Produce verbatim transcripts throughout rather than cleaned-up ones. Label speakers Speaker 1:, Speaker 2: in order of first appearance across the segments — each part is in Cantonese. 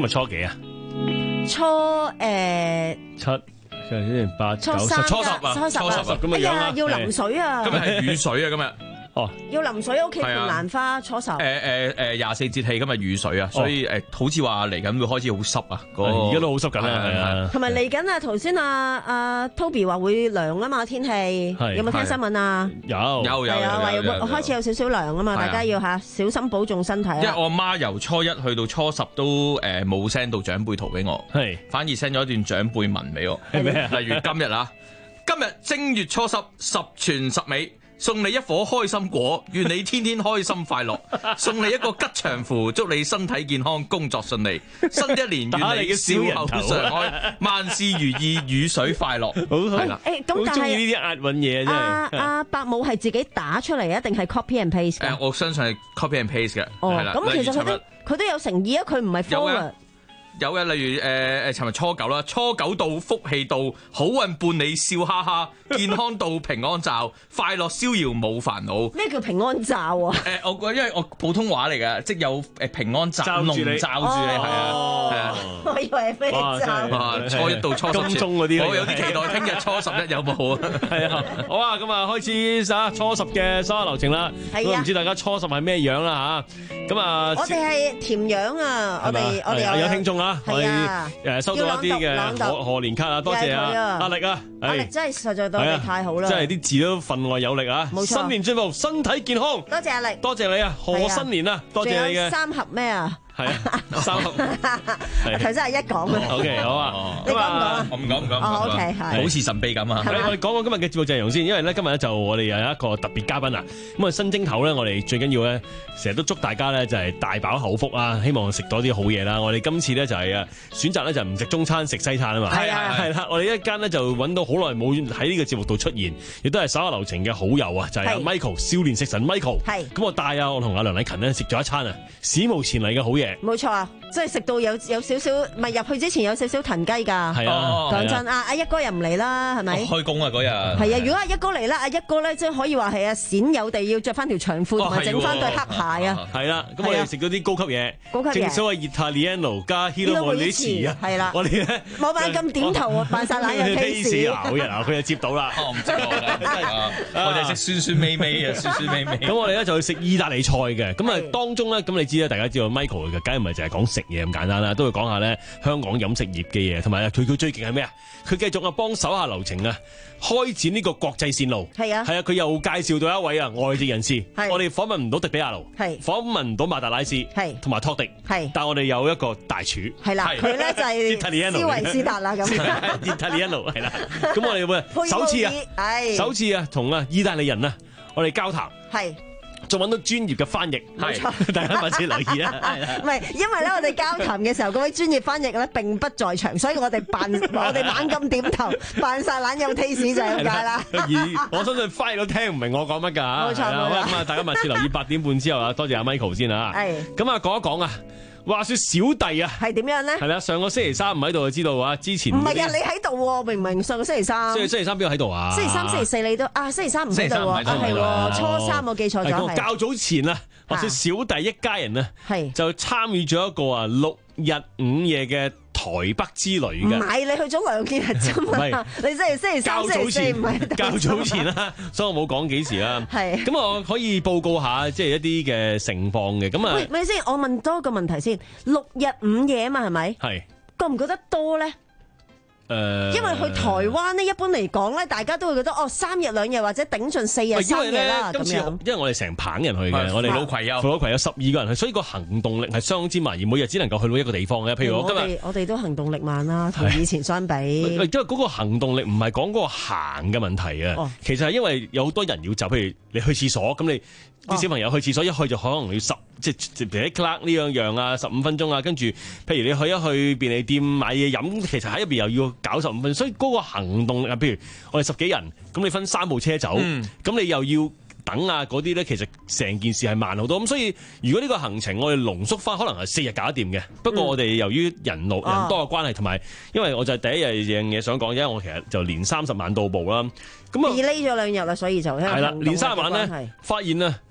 Speaker 1: 日初幾啊？
Speaker 2: 初誒
Speaker 1: 七。先八九十
Speaker 2: 初十
Speaker 1: 啊，
Speaker 2: 初十
Speaker 1: 啊，咁嘅樣啦。
Speaker 2: 要淋水啊！
Speaker 3: 今日係雨水啊！今日
Speaker 1: 哦，
Speaker 2: 要淋水屋企盆蘭花初十。誒
Speaker 3: 誒誒，廿四節氣今日雨水啊，所以誒好似話嚟緊會開始好濕啊。
Speaker 1: 而家都好濕緊啦，係啊。
Speaker 2: 同埋嚟緊啊，頭先啊啊 Toby 話會涼啊嘛，天氣有冇聽新聞啊？
Speaker 1: 有
Speaker 3: 有有
Speaker 2: 係啊，話開始有少少涼啊嘛，大家要嚇小心保重身體。
Speaker 3: 因為我媽由初一去到初十都誒冇 send 到長輩圖俾我，係反而 send 咗一段長輩文俾我。係咩啊？例如今日啊，今日正月初十，十全十美。送你一顆開心果，願你天天開心快樂。送你一個吉祥符，祝你身體健康，工作順利。新一年願你笑口常開，萬事如意，雨水快樂。係啦，
Speaker 2: 誒咁但係
Speaker 1: 中意呢啲押韻嘢真係。
Speaker 2: 阿阿伯母係自己打出嚟啊，定係 copy and paste 嘅？
Speaker 3: 誒，我相信係 copy and paste 嘅。
Speaker 2: 哦，
Speaker 3: 係啦。
Speaker 2: 咁其實佢都佢都有誠意啊，佢唔係 forward。
Speaker 3: 有嘅，例如誒誒，尋日初九啦，初九到，福氣到，好運伴你笑哈哈，健康到，平安罩，快樂逍遙冇煩惱。
Speaker 2: 咩叫平安罩啊？
Speaker 3: 誒，我因為我普通話嚟嘅，即有誒平安罩，
Speaker 1: 罩住你，
Speaker 3: 罩住你，係啊，係啊。
Speaker 2: 我以為係咩罩？
Speaker 3: 初一到初十，
Speaker 1: 金鐘嗰啲，
Speaker 3: 我有啲期待，聽日初十一有冇啊？
Speaker 1: 係啊，好啊，咁啊開始啊初十嘅所有流程啦。係啊，唔知大家初十係咩樣啦嚇？咁啊，
Speaker 2: 我哋係甜樣啊！我哋我哋
Speaker 1: 有聽眾啊，我哋誒收到一啲嘅賀賀年卡啊，多謝啊，阿力啊，
Speaker 2: 阿力真係實在對我哋太好啦，
Speaker 1: 真係啲字都分外有力啊！
Speaker 2: 冇錯，
Speaker 1: 新年進步，身體健康，
Speaker 2: 多謝阿力，
Speaker 1: 多謝你啊，賀新年啊，多謝你嘅
Speaker 2: 三盒咩啊？
Speaker 1: 係啊，三盒。
Speaker 2: 頭先係一講嘅。
Speaker 1: O K， 好啊。
Speaker 2: 你講唔講啊？
Speaker 3: 我唔講唔講。
Speaker 2: 哦，O K，係。
Speaker 3: 好似神秘咁啊！
Speaker 1: 我哋講講今日嘅節目陣容先，因為咧今日咧就我哋有一個特別嘉賓啊。咁啊新正頭咧，我哋最緊要咧，成日都祝大家咧就係大飽口福啊！希望食多啲好嘢啦。我哋今次咧就係啊選擇咧就唔食中餐食西餐啊嘛。
Speaker 2: 係啊
Speaker 1: 係啦，我哋一間咧就揾到好耐冇喺呢個節目度出現，亦都係稍後流程嘅好友啊，就係 Michael 少年食神 Michael。係。咁我帶啊我同阿梁禮勤咧食咗一餐啊史無前例嘅好嘢。
Speaker 2: 冇錯啊！即係食到有有少少，咪入去之前有少少騰雞㗎。
Speaker 1: 係啊，
Speaker 2: 講真啊，阿一哥又唔嚟啦，係咪？
Speaker 3: 開工啊嗰日。
Speaker 2: 係啊，如果阿一哥嚟啦，阿一哥咧即係可以話係啊，鮮有地要着翻條長褲同埋整翻對黑鞋啊。
Speaker 1: 係啦，咁我哋食咗啲高級嘢，
Speaker 2: 高級嘢，
Speaker 1: 正所謂 Italiano 加 Hilo Morici 啊。
Speaker 2: 係啦，
Speaker 1: 我哋咧
Speaker 2: 冇扮咁點頭啊，扮晒懶有 taste
Speaker 1: 啊，好人啊，佢就接到啦。
Speaker 3: 我唔知我我哋食酸酸味味啊，酸酸味味。
Speaker 1: 咁我哋咧就去食意大利菜嘅，咁啊當中咧，咁你知啦，大家知道 Michael 嘅，梗係唔係淨係講食嘢咁簡單啦，都會講下咧香港飲食業嘅嘢，同埋佢佢最勁係咩啊？佢繼續啊幫手下留情啊，開展呢個國際線路。
Speaker 2: 係啊，
Speaker 1: 係啊，佢又介紹到一位啊外籍人士，我哋訪問唔到迪比亞盧，
Speaker 2: 係
Speaker 1: 訪問唔到馬達拉斯，
Speaker 2: 係同
Speaker 1: 埋托迪，
Speaker 2: 係，
Speaker 1: 但係我哋有一個大廚，
Speaker 2: 係啦，佢咧就係斯維斯達啦咁。
Speaker 1: Italiano 係啦，咁我哋會首次啊，首次啊同啊意大利人啊，我哋交談。
Speaker 2: 係。
Speaker 1: 仲揾到專業嘅翻譯，係大家密切留意啊！
Speaker 2: 唔係，因為咧我哋交談嘅時候，嗰位專業翻譯咧並不在場，所以我哋扮我哋猛咁點頭，扮晒懶有 taste 就係咁解啦。
Speaker 1: 而我相信翻譯都聽唔明我講乜㗎。
Speaker 2: 冇錯冇錯。
Speaker 1: 咁啊，大家密切留意八點半之後啊，多謝阿 Michael 先啊。
Speaker 2: 係。
Speaker 1: 咁啊，講一講啊。話說小弟啊，
Speaker 2: 係點樣咧？
Speaker 1: 係啦，上個星期三唔喺度就知道啊。之前
Speaker 2: 唔係啊，你喺度喎，明明上個星期三。
Speaker 1: 星期星期三邊個喺度啊？
Speaker 2: 星期三、星期四你都啊，星期三唔喺度喎，啊係喎，初三我記錯咗。
Speaker 1: 較早前啊，話說小弟一家人啊，係就參與咗一個啊六日五夜嘅台北之旅嘅。
Speaker 2: 唔係，你去咗兩幾日啫嘛？你真係星期三、星期四唔係？
Speaker 1: 較早前啦，所以我冇講幾時啦。係。咁我可以報告下即係一啲嘅情況嘅。咁啊，
Speaker 2: 喂，咪先，我問多個問題先。六日五夜啊嘛，係咪？係。覺唔覺得多咧？誒，因為去台灣咧，一般嚟講咧，大家都會覺得哦，三日兩夜或者頂盡四日三夜啦咁樣。
Speaker 1: 因為我哋成棚人去嘅，我哋老攜有，老攜有十二個人去，所以個行動力係相當之慢，而每日只能夠去到一個地方嘅。譬如我今日，
Speaker 2: 我哋都行動力慢啦，同以前相比。因
Speaker 1: 為嗰個行動力唔係講嗰個行嘅問題啊，其實係因為有好多人要走，譬如你去廁所，咁你啲小朋友去廁所一去就可能要十即係譬如一 class 呢樣樣啊，十五分鐘啊，跟住譬如你去一去便利店買嘢飲，其實喺入邊又要搞十五分鐘，所以嗰個行動力啊，譬如我哋十幾人，咁你分三部車走，咁、嗯、你又要等啊嗰啲咧，其實成件事係慢好多。咁所以如果呢個行程我哋濃縮翻，可能係四日搞掂嘅。不過我哋由於人路、嗯、人多嘅關係，同埋因為我就第一日樣嘢想講，因為我其實就連三十晚到埗啦，咁啊
Speaker 2: delay 咗兩日啦，所以就係
Speaker 1: 啦，連三十晚咧發現啊。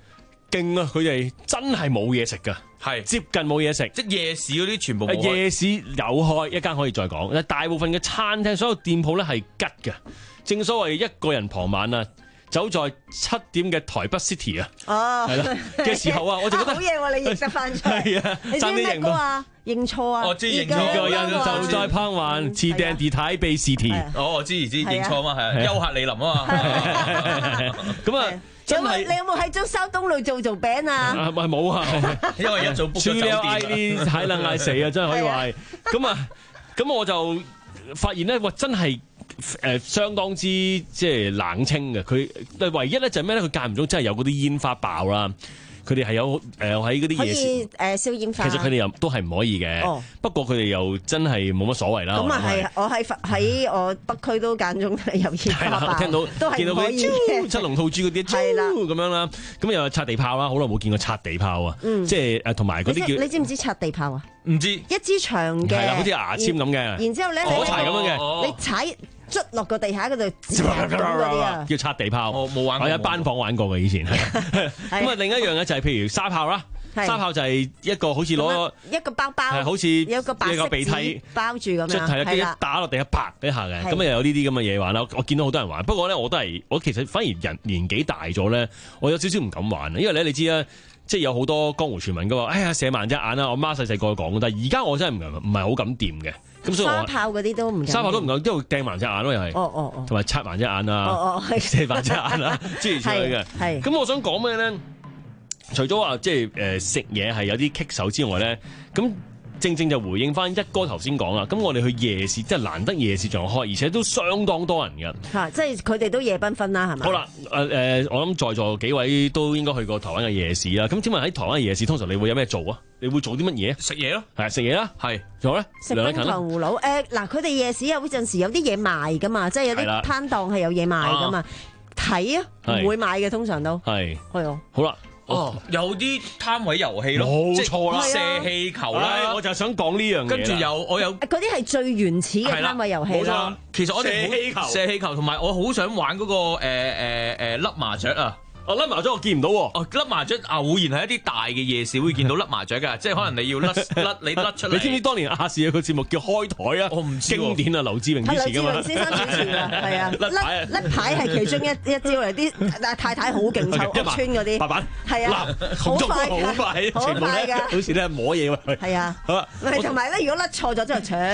Speaker 1: 勁啊！佢哋真係冇嘢食㗎，係接近冇嘢食，
Speaker 3: 即係夜市嗰啲全部冇開。
Speaker 1: 夜市有開一間可以再講，但大部分嘅餐廳所有店鋪咧係吉嘅。正所謂一個人傍晚啊，走在七點嘅台北 City 啊，
Speaker 2: 哦，
Speaker 1: 係啦嘅時候啊，我就覺得
Speaker 2: 好嘢喎！你認得翻出嚟，
Speaker 1: 係啊，
Speaker 2: 你知咩歌啊？認錯啊！
Speaker 3: 我知認
Speaker 1: 一個人就在傍晚，似訂地台北 City。
Speaker 3: 哦，我知而知認錯嘛，係啊，優客李林啊嘛。
Speaker 1: 咁啊，真係
Speaker 2: 你有冇喺中山東路做做餅啊？
Speaker 1: 唔係冇啊，
Speaker 3: 因為一早 book 咗酒店啦。
Speaker 1: 啲睇冷嗌死啊，真係可以話係。咁啊，咁我就發現咧，哇，真係〜誒相當之即係冷清嘅，佢唯一咧就係咩咧？佢間唔中真係有嗰啲煙花爆啦。佢哋係有誒喺嗰啲夜市
Speaker 2: 誒燒煙花。
Speaker 1: 其實佢哋又都係唔可以嘅。哦，不過佢哋又真係冇乜所謂啦。
Speaker 2: 咁啊係，我喺喺我北區都間中有煙花爆，
Speaker 1: 聽到
Speaker 2: 都係唔可以嘅。
Speaker 1: 七龍吐珠嗰啲係啦咁樣啦，咁又有擦地炮啦，好耐冇見過擦地炮啊！即係誒同埋嗰啲叫
Speaker 2: 你知唔知擦地炮啊？
Speaker 3: 唔知
Speaker 2: 一支長嘅，
Speaker 1: 係啦，好似牙籤咁嘅。
Speaker 2: 然之後咧，
Speaker 1: 火柴咁樣嘅，
Speaker 2: 你踩。捽落個地下嗰度，嗰啲啊，
Speaker 1: 叫擦地炮。
Speaker 3: 我冇玩過，
Speaker 1: 我喺班房玩過嘅以前。咁啊，另一樣咧就係譬如沙炮啦，沙炮就係一個好似攞
Speaker 2: 一個包包，
Speaker 1: 係好似
Speaker 2: 有個白色
Speaker 1: 鼻涕
Speaker 2: 包住咁樣，
Speaker 1: 係啦，跟住打落地下啪一下嘅，咁啊有呢啲咁嘅嘢玩啦。我見到好多人玩，不過咧我都係我其實反而人年紀大咗咧，我有少少唔敢玩，因為咧你知啦。即係有好多江湖傳聞噶喎，哎呀射盲隻眼啊！我媽細細個講，但係而家我真係唔唔係好敢掂嘅。咁所以
Speaker 2: 沙炮嗰啲都唔敢，
Speaker 1: 沙炮都唔敢，因為掟盲隻眼咯，又係。
Speaker 2: 哦哦哦。同
Speaker 1: 埋擦盲隻眼啊，
Speaker 2: 哦哦，
Speaker 1: 射盲隻眼啊，諸如此類嘅。
Speaker 2: 係。
Speaker 1: 咁我想講咩咧？除咗話即係誒食嘢係有啲棘手之外咧，咁。正正就回應翻一哥頭先講啦，咁我哋去夜市，即係難得夜市仲有開，而且都相當多人㗎。
Speaker 2: 嚇，即係佢哋都夜繽紛啦，係咪？
Speaker 1: 好啦，誒、呃、誒，我諗在座幾位都應該去過台灣嘅夜市啦。咁請問喺台灣嘅夜市，通常你會有咩做啊？你會做啲乜嘢？
Speaker 3: 食嘢咯，
Speaker 1: 係食嘢啦，係仲有咧？
Speaker 2: 食冰糖葫蘆。誒嗱，佢哋夜市有陣時有啲嘢賣㗎嘛，即係有啲攤檔係有嘢賣㗎嘛。睇啊，唔會買嘅通常都係係啊。
Speaker 1: 好啦。
Speaker 3: 哦，有啲攤位遊戲咯，
Speaker 1: 冇錯啦，
Speaker 3: 射氣球啦，
Speaker 1: 我就係想講呢樣嘢。
Speaker 3: 跟住有我有
Speaker 2: 嗰啲係最原始嘅攤位遊戲咯。
Speaker 3: 其實我哋
Speaker 1: 射氣球、
Speaker 3: 射氣球同埋我好想玩嗰個誒誒誒甩麻雀啊！
Speaker 1: 哦，甩麻雀我見唔到喎。
Speaker 3: 哦，甩麻雀偶然喺一啲大嘅夜市會見到甩麻雀㗎，即係可能你要甩甩你甩出嚟。
Speaker 1: 你知唔知當年亞視有個節目叫開台啊？
Speaker 3: 我唔知
Speaker 1: 經典啊，劉志榮主持㗎嘛。
Speaker 2: 劉志榮先生主持㗎，係啊。甩甩牌係其中一一招嚟，啲但太太好勁抽屋村嗰啲。
Speaker 1: 白板
Speaker 2: 係啊，好快
Speaker 1: 好快，
Speaker 2: 好快㗎，
Speaker 1: 好似咧摸嘢喎。
Speaker 2: 係啊，
Speaker 1: 好啦，
Speaker 2: 同埋咧，如果甩錯咗之後，扯。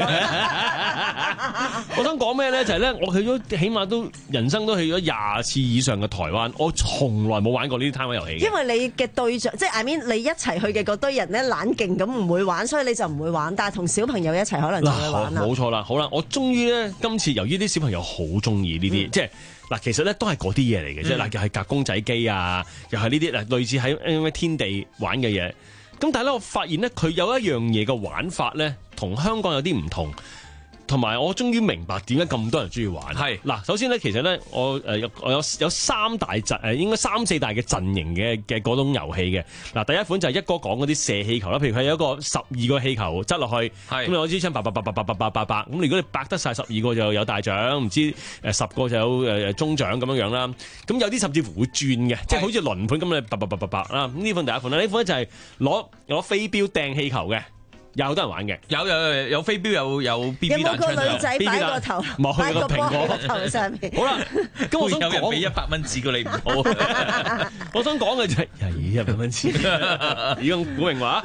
Speaker 1: 我想講咩咧？就係咧，我去咗起碼都人生都去咗廿次以上嘅台灣，我從來冇玩過呢啲攤位遊戲。
Speaker 2: 因為你嘅對象，即係 I mean 你一齊去嘅嗰堆人咧，懶勁咁唔會玩，所以你就唔會玩。但係同小朋友一齊可能就會玩啦。
Speaker 1: 冇錯啦，好啦，我終於咧今次由於啲小朋友好中意呢啲，即係嗱，其實咧都係嗰啲嘢嚟嘅啫。嗱、嗯，又係夾公仔機啊，又係呢啲嗱類似喺天地玩嘅嘢。咁但係咧，我發現咧佢有一樣嘢嘅玩法咧，同香港有啲唔同。同埋我終於明白點解咁多人中意玩。係嗱，首先咧，其實咧，我誒有我有有三大陣誒，應該三四大嘅陣營嘅嘅嗰種遊戲嘅。嗱，第一款就係一哥講嗰啲射氣球啦，譬如佢有一個十二個氣球擠落去，咁你攞支槍叭叭叭叭叭叭叭叭，咁如果你白得晒十二個就有大獎，唔知誒十個就有誒中獎咁樣樣啦。咁有啲甚至乎會轉嘅，即係好似輪盤咁你叭叭叭叭叭啦。咁呢款第一款啦，呢款咧就係攞攞飛鏢掟氣球嘅。有好多人玩嘅，
Speaker 3: 有有有飛鏢，有有 B B 彈槍，
Speaker 2: 有冇個女仔擺個頭，擺個蘋果喺頭上面？
Speaker 1: 好啦，咁我想講，
Speaker 3: 有人俾一百蚊紙過你唔好。
Speaker 1: 我想講嘅就係，咦，一百蚊紙，已經古明話。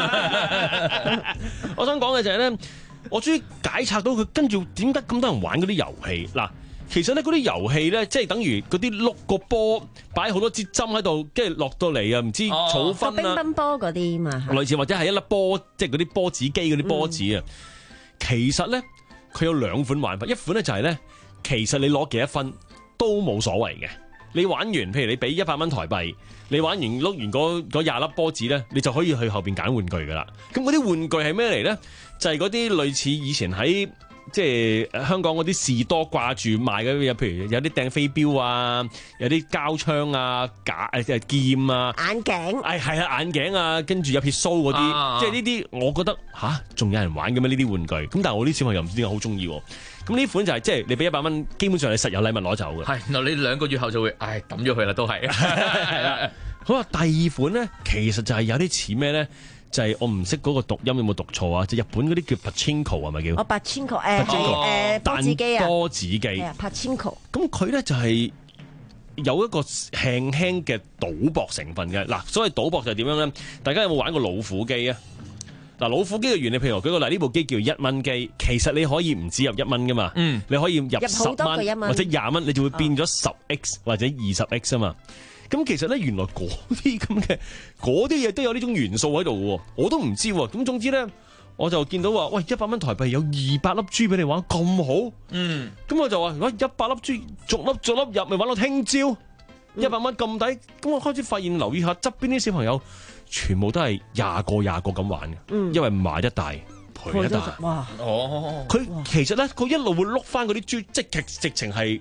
Speaker 1: 我想講嘅就係咧，我終於解拆到佢跟住點解咁多人玩嗰啲遊戲嗱。其實咧，嗰啲遊戲咧，即係等於嗰啲碌個波，擺好多支針喺度，跟住落到嚟啊，唔知儲分
Speaker 2: 啊，乒乓波嗰啲嘛，
Speaker 1: 類似或者係一粒波，即係嗰啲波子機嗰啲波子啊。嗯、其實咧，佢有兩款玩法，一款咧就係咧，其實你攞幾多分都冇所謂嘅。你玩完，譬如你俾一百蚊台幣，你玩完碌完嗰廿粒波子咧，你就可以去後邊揀玩具噶啦。咁嗰啲玩具係咩嚟咧？就係嗰啲類似以前喺。即係香港嗰啲士多掛住賣嘅嘢，譬如有啲掟飛鏢啊，有啲膠槍啊、假誒劍啊、
Speaker 2: 眼鏡，
Speaker 1: 誒係啊眼鏡啊，跟住有撇鬚嗰啲，啊、即係呢啲我覺得吓仲有人玩嘅咩？呢啲玩具咁，但係我啲小朋友唔知點解好中意。咁呢款就係、是、即係你俾一百蚊，基本上你實有禮物攞走嘅。
Speaker 3: 係，嗱你兩個月後就會，唉抌咗佢啦，都係。係啦，
Speaker 1: 好啊，第二款咧，其實就係有啲似咩咧？就係、是、我唔識嗰個讀音有冇讀錯啊？就是、日本嗰啲叫 Pachinko 係咪叫？
Speaker 2: 哦 Pachinko 誒誒波子機啊，
Speaker 1: 波子機。係
Speaker 2: 啊 Pachinko。咁
Speaker 1: 佢咧就係、是。有一個輕輕嘅賭博成分嘅。嗱，所謂賭博就係點樣咧？大家有冇玩過老虎機啊？嗱，老虎機嘅原理，譬如舉個例，呢部機叫一蚊機，其實你可以唔止入一蚊噶嘛，嗯、你可以入十蚊或者廿蚊，你就會變咗十 X 或者二十 X 啊嘛。咁其實咧，原來嗰啲咁嘅嗰啲嘢都有呢種元素喺度嘅，我都唔知。咁總之咧，我就見到話，喂，一百蚊台幣有二百粒珠俾你玩，咁好。嗯，咁我就話，如果一百粒珠逐粒逐粒入，咪玩到聽朝。一百蚊咁抵，咁我開始發現留意下側邊啲小朋友，全部都係廿個廿個咁玩嘅。嗯，因為買一大賠一大。哇！哦，佢其實咧，佢一路會碌翻嗰啲珠，即係直情係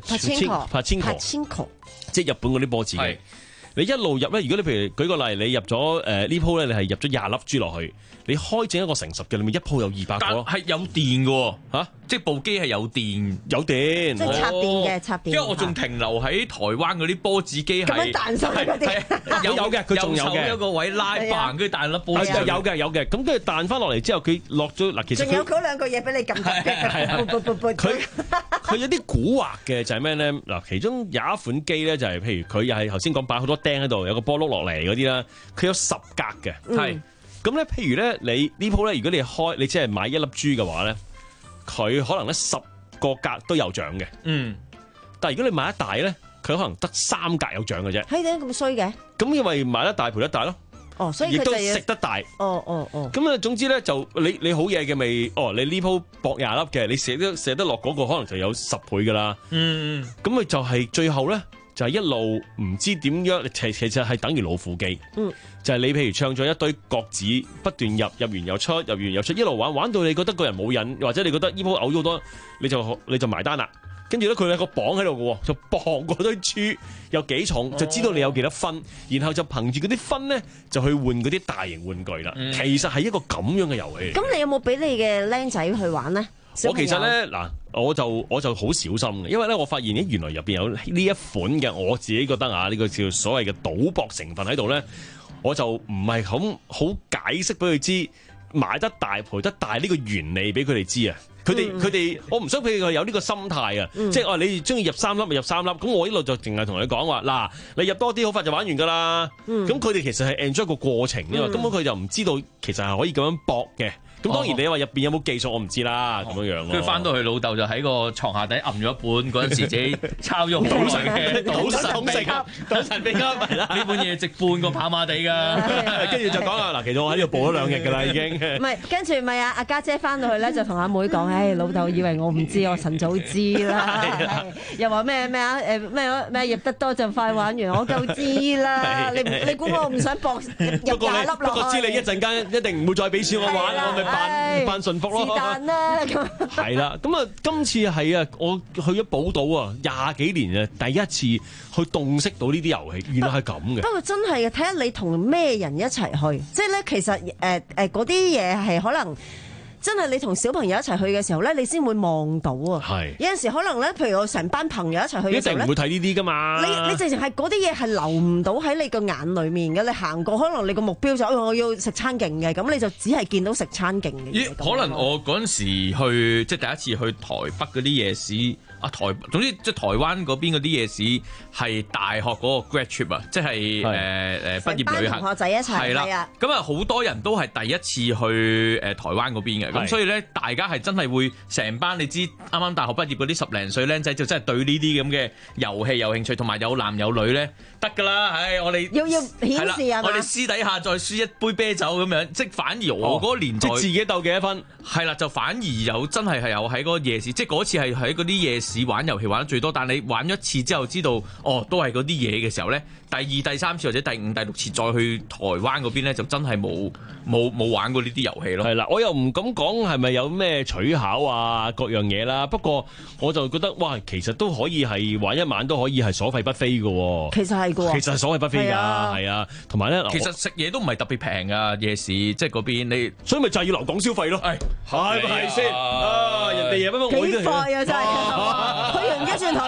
Speaker 1: Pachinko，Pachinko，即係日本嗰啲波子嘅。你一路入咧，如果你譬如舉個例，你入咗誒呢鋪咧，你係入咗廿粒珠落去，你開整一個成十嘅，你咪一鋪有二百個咯。
Speaker 3: 係有電嘅嚇，即係部機係有電，
Speaker 1: 有電，
Speaker 2: 即係插電嘅插電。
Speaker 3: 因為我仲停留喺台灣嗰啲波子機係
Speaker 2: 咁樣彈上嗰啲，
Speaker 1: 有有嘅，佢仲有嘅，
Speaker 3: 有個位拉棒，跟住彈粒波子。
Speaker 1: 有嘅有嘅，咁跟住彈翻落嚟之後，佢落咗嗱，其實
Speaker 2: 仲有嗰兩個嘢俾你撳嘅。
Speaker 1: 佢佢有啲古惑嘅就係咩咧？嗱，其中有一款機咧就係譬如佢又係頭先講擺好多釘喺度，有個波碌落嚟嗰啲啦，佢有十格嘅，係咁咧。譬如咧，你呢鋪咧，如果你開你只係買一粒珠嘅話咧，佢可能咧十個格都有獎嘅，嗯。但係如果你買一大咧，佢可能得三格有獎嘅啫。係點解咁衰嘅？咁因為買得大賠得大咯。
Speaker 2: 哦，所以
Speaker 1: 亦都食得大。哦哦哦。咁啊，總之咧就你你好嘢嘅咪，哦，你呢鋪博廿粒嘅，你射得射得落嗰個可能就有十倍噶啦。嗯嗯。咁咪就係最後咧。就係一路唔知點樣，其其實係等於老虎機。嗯，就係你譬如唱咗一堆角子，不斷入，入完又出，入完又出，一路玩玩到你覺得個人冇癮，或者你覺得呢鋪嘔咗好多，你就你就埋單啦。跟住咧佢有個磅喺度嘅，就磅嗰堆珠有幾重，就知道你有幾多分，然後就憑住嗰啲分咧就去換嗰啲大型玩具啦。嗯、其實係一個咁樣嘅遊戲。
Speaker 2: 咁你有冇俾你嘅僆仔去玩呢？
Speaker 1: 我其實咧嗱，我就我就好小心嘅，因為咧我發現咧原來入邊有呢一款嘅，我自己覺得啊，呢個叫所謂嘅賭博成分喺度咧，我就唔係好好解釋俾佢知買得大賠得大呢個原理俾佢哋知啊。佢哋佢哋，我唔想俾佢有呢個心態啊，嗯、即係哦，你中意入三粒咪入三粒，咁我呢度就淨係同你講話嗱，你入多啲好快就玩完噶啦。咁佢哋其實係 enjoy 個過程啫嘛，根本佢就唔知道其實係可以咁樣搏嘅。咁當然你話入邊有冇技術我唔知啦，咁樣樣咯。跟住
Speaker 3: 翻到去老豆就喺個床下底揞咗一本嗰陣時自己抄咗賭神嘅賭神秘笈，賭神秘笈係啦。呢本嘢值半個跑馬地㗎。跟住就講啊嗱，其實我喺度播咗兩日㗎啦已經。唔
Speaker 2: 係，跟住咪啊阿家姐翻到去咧就同阿妹講，唉老豆以為我唔知，我晨早知啦。又話咩咩啊誒咩咩入得多就快玩完，我夠知啦。你你估我唔想搏入廿粒落去？
Speaker 1: 不過知你一陣間一定唔會再俾錢我玩，我咪。扮扮順服咯，是但啦咁。係啦，咁啊，今次係啊，我去咗寶島啊，廿幾年啊，第一次去洞悉到呢啲遊戲，原來係咁嘅。不過
Speaker 2: 真係嘅，睇下你同咩人一齊去，即係咧，其實誒誒嗰啲嘢係可能。真係你同小朋友一齊去嘅時候咧，你先會望到啊！係有陣時可能咧，譬如我成班朋友一齊去嘅時候咧，
Speaker 1: 一定唔會睇呢啲噶嘛。
Speaker 2: 你你直情係嗰啲嘢係留唔到喺你個眼裏面嘅。你行過可能你個目標就係我要食餐勁嘅，咁你就只係見到食餐勁嘅嘢。
Speaker 3: 可能我嗰陣時去即係第一次去台北嗰啲夜市。啊台總之即係台灣嗰邊嗰啲夜市係大學嗰個 grad trip 啊，即係誒誒畢業旅行，
Speaker 2: 同學仔一齊
Speaker 3: 係啦。咁啊好多人都係第一次去誒台灣嗰邊嘅，咁所以咧大家係真係會成班你知啱啱大學畢業嗰啲十零歲僆仔就真係對呢啲咁嘅遊戲有興趣，同埋有男有女咧得㗎啦。唉，我哋
Speaker 2: 要要顯示啊，
Speaker 3: 我哋私底下再輸一杯啤酒咁樣，即係反而我嗰個年代、
Speaker 1: 哦、即自己鬥幾多分
Speaker 3: 係啦，就反而有真係係有喺嗰個夜市，即係嗰次係喺嗰啲夜市玩遊戲玩得最多，但你玩一次之後知道哦，都係嗰啲嘢嘅時候咧，第二、第三次或者第五、第六次再去台灣嗰邊咧，就真係冇冇冇玩過呢啲遊戲咯。
Speaker 1: 係啦，我又唔敢講係咪有咩取巧啊各樣嘢啦，不過我就覺得哇，其實都可以係玩一晚都可以係所費不菲嘅。
Speaker 2: 其實係嘅，
Speaker 1: 其實係所費不菲㗎，係啊，同埋咧，
Speaker 3: 其實食嘢都唔係特別平㗎，夜市即係嗰邊你，
Speaker 1: 所以咪就係要留港消費咯。係係咪先？啊，人哋嘢不不
Speaker 2: 幾快啊真係，去完一轉頭啦，翻嚟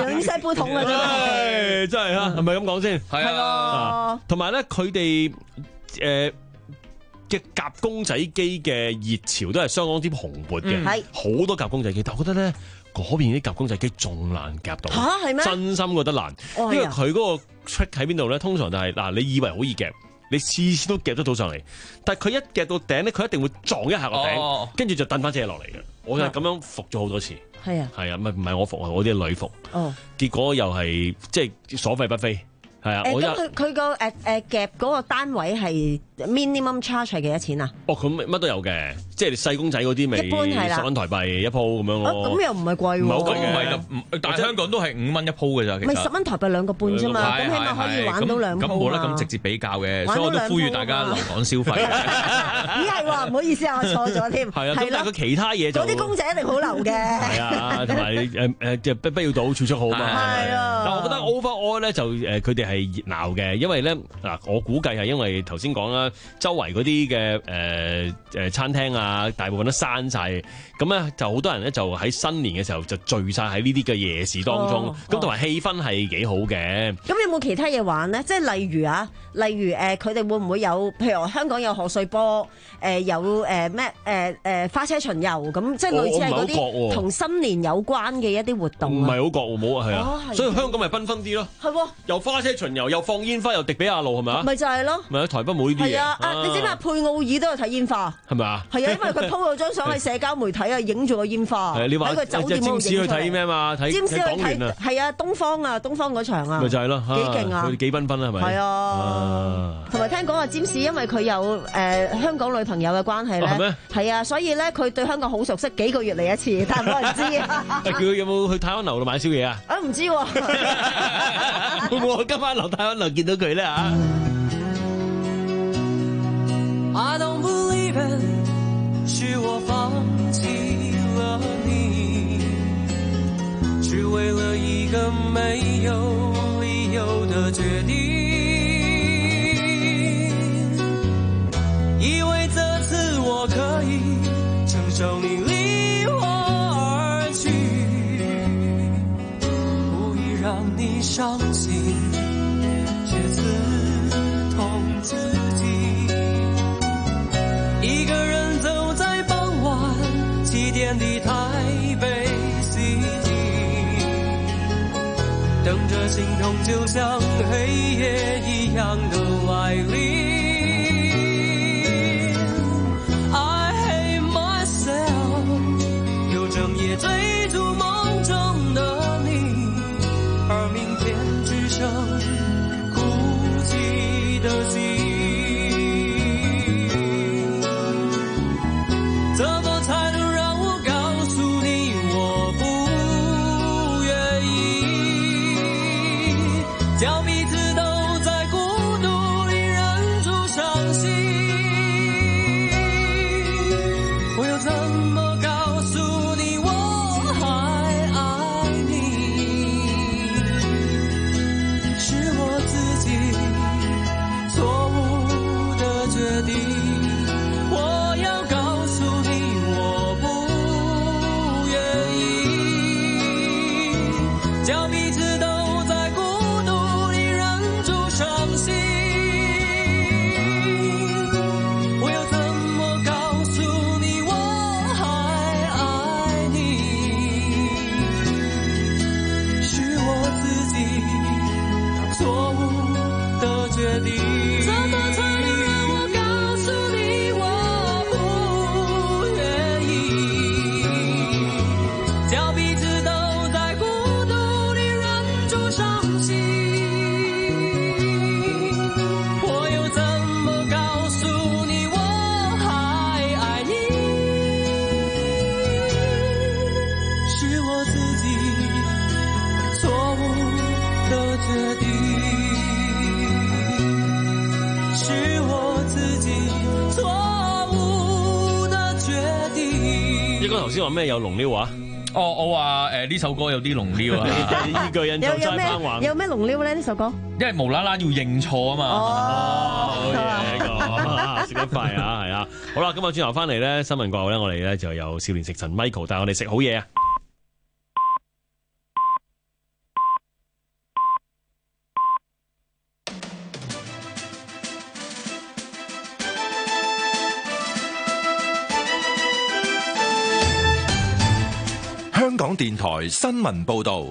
Speaker 2: 兩西杯桶啊！真係
Speaker 1: 真係啊，係咪咁講先？
Speaker 3: 係啊，
Speaker 1: 同埋咧，佢哋誒嘅夾公仔機嘅熱潮都係相當之蓬勃嘅，係好多夾公仔機，但我覺得咧嗰邊啲夾公仔機仲難夾到
Speaker 2: 嚇，係咩？
Speaker 1: 真心覺得難，因為佢嗰個 trick 喺邊度咧？通常就係嗱，你以為好易夾。你次次都夾得到上嚟，但係佢一夾到頂咧，佢一定會撞一下個頂，跟住、哦、就掟翻隻嘢落嚟嘅。我就係咁樣服咗好多次。係啊，係啊，唔係唔係我服啊，我啲女服。哦，結果又係即係所費不菲。係啊，我
Speaker 2: 咁佢佢個誒誒夾嗰個單位係 minimum charge 係幾多錢啊？
Speaker 1: 哦，咁乜都有嘅，即係細公仔嗰啲咪一般係啦，十蚊台幣一鋪咁樣咯。
Speaker 2: 咁又唔係貴喎，
Speaker 1: 唔係好貴嘅，
Speaker 3: 唔係但係香港都係五蚊一鋪嘅咋，其實。
Speaker 2: 咪十蚊台幣兩個半啫嘛，咁起碼可以玩到兩鋪。
Speaker 3: 咁冇得咁直接比較嘅，所以我都呼籲大家留港消費。
Speaker 2: 咦係喎，唔好意思啊，我錯咗添。
Speaker 1: 係啊，咁但係佢其他嘢就
Speaker 2: 嗰啲公仔一定好流嘅。
Speaker 1: 係啊，同埋誒誒即係不不要賭儲蓄好嘛。
Speaker 2: 係啊。
Speaker 1: 但係我覺得 overall 咧就誒佢哋係熱鬧嘅。因為咧嗱，我估計係因為頭先講啦，周圍嗰啲嘅誒誒餐廳啊，大部分都閂晒，咁咧就好多人咧就喺新年嘅時候就聚晒喺呢啲嘅夜市當中，咁同埋氣氛係幾好嘅。咁
Speaker 2: 有冇其他嘢玩咧？即係例如啊，例如誒，佢哋會唔會有？譬如話香港有賀歲波，誒有誒咩誒誒花車巡遊咁，即係類似係嗰啲同新年有關嘅一啲活動。
Speaker 1: 唔係好覺喎，冇啊，係啊，所以香港咪繽紛啲咯。
Speaker 2: 係喎，
Speaker 1: 又花車巡遊，又放煙花，又迪比亞路，係咪啊？
Speaker 2: 咪就係咯，
Speaker 1: 咪喺台北冇呢啲嘢。
Speaker 2: 係啊，啊你知唔知佩奧爾都有睇煙花？
Speaker 1: 係咪啊？
Speaker 2: 係啊，因為佢 po 咗張相喺社交媒體啊，影住個煙花。係你話喺個酒店嗰度影出嚟。占士去睇咩嘛？睇睇港聯啊。係啊，東方啊，東方嗰場啊。
Speaker 1: 咪就係咯，
Speaker 2: 幾勁啊！
Speaker 1: 佢幾繽紛啊，係咪？
Speaker 2: 係啊。同埋聽講話占士因為佢有誒香港女朋友嘅關係咧。係咩？係啊，所以咧佢對香港好熟悉，幾個月嚟一次，但係冇人知啊。叫
Speaker 1: 佢有冇去太安樓度買宵夜啊？
Speaker 2: 啊，唔知喎。
Speaker 1: 會唔會我今晚落太安樓見到佢咧嚇
Speaker 4: ？I don't believe it， 是我放棄了你，只為了一個沒有理由的決定，以為這次我可以承受你離我而去，不必讓你傷心，卻刺痛自己。一個人走在傍晚七點的台北 City， 等着心痛就像黑夜一樣的來臨。I hate myself， 有整夜追逐夢中的你，而明天只剩孤寂的心。
Speaker 1: 頭先話咩有龍溜啊？
Speaker 3: 哦，我話誒呢首歌有啲龍溜啊！
Speaker 1: 依個人就齋翻玩。
Speaker 2: 有咩龍溜咧？呢首歌？
Speaker 3: 因為無啦啦要認錯啊嘛。
Speaker 1: 哦，好嘢呢個，食得快啊，係啊！好啦，咁啊轉頭翻嚟咧，新聞過後咧，我哋咧就有少年食神 Michael 帶我哋食好嘢啊！
Speaker 5: 香港電台新聞報道。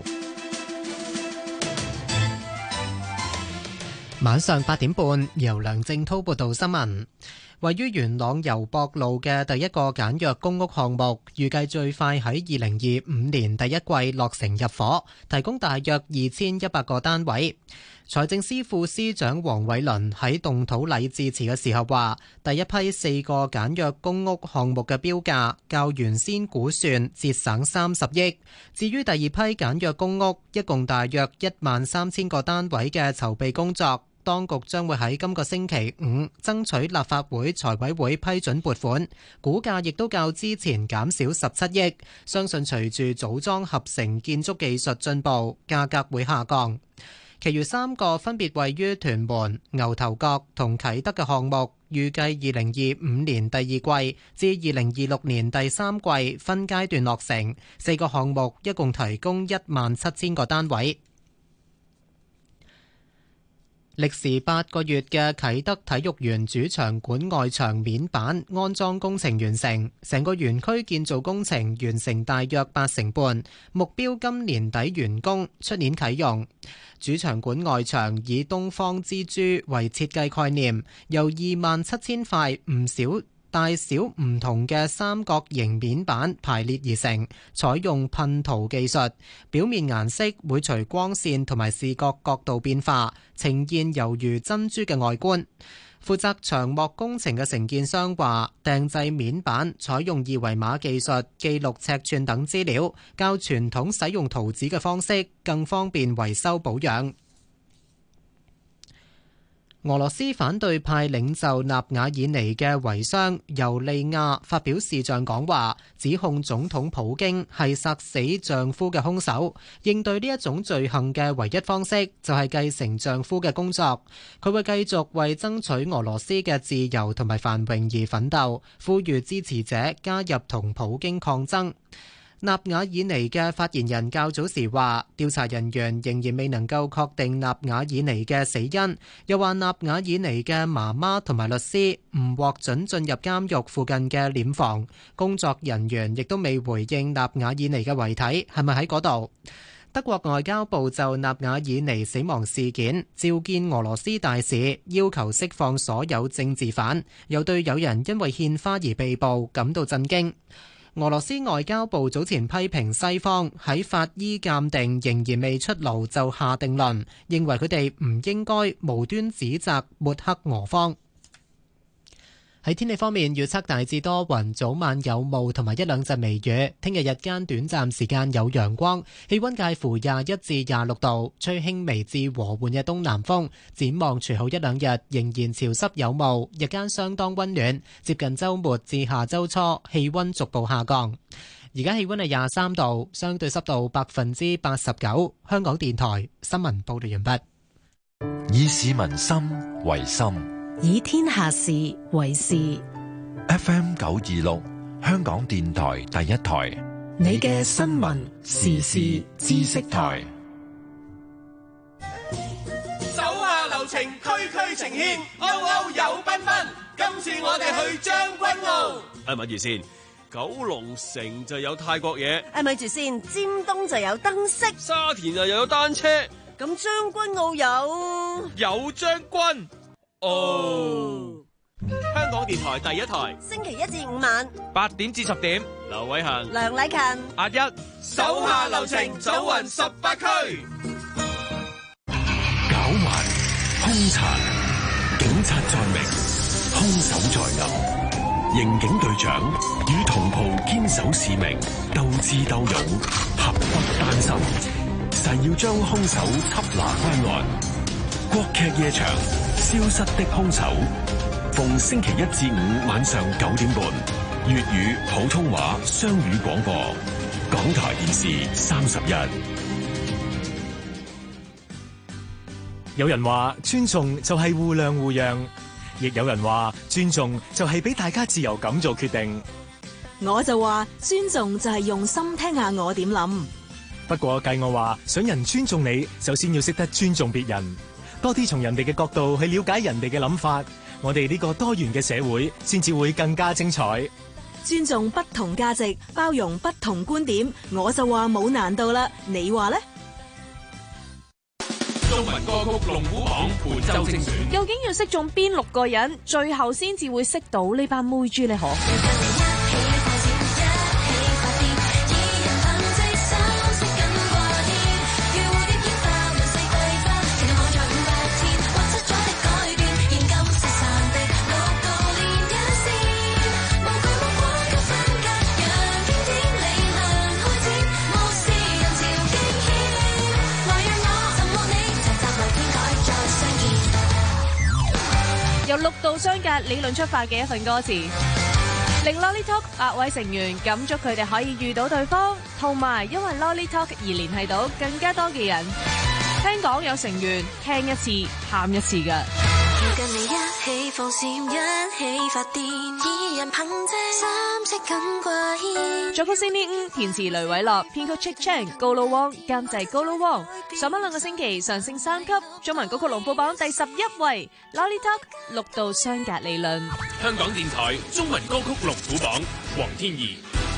Speaker 6: 晚上八點半，由梁正滔報道新聞。位於元朗油博路嘅第一個簡約公屋項目，預計最快喺二零二五年第一季落成入伙，提供大約二千一百個單位。財政司副司長黃偉綸喺動土禮致辭嘅時候話，第一批四個簡約公屋項目嘅標價較原先估算節省三十億。至於第二批簡約公屋，一共大約一萬三千個單位嘅籌備工作，當局將會喺今個星期五爭取立法會財委會批准撥款，估價亦都較之前減少十七億。相信隨住組裝合成建築技術進步，價格會下降。其餘三個分別位於屯門、牛頭角同啟德嘅項目，預計二零二五年第二季至二零二六年第三季分階段落成。四個項目一共提供一萬七千個單位。歷時八個月嘅啟德體育園主場館外牆面板安裝工程完成，成個園區建造工程完成大約八成半，目標今年底完工，出年啟用。主場館外牆以東方之珠為設計概念，由二萬七千塊唔少大小唔同嘅三角形面板排列而成，採用噴塗技術，表面顏色會隨光線同埋視覺角度變化，呈現猶如珍珠嘅外觀。負責牆幕工程嘅承建商話，訂製面板採用二維碼技術記錄尺寸等資料，較傳統使用圖紙嘅方式更方便維修保養。俄羅斯反對派領袖納瓦爾尼嘅遺孀尤利亞發表視像講話，指控總統普京係殺死丈夫嘅兇手。應對呢一種罪行嘅唯一方式就係繼承丈夫嘅工作。佢會繼續為爭取俄羅斯嘅自由同埋繁榮而奮鬥，呼籲支持者加入同普京抗爭。納瓦爾尼嘅發言人較早時話，調查人員仍然未能夠確定納瓦爾尼嘅死因，又話納瓦爾尼嘅媽媽同埋律師唔獲准進入監獄附近嘅殮房，工作人員亦都未回應納瓦爾尼嘅遺體係咪喺嗰度。德國外交部就納瓦爾尼死亡事件召見俄羅斯大使，要求釋放所有政治犯，又對有人因為獻花而被捕感到震驚。俄羅斯外交部早前批評西方喺法醫鑑定仍然未出爐就下定論，認為佢哋唔應該無端指責抹黑俄方。喺天氣方面，預測大致多雲，早晚有霧同埋一兩陣微雨。聽日日間短暫時間有陽光，氣溫介乎廿一至廿六度，吹輕微至和緩嘅東南風。展望隨後一兩日仍然潮濕有霧，日間相當溫暖。接近週末至下週初，氣溫逐步下降。而家氣溫係廿三度，相對濕度百分之八十九。香港電台新聞報道完畢。
Speaker 5: 以市民心為心，
Speaker 7: 以天下事為事。
Speaker 5: F M 九二六，香港電台第一台，
Speaker 7: 你嘅新聞時事知識台。
Speaker 4: 手下留情，區區呈獻，歐歐有繽紛。今次我哋去將軍澳。
Speaker 1: 誒，咪住先，九龍城就有泰國嘢。
Speaker 2: 誒，咪住先，尖東就有燈飾，
Speaker 1: 沙田啊又有單車。
Speaker 2: 咁將軍澳有
Speaker 1: 有將軍。哦，香港電台第一台，
Speaker 2: 星期一至五晚
Speaker 3: 八點至十點，
Speaker 1: 劉偉恒、
Speaker 2: 梁禮勤、
Speaker 3: 阿一，
Speaker 4: 手下留情，走勻十八區。
Speaker 5: 狡猾、兇殘，警察在明，兇手在暗。刑警隊長與同袍堅守使命，鬥智鬥勇，合不單心，誓要將兇手緝拿歸案。國劇夜場，消失的兇手，逢星期一至五晚上九點半，粵語、普通話雙語廣播，港台電視三十一。
Speaker 8: 有人話尊重就係互諒互讓，亦有人話尊重就係俾大家自由咁做決定。
Speaker 7: 我就話尊重就係用心聽下我點諗。
Speaker 8: 不過計我話，想人尊重你，首先要識得尊重別人。多啲從人哋嘅角度去了解人哋嘅諗法，我哋呢個多元嘅社會先至會更加精彩。
Speaker 7: 尊重不同價值，包容不同觀點，我就話冇難度啦。你話呢？
Speaker 5: 中文歌曲龍虎榜本周精選，
Speaker 9: 究竟要識中邊六個人，最後先至會識到呢班妹豬呢？可？由六度相隔理論出發嘅一份歌詞，令 Lolly Talk 八位成員感觸佢哋可以遇到對方，同埋因為 Lolly Talk 而聯繫到更加多嘅人。聽講有成員聽一次喊一次㗎。
Speaker 10: 跟你一起放閃，一起發電，二人憑借三色緊掛牽。
Speaker 9: 作曲 Cindy Ng， 填詞雷偉樂，編曲 Chick Chang， 高佬汪，監製高佬汪。上返兩個星期上升三級，中文歌曲龍虎榜第十一位 Lolly Talk 六度相隔理論。
Speaker 5: 香港電台中文歌曲龍虎榜，黃天怡。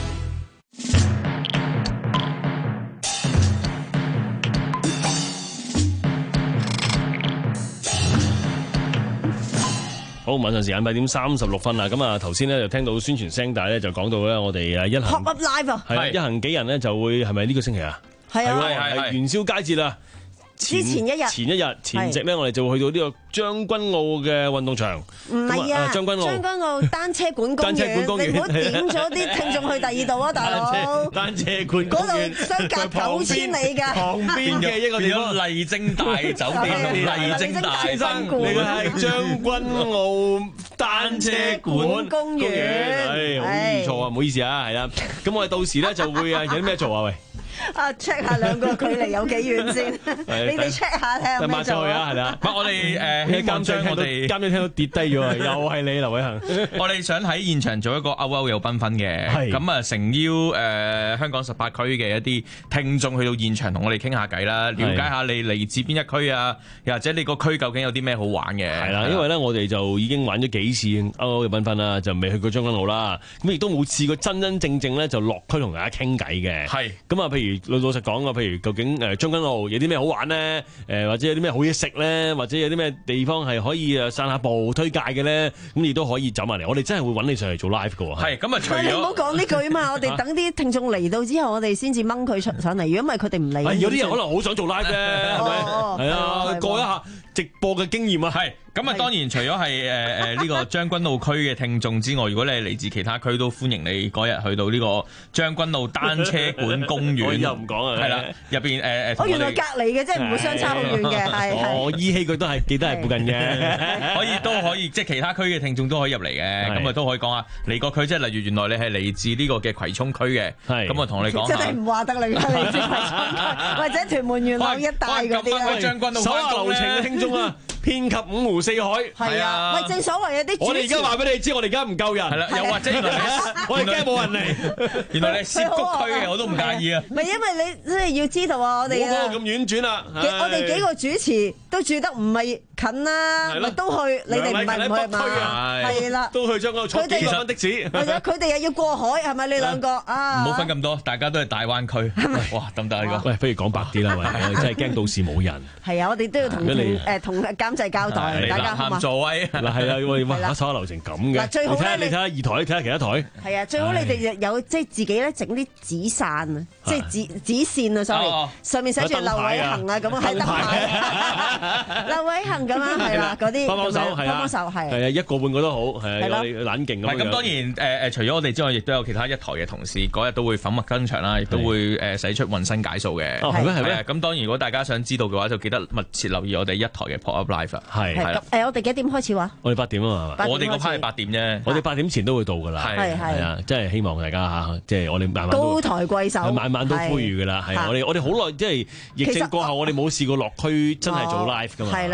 Speaker 1: 好，晚上時間八點三十六分啦。咁啊，頭先咧就聽到宣傳聲帶咧，就講到咧，我哋啊一行
Speaker 2: Pop Up Live 啊，
Speaker 1: 係一行幾人咧就會係咪呢個星期啊？
Speaker 2: 係啊，
Speaker 1: 係係元宵佳節啦。
Speaker 2: 之前一日，
Speaker 1: 前一日前夕咧，我哋就會去到呢個將軍澳嘅運動場。
Speaker 2: 唔係啊，
Speaker 1: 將軍澳
Speaker 2: 將軍澳單車館公園，你唔好點咗啲聽眾去第二度啊，大佬！
Speaker 1: 單車館
Speaker 2: 嗰度相隔九千里㗎，
Speaker 1: 旁邊嘅一個地方
Speaker 3: 麗晶大酒店，麗晶大賓館，
Speaker 1: 你係將軍澳單車館
Speaker 2: 公園，
Speaker 1: 係好唔錯啊！唔好意思啊，係啦。咁我哋到時咧就會啊有啲咩做啊？喂！
Speaker 2: 啊 check 下兩個距離有幾遠先，你哋 check 下睇下有咩做啊？
Speaker 1: 係啦，
Speaker 3: 唔係我哋誒希望將我哋
Speaker 1: 監聽到跌低咗啊！又係你劉偉恒，
Speaker 3: 我哋想喺現場做一個歐歐有繽紛嘅，咁啊誠邀誒香港十八區嘅一啲聽眾去到現場同我哋傾下偈啦，了解下你嚟自邊一區啊，又或者你個區究竟有啲咩好玩嘅？
Speaker 1: 係啦，因為咧我哋就已經玩咗幾次歐歐有繽紛啦，就未去過將軍澳啦，咁亦都冇試過真真正正咧就落區同大家傾偈嘅。係咁啊，譬如老老實講啊，譬如究竟誒將軍澳有啲咩好玩咧？誒或者有啲咩好嘢食咧？或者有啲咩地方係可以誒散下步推介嘅咧？咁亦都可以走埋嚟。我哋真係會揾你上嚟做 live 嘅喎。係咁啊，除咗
Speaker 2: 你唔好講呢句啊嘛，我哋等啲聽眾嚟到之後，我哋先至掹佢上上嚟。如果唔係佢哋唔嚟，
Speaker 1: 有啲人可能好想做 live 啫，係咪？係啊，過一下直播嘅經驗啊，係。
Speaker 3: 咁啊，當然除咗係誒誒呢個將軍澳區嘅聽眾之外，如果你係嚟自其他區，都歡迎你嗰日去到呢個將軍澳單車館公園。我
Speaker 1: 又唔講啊，
Speaker 3: 係啦，入邊誒誒。
Speaker 2: 我原來隔離嘅，即係唔會相差好遠嘅，係。
Speaker 1: 我依稀佢都係記得係附近嘅，
Speaker 3: 可以都可以，即係其他區嘅聽眾都可以入嚟嘅，咁啊都可以講下嚟個區，即係例如原來你係嚟自呢個嘅葵涌區嘅，咁啊同你講下。
Speaker 2: 真係唔話得你嚟自葵涌區，或者屯門元朗一帶嗰啲啊。
Speaker 3: 將軍澳
Speaker 1: 手下留情嘅聽眾啊！遍及五湖四海，
Speaker 2: 係啊，喂，正所謂有啲
Speaker 1: 我哋而家話俾你知，我哋而家唔夠人，係啦，又或者原來我哋驚冇人嚟，原來你係涉谷區嘅，我都唔介意啊。
Speaker 2: 唔係因為你即係要知道啊，我哋
Speaker 1: 冇嗰個咁婉轉啦。
Speaker 2: 我哋幾個主持都住得唔係近啦，咪都去，你哋唔係唔去嘛？係啦，
Speaker 1: 都去將嗰個坐幾十蚊的士，
Speaker 2: 係啊，佢哋又要過海，係咪你兩個啊？
Speaker 3: 唔好分咁多，大家都係大灣區，哇，得唔得呢個？
Speaker 1: 喂，不如講白啲啦，喂，真係驚到時冇人。
Speaker 2: 係啊，我哋都要同誒同監製交代，大家好嘛？
Speaker 3: 座位嗱
Speaker 1: 係啦，喂，哇，手下留情咁嘅。嗱，
Speaker 2: 最好咧，
Speaker 1: 你睇下二台，睇下其他台。
Speaker 2: 係啊，最好你哋有即係自己咧整啲紙傘啊，即係紙紙線啊，sorry，上面寫住劉偉恒啊，咁啊係燈牌，劉偉恒咁樣係啦，嗰啲
Speaker 1: 幫幫手係啊，
Speaker 2: 幫幫手係。
Speaker 1: 係啊，一個半個都好，係啊，冷靜咁樣。
Speaker 3: 咁當然誒誒，除咗我哋之外，亦都有其他一台嘅同事嗰日都會粉墨登場啦，亦都會誒使出渾身解數嘅。
Speaker 1: 係咩係咩？
Speaker 3: 咁當然如果大家想知道嘅話，就記得密切留意我哋一台嘅 Pop Up Live。
Speaker 1: 係係啦。
Speaker 2: 誒，我哋幾點開始話？
Speaker 1: 我哋八點啊嘛。
Speaker 3: 我哋嗰 part 係八點啫。
Speaker 1: 我哋八點前都會到㗎啦。
Speaker 2: 係係
Speaker 1: 啊，即係希望大家嚇，即係我哋慢慢
Speaker 2: 高抬貴手，
Speaker 1: 晚晚都呼籲㗎啦。係我哋我哋好耐即係疫症過後，我哋冇試過落區真係做 live 㗎嘛。
Speaker 2: 係啦，同埋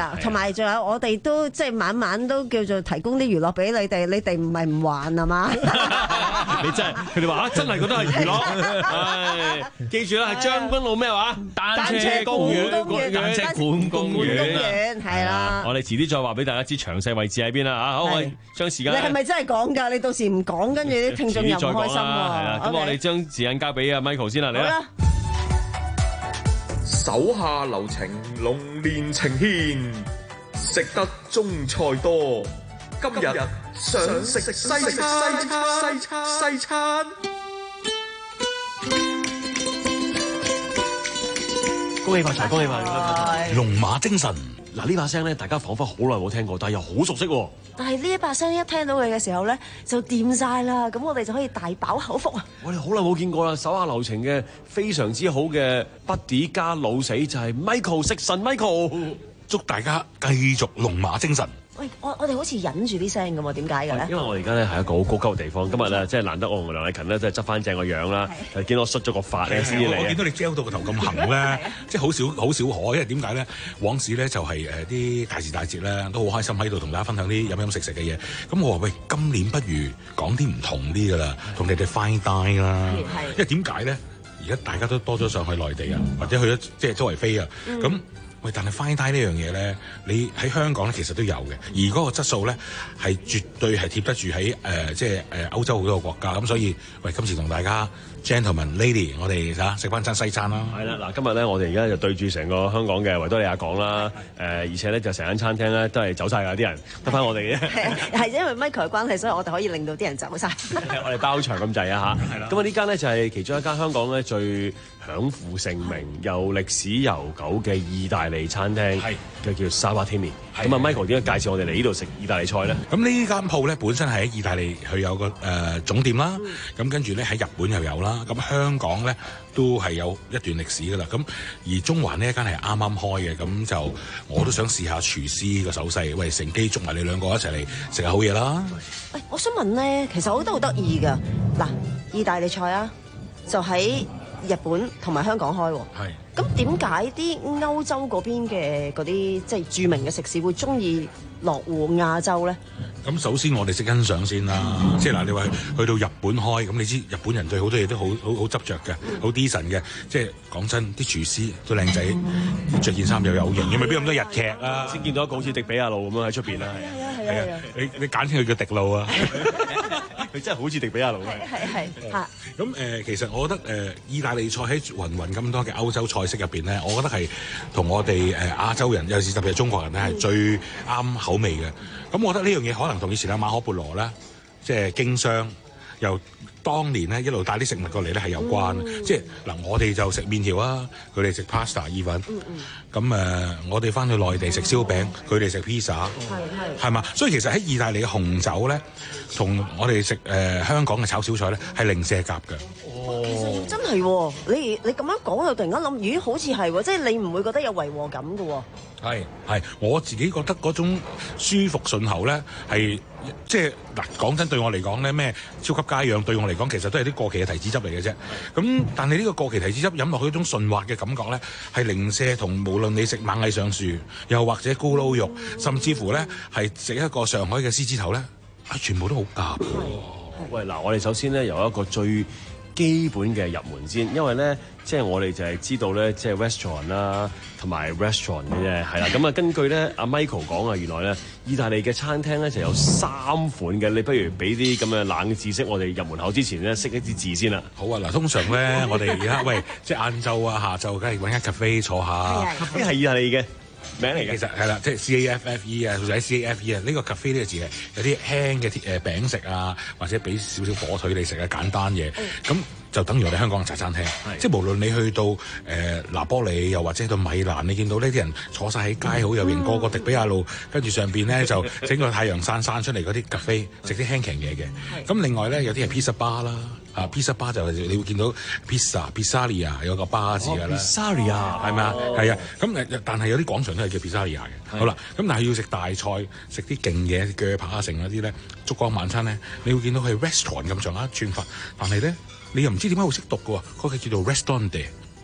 Speaker 2: 埋仲有我哋都即係晚晚都叫做提供啲娛樂俾你哋，你哋唔係唔還啊嘛？
Speaker 1: 你真係佢哋話啊，真係覺得係娛樂。唉，記住啦，係將軍澳咩話？單車公園，單車館公園
Speaker 2: 係啦。
Speaker 1: 我哋遲啲再話俾大家知詳細位置喺邊啦嚇。好，我哋將時間。
Speaker 2: 你係咪真係講㗎？你到時唔講，跟住啲聽眾又唔開心喎。係
Speaker 1: 啦，咁我哋將時間交俾阿 Michael 先啦，你啦。
Speaker 11: 手下留情，龍年呈獻，食得中菜多。今日想食西餐，西餐，西餐。
Speaker 1: 恭喜發財，恭喜發財！
Speaker 5: 龍馬精神。
Speaker 1: 嗱，呢把聲咧，大家彷彿好耐冇聽過，但係又好熟悉喎。
Speaker 2: 但係呢一把聲一聽到佢嘅時候咧，就掂晒啦。咁我哋就可以大飽口福啊！
Speaker 1: 我哋好耐冇見過啦，手下留情嘅非常之好嘅 Buddy 加老死就係 Michael 食神 Michael，
Speaker 5: 祝大家繼續龍馬精神。
Speaker 2: 喂，我我哋好似忍住啲聲咁喎，點解嘅咧？
Speaker 1: 因為我哋而家咧係一個好高級嘅地方，今日咧即係難得我同梁禮勤咧即係執翻正個樣啦，就見到我梳咗個髮咧先至嚟。
Speaker 5: 我見到你 gel 到個頭咁行咧，即係好少好少可，因為點解咧？往時咧就係誒啲大時大節咧都好開心喺度同大家分享啲飲飲食食嘅嘢。咁我話喂，今年不如講啲唔同啲㗎啦，同你哋 fine dine 啦。因為點解咧？而家大家都多咗上去內地啊，或者去咗即係周圍飛啊，咁、嗯。喂，但係 fine dine 呢樣嘢咧，你喺香港咧其實都有嘅，而嗰個質素咧係絕對係貼得住喺誒、呃、即係誒歐洲好多個國家，咁所以喂今次同大家 gentleman lady， 我哋嚇食翻餐西餐啦。係啦，嗱今日咧我哋而家就對住成個香港嘅維多利亞港啦，誒、呃、而且咧就成間餐廳咧都係走晒㗎啲人，得翻我哋嘅。
Speaker 2: 係因為 Michael 嘅關係，所以我哋可以令到啲人走晒。
Speaker 1: 我哋包場咁滯啊嚇。係啦。咁啊呢間咧就係其中一間香港咧最享負盛名、又歷史悠久嘅意大利餐廳，嘅叫 Sabatini。咁啊 Michael 點解介紹我哋嚟呢度食意大利菜咧？咁呢間鋪咧本身係喺意大利，佢有個誒、呃、總店啦。咁、嗯、跟住咧喺日本又有啦。咁香港咧都係有一段歷史噶啦。咁而中環呢一間係啱啱開嘅，咁就我都想試下廚師個手勢。喂，乘機捉埋你兩個一齊嚟食下好嘢啦！
Speaker 2: 喂，我想問咧，其實我覺得好得意噶。嗱，意大利菜啊，就喺日本同埋香港開喎。係。咁點解啲歐洲嗰邊嘅嗰啲即係著名嘅食肆會中意落戶亞洲咧？
Speaker 5: 咁首先我哋識欣賞先啦，嗯、即係嗱，你話去到日本開，咁你知日本人對好多嘢都好好好執着嘅，好 decent 嘅。即係講真，啲廚師都靚仔，着件衫又有型，又未必咁多日劇啊。先見到一個好似迪比亞路咁樣喺出邊啦。係啊係啊係啊！你你簡稱佢叫迪路啊。佢真係好似迪比亞路嘅。係係嚇。咁誒、呃，其實我覺得誒、呃，意大利菜喺雲雲咁多嘅歐洲菜式入邊咧，我覺得係同我哋誒、呃、亞洲人，尤其是特別係中國人咧，係、嗯、最啱口味嘅。咁我覺得呢樣嘢可能同以前阿馬可波羅咧，即係經商由當年咧一路帶啲食物過嚟咧係有關。嗯、即係嗱，我哋就食麵條啊，佢哋食 pasta 意粉。嗯嗯。咁誒、呃，我哋翻去內地食燒餅，佢哋食 pizza。係係。係嘛？所以其實喺意大利嘅紅酒咧，同我哋食誒香港嘅炒小菜咧係零舍夾嘅。
Speaker 2: 哦，其實真係喎，你你咁樣講，我突然間諗，咦，好似係喎，即係你唔會覺得有違和感嘅喎。
Speaker 5: 係係，我自己覺得嗰種舒服順喉咧，係即係嗱，講真對我嚟講咧，咩超級佳釀對我嚟講，其實都係啲過期嘅提子汁嚟嘅啫。咁但係呢個過期提子汁飲落去嗰種順滑嘅感覺咧，係零舍同無論你食螞蟻上樹，又或者咕嚕肉，嗯、甚至乎咧係食一個上海嘅獅子頭咧，係全部都好夾。
Speaker 1: 喂，嗱，我哋首先咧由一個最基本嘅入門先，因為咧，即係我哋就係知道咧，即係 restaurant 啦，同埋 restaurant 嘅啫，係啦。咁啊，根據咧阿 Michael 講啊，原來咧，意大利嘅餐廳咧就有三款嘅。你不如俾啲咁嘅冷知識，我哋入門口之前咧，識一啲字先啦。
Speaker 5: 好啊，嗱，通常咧，我哋而家喂，即係晏晝啊、下晝，梗係揾間 cafe 坐下。
Speaker 1: 呢係意大利嘅名嚟嘅，
Speaker 5: 其實係啦，即係 C A F F E 啊，或者 C A F E 啊，呢個 cafe 呢個字係有啲輕嘅誒餅食啊，或者俾少少火腿你食啊，簡單嘢咁。嗯就等於我哋香港嘅茶餐廳，即係無論你去到誒、呃、拿波里，又或者去到米蘭，你見到呢啲人坐晒喺街，好有型，個個迪比亞路，跟住上邊咧就整個太陽傘傘出嚟嗰啲 cafe，食啲輕強嘢嘅。咁另外咧有啲係 pizza bar 啦，啊 pizza bar 就你會見到 pizza pizzeria 有個巴字㗎啦 pizzeria 係咪啊？係啊，咁但係有啲廣場都係叫 pizzeria 嘅。好啦，咁但係要食大菜，食啲勁嘢，鋸扒啊成嗰啲咧，燭光晚餐咧，你會見到係 restaurant 咁上下串法，但係咧。你又唔知點解會識讀嘅喎？嗰個叫做 restaurant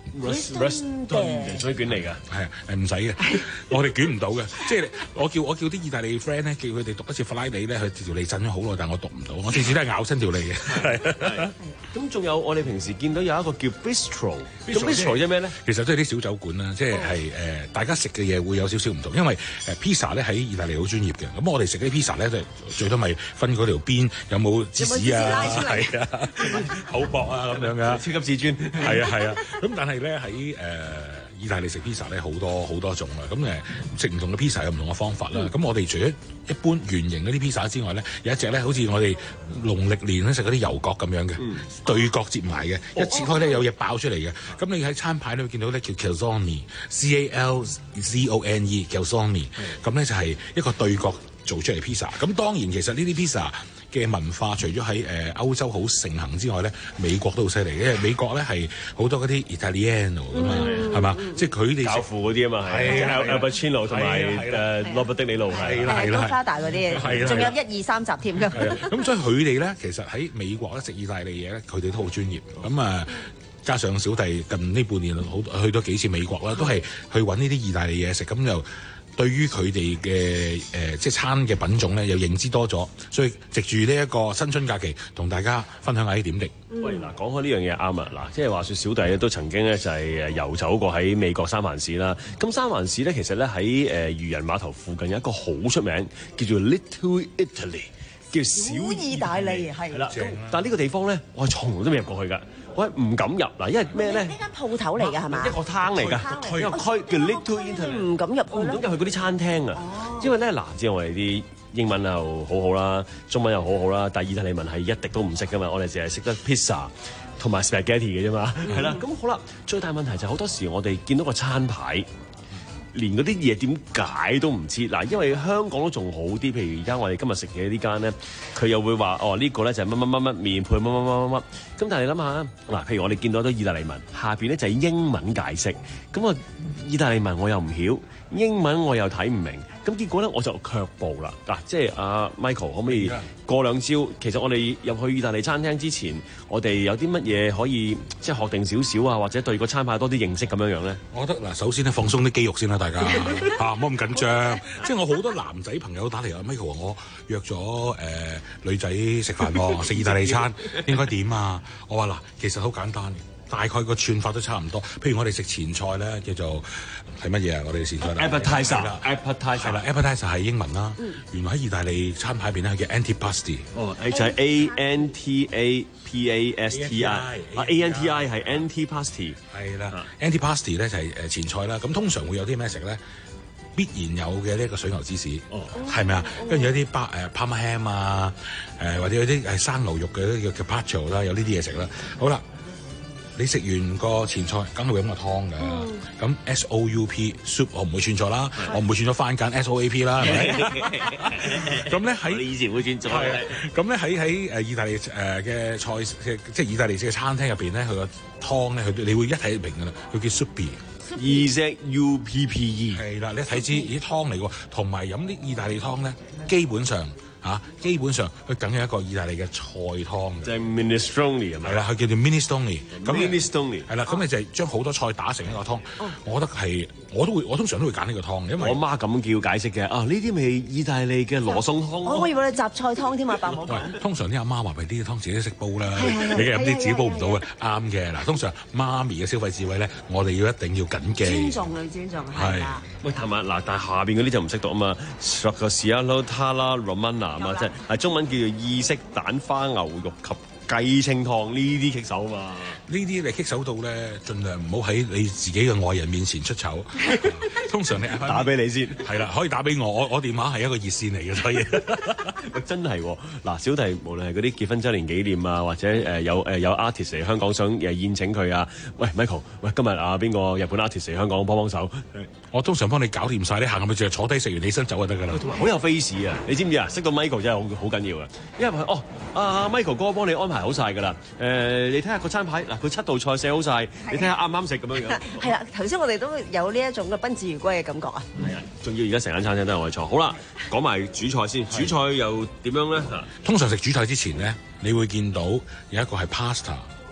Speaker 1: Rustone 水卷嚟㗎，
Speaker 12: 係啊，係唔使嘅，我哋捲唔到嘅。即係我叫我叫啲意大利 friend 咧，叫佢哋讀一次法拉利咧，佢條脷震咗好耐，但我讀唔到，我次次都係咬親條脷嘅。
Speaker 1: 咁仲有我哋平時見到有一個叫 bistro， 咁 bistro 即係咩咧？
Speaker 12: 其實都係啲小酒館啦，即係係誒大家食嘅嘢會有少少唔同，因為誒 pizza 咧喺意大利好專業嘅，咁我哋食啲 pizza 咧就最多咪分嗰條邊有冇芝士啊，係啊，厚薄啊咁樣噶，
Speaker 1: 超級至尊，
Speaker 12: 係啊係啊，咁但係咧喺誒意大利食 pizza 咧好多好多種啦，咁誒食唔同嘅 pizza 有唔同嘅方法啦，咁、嗯、我哋除咗一般圓形嗰啲 pizza 之外咧，有一隻咧好似我哋農曆年咧食嗰啲油角咁樣嘅，嗯、對角接埋嘅，哦、一切開咧有嘢爆出嚟嘅，咁、哦、你喺餐牌咧會見到咧叫 calzone，C A L Z O N E，calzone，咁咧就係一個對角做出嚟 pizza，咁當然其實呢啲 pizza嘅文化除咗喺誒歐洲好盛行之外咧，美國都好犀利，因為美國咧係好多嗰啲 Italiano 㗎嘛，係嘛？即係佢哋
Speaker 1: 教父嗰啲啊嘛，係 Al Pacino 同埋誒羅伯迪尼路，
Speaker 2: 係啦係啦，高沙大嗰啲，仲有一二三集添㗎。
Speaker 12: 咁所以佢哋咧其實喺美國咧食意大利嘢咧，佢哋都好專業。咁啊，加上小弟近呢半年好去多幾次美國啦，都係去揾呢啲意大利嘢食，咁就對於佢哋嘅誒即係餐嘅品種咧，又認知多咗，所以藉住呢一個新春假期，同大家分享下啲點滴。
Speaker 1: 喂，嗱講開呢樣嘢啱啊！嗱，即係話説小弟咧都曾經咧就係誒遊走過喺美國三藩市啦。咁三藩市咧其實咧喺誒漁人碼頭附近有一個好出名叫做 Little Italy， 叫小意大利，係啦。但係呢個地方咧，我係從來都未入過去㗎。我係唔敢入嗱，因為咩咧？呢間
Speaker 2: 鋪頭嚟㗎係嘛？
Speaker 1: 一個攤嚟㗎，一個區叫 Little Italy。
Speaker 2: 唔敢入去，
Speaker 1: 唔敢入去嗰啲餐廳啊！哦、因為咧嗱，知我哋啲英文又好好啦，中文又好好啦，但係意大利文係一滴都唔識㗎嘛，我哋淨係識得 pizza 同埋 spaghetti 嘅啫嘛，係啦、嗯。咁好啦，最大問題就係好多時我哋見到個餐牌，連嗰啲嘢點解都唔知嗱，因為香港都仲好啲。譬如而家我哋今日食嘅呢間咧，佢又會話哦呢、呢個咧就係乜乜乜乜麵配乜乜乜乜乜。咁但係你諗下嗱，譬如我哋見到都意大利文，下邊咧就係英文解釋。咁啊，意大利文我又唔曉，英文我又睇唔明。咁結果咧我就卻步啦。嗱、啊，即係阿、啊、Michael 可唔可以過兩招？其實我哋入去意大利餐廳之前，我哋有啲乜嘢可以即係學定少少啊，或者對個餐牌多啲認識咁樣樣咧？
Speaker 12: 我覺得嗱，首先咧放鬆啲肌肉先啦，大家嚇唔好咁緊張。即係我好多男仔朋友打嚟啊 ，Michael 話我約咗誒、呃、女仔食飯喎，食意大利餐應該點啊？我話嗱，其實好簡單。大概個串法都差唔多，譬如我哋食前菜咧，叫做係乜嘢啊？我哋嘅前菜
Speaker 1: appetizer，appetizer
Speaker 12: 係啦 appetizer 係英文啦。嗯、原來喺意大利餐牌入邊咧叫 antipasti。
Speaker 1: 哦，就係 A N T A P A S T I 啊 ，A N T I 係 antipasti。係
Speaker 12: 啦 antipasti 咧就係誒前菜啦。咁通常會有啲咩食咧？必然有嘅呢一個水牛芝士，係咪啊？跟住有啲巴誒 Parma ham 啊，誒或者有啲係生牛肉嘅叫 carpaccio 啦，有呢啲嘢食啦。好啦。你食完個前菜，梗係會飲個湯㗎。咁、嗯、S O U P soup 我唔會串錯啦，嗯、我唔會串咗番梘 S O A P 啦，係咪？咁咧喺
Speaker 3: 以前會串錯。
Speaker 12: 咁咧喺喺誒意大利誒嘅菜即即係意大利式嘅餐廳入邊咧，佢個湯咧，佢你會一睇明㗎啦，佢叫 Suppi，E
Speaker 1: Z U P P E。
Speaker 12: 係啦，你一睇知咦湯嚟喎，同埋飲啲意大利湯咧，基本上。嚇、啊，基本上佢梗係一個意大利嘅菜湯嘅，
Speaker 1: 就係 minestrone 係咪？
Speaker 12: 係啦，佢叫做 minestrone。咁
Speaker 1: minestrone
Speaker 12: 係啦，咁你就係將好多菜打成一個湯。哦、我覺得係，我都會，我通常都會揀呢個湯，因為
Speaker 1: 我媽咁叫解釋嘅。啊，呢啲咪意大利嘅羅宋湯。
Speaker 2: 我以為你雜菜湯添啊，伯母。
Speaker 12: 通常啲阿媽話俾呢啲湯自己都識煲啦，你嘅飲啲自己煲唔到嘅，啱嘅。嗱，通常媽咪嘅消費智慧咧，我哋要一定要緊記。
Speaker 2: 尊重你，尊重係啦。
Speaker 1: 喂，同埋嗱，但係下邊嗰啲就唔識讀啊嘛 Stracciatella Romana 啊嘛，即係係中文叫做意式蛋花牛肉及雞清湯，呢啲棘手嘛。
Speaker 12: 呢啲你棘手到咧，盡量唔好喺你自己嘅愛人面前出醜。通常你
Speaker 1: 打俾你先，
Speaker 12: 係啦，可以打俾我，我我電話係一個熱線嚟嘅，所以
Speaker 1: 真係喎。嗱，小弟無論係嗰啲結婚週年紀念啊，或者誒有誒有 artist 嚟香港想誒宴請佢啊，喂 Michael，喂今日啊邊個日本 artist 嚟香港幫幫手？
Speaker 12: 我通常幫你搞掂晒，你行入去就坐低食完起身走就得㗎啦。
Speaker 1: 好有 face 啊！你知唔知啊？識到 Michael 真係好好緊要啊！因為哦，阿 Michael 哥幫你安排好晒㗎啦。誒，你睇下個餐牌嗱，佢七道菜寫好晒，你睇下啱唔啱食咁樣樣。
Speaker 2: 係啦，頭先我哋都有呢一種嘅賓至如歸嘅感覺啊。
Speaker 1: 係啊，仲要而家成間餐廳都係我哋坐。好啦，講埋主菜先，主菜又點樣咧？
Speaker 12: 通常食主菜之前咧，你會見到有一個係 pasta。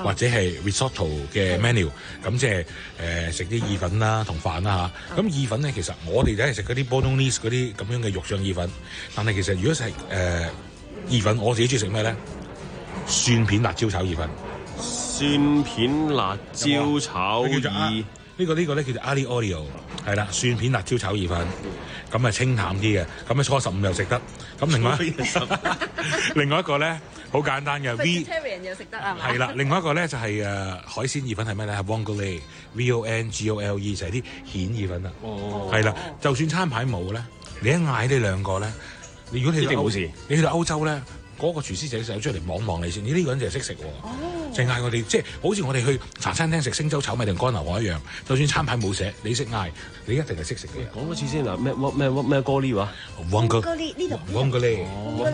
Speaker 12: 或者係 risotto 嘅 menu，咁即係誒食啲意粉啦同飯啦嚇。咁意粉咧，其實我哋就係食嗰啲 bolognese 嗰啲咁樣嘅肉醬意粉，但係其實如果食誒、呃、意粉，我自己中意食咩咧？蒜片辣椒炒意粉。
Speaker 1: 蒜片辣椒炒意，
Speaker 12: 呢、這個呢、這個咧叫做 aglio olio， 係啦，蒜片辣椒炒意粉，咁啊清淡啲嘅，咁啊初十五又食得。咁另外另外一個咧好簡單嘅
Speaker 2: vegetarian 又食得係咪？
Speaker 12: 係啦，另外一個咧就係、是、誒、呃、海鮮意粉係咩咧？係 vongole V O N G O L E 就係啲蜆意粉啦。哦，係啦，就算餐牌冇咧，你一嗌呢兩個咧，如果你去到冇事，你去到歐洲咧。嗰、那個廚師就走出嚟望望你先，你呢個人就係識食喎，淨係我哋即係好似我哋去茶餐廳食星洲炒米定乾牛河一樣，就算餐牌冇寫，你識嗌，你一定係識食嘅。
Speaker 1: 講多次先嗱，咩咩咩咩咖喱話
Speaker 12: ？Vongole
Speaker 2: 呢度
Speaker 12: Vongole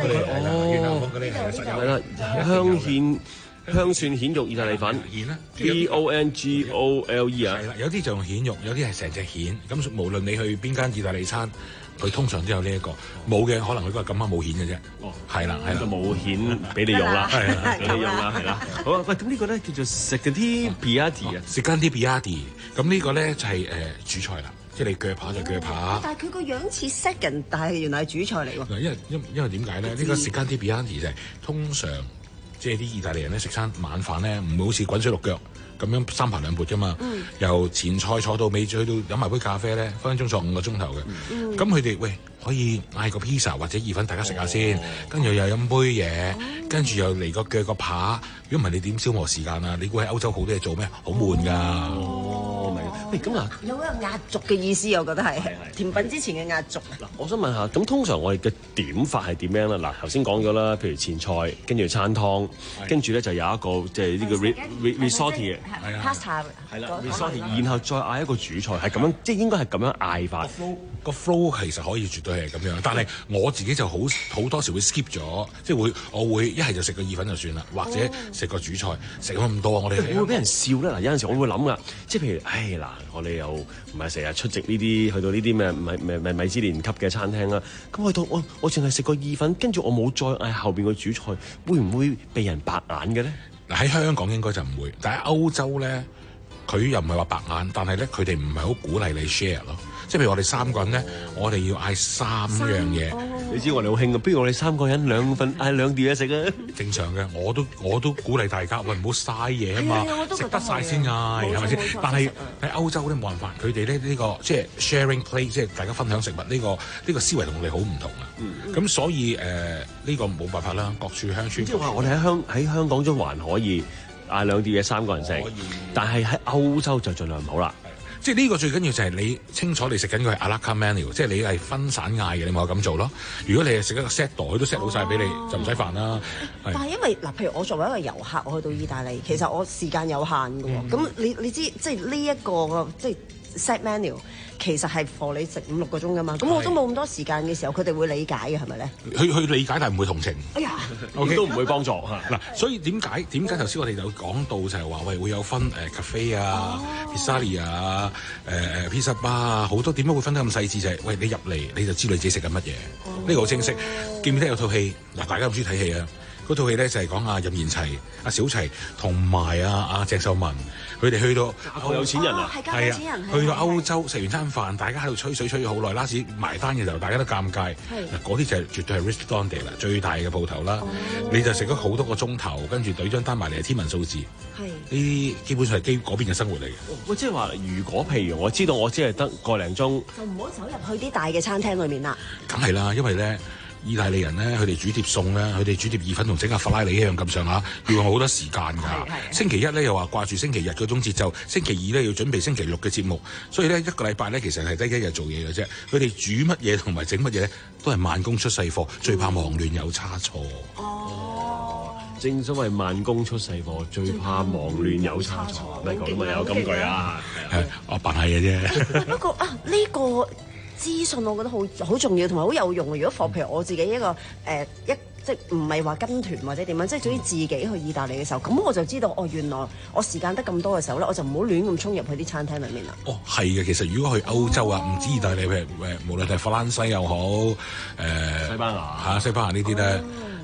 Speaker 1: 係啦，香蜆香蒜蜆肉意大利粉
Speaker 12: 蜆啦
Speaker 1: ，V O N G O L E 啊，
Speaker 12: 係啦，有啲就用蜆肉，有啲係成隻蜆。咁無論你去邊間意大利餐，佢通常都有呢、這、一個，冇嘅可能佢嗰日咁啱冇蜆嘅啫。哦，係啦，係啦，
Speaker 1: 冇蜆俾你用啦，係啦，俾你用啦，係啦。好啊，喂，咁呢個咧叫做食嗰啲 piatti 啊，
Speaker 12: 食緊啲 piatti。咁呢個咧就係、是、誒、呃、主菜啦，即係你鋸扒就鋸扒。
Speaker 2: 但係佢個樣似 second， 但係原來係主菜嚟喎。
Speaker 12: 嗱，因為因因為點解咧？呢、這個食緊啲 piatti 就係、是、通常即係啲意大利人咧食餐晚飯咧，唔會好似滾水淥腳咁樣三扒兩撥㗎嘛。嗯、由前菜坐到尾，去到飲埋杯咖啡咧，分分鐘坐五個鐘頭嘅。咁佢哋喂可以嗌個 pizza 或者意粉，大家食下先，跟、哦、住又飲杯嘢，跟、哦、住又嚟個鋸個扒。如果唔係你點消磨時間啊？你估喺歐洲好多嘢做咩？好悶㗎。
Speaker 1: 哦，明、哦。喂，咁嗱，
Speaker 2: 有個壓軸嘅意思，我覺得係甜品之前嘅壓軸。
Speaker 1: 嗱，我想問下，咁通常我哋嘅點法係點樣咧？嗱，頭先講咗啦，譬如前菜，跟住餐湯，跟住咧就有一個即係呢個 risotto 嘅
Speaker 2: pasta，
Speaker 1: 係啦 risotto，然後再嗌一個主菜，係咁樣，即係應該係咁樣嗌法。
Speaker 12: 個 flow 其實可以絕對係咁樣，但係我自己就好好多時會 skip 咗，即係會我會一係就食個意粉就算啦，或者食個主菜，食咗咁多，我哋
Speaker 1: 會唔會俾人笑咧？嗱，有陣時我會諗噶，即係譬如，唉嗱，我哋又唔係成日出席呢啲，去到呢啲咩米米米米芝蓮級嘅餐廳啦，咁去到我我淨係食個意粉，跟住我冇再嗌後邊個主菜，會唔會被人白眼嘅咧？
Speaker 12: 嗱，喺香港應該就唔會，但係歐洲咧，佢又唔係話白眼，但係咧佢哋唔係好鼓勵你 share 咯。即係譬如我哋三個人咧，我哋要嗌三樣嘢。
Speaker 1: 你知我哋好興嘅，不如我哋三個人兩份嗌兩碟嘢食啊！
Speaker 12: 正常嘅，我都我都鼓勵大家，喂，唔好嘥嘢啊嘛，食得晒先嗌，係咪先？但係喺歐洲咧冇辦法，佢哋咧呢個即係 sharing plate，即係大家分享食物呢、呢個呢、呢個思維同我哋好唔同啊。咁、嗯、所以誒呢、呃呢個冇辦法啦，各處鄉村。
Speaker 1: 即係話我哋喺香喺香港中還可以嗌兩碟嘢三個人食，但係喺歐洲就盡量唔好啦。
Speaker 12: 即係呢個最緊要就係你清楚你食緊個係 à la carte menu， 即係你係分散嗌嘅，你冇咁做咯。如果你係食一個 set 袋，佢都 set 好晒俾你，哦、就唔使煩啦。
Speaker 2: 但係因為嗱，譬如我作為一個遊客，我去到意大利，其實我時間有限嘅喎。咁、嗯、你你知即係呢一個即係 set menu。其實係貨你食五六個鐘㗎嘛，咁我都冇咁多時間嘅時候，佢哋會理解嘅係咪咧？
Speaker 12: 佢佢理解但係唔會同情。
Speaker 2: 哎呀，
Speaker 12: okay?
Speaker 1: 都唔會幫助嚇。嗱，
Speaker 12: 所以點解點解頭先我哋就講到就係話喂會有分誒 cafe 啊、pizzeria 啊、誒誒 pizza bar 啊，好多點解會分得咁細緻就係、是、喂你入嚟你就知道你自己食緊乜嘢，呢、這個好清晰。記唔記得有套戲嗱？大家咁中意睇戲啊！嗰套戲咧就係講阿任賢齊、阿小齊同埋阿阿鄭秀文，佢哋去到
Speaker 1: 好有錢人啊，
Speaker 2: 係啊，
Speaker 12: 去到歐洲食完餐飯，大家喺度吹水吹咗好耐，拉屎埋單嘅時候大家都尷尬。嗱，嗰啲就係絕對係 Ristorante 啦，最大嘅鋪頭啦。你就食咗好多個鐘頭，跟住懟張單埋嚟係天文數字。係呢啲基本上係基嗰邊嘅生活嚟嘅。
Speaker 1: 喂，即係話，如果譬如我知道我只係得個零鐘，就
Speaker 2: 唔好走入去啲大嘅餐廳裏面啦。
Speaker 12: 梗係啦，因為咧。意大利人咧，佢哋煮碟餸咧，佢哋煮碟意粉同整下法拉利一樣咁上下，要用好多時間㗎。星期一咧又話掛住星期日嗰種節奏，星期二咧要準備星期六嘅節目，所以咧一個禮拜咧其實係得一日做嘢嘅啫。佢哋煮乜嘢同埋整乜嘢咧，都係慢工出細貨，最怕忙亂有差錯。
Speaker 1: 哦，正所謂慢工出細貨，最怕忙亂有差錯。咪講咪有金句啊？
Speaker 12: 係我扮係嘅啫。
Speaker 2: 不過啊，呢、呢個。資訊我覺得好好重要同埋好有用嘅。如果貨譬如我自己一個誒、呃、一即係唔係話跟團或者點樣，即係總之自己去意大利嘅時候，咁我就知道哦，原來我時間得咁多嘅時候咧，我就唔好亂咁衝入去啲餐廳裏面啦。
Speaker 12: 哦，係嘅。其實如果去歐洲啊，唔止意大利，譬如誒，無論係法蘭西又好，誒、呃、
Speaker 1: 西班牙
Speaker 12: 嚇西班牙呢啲咧，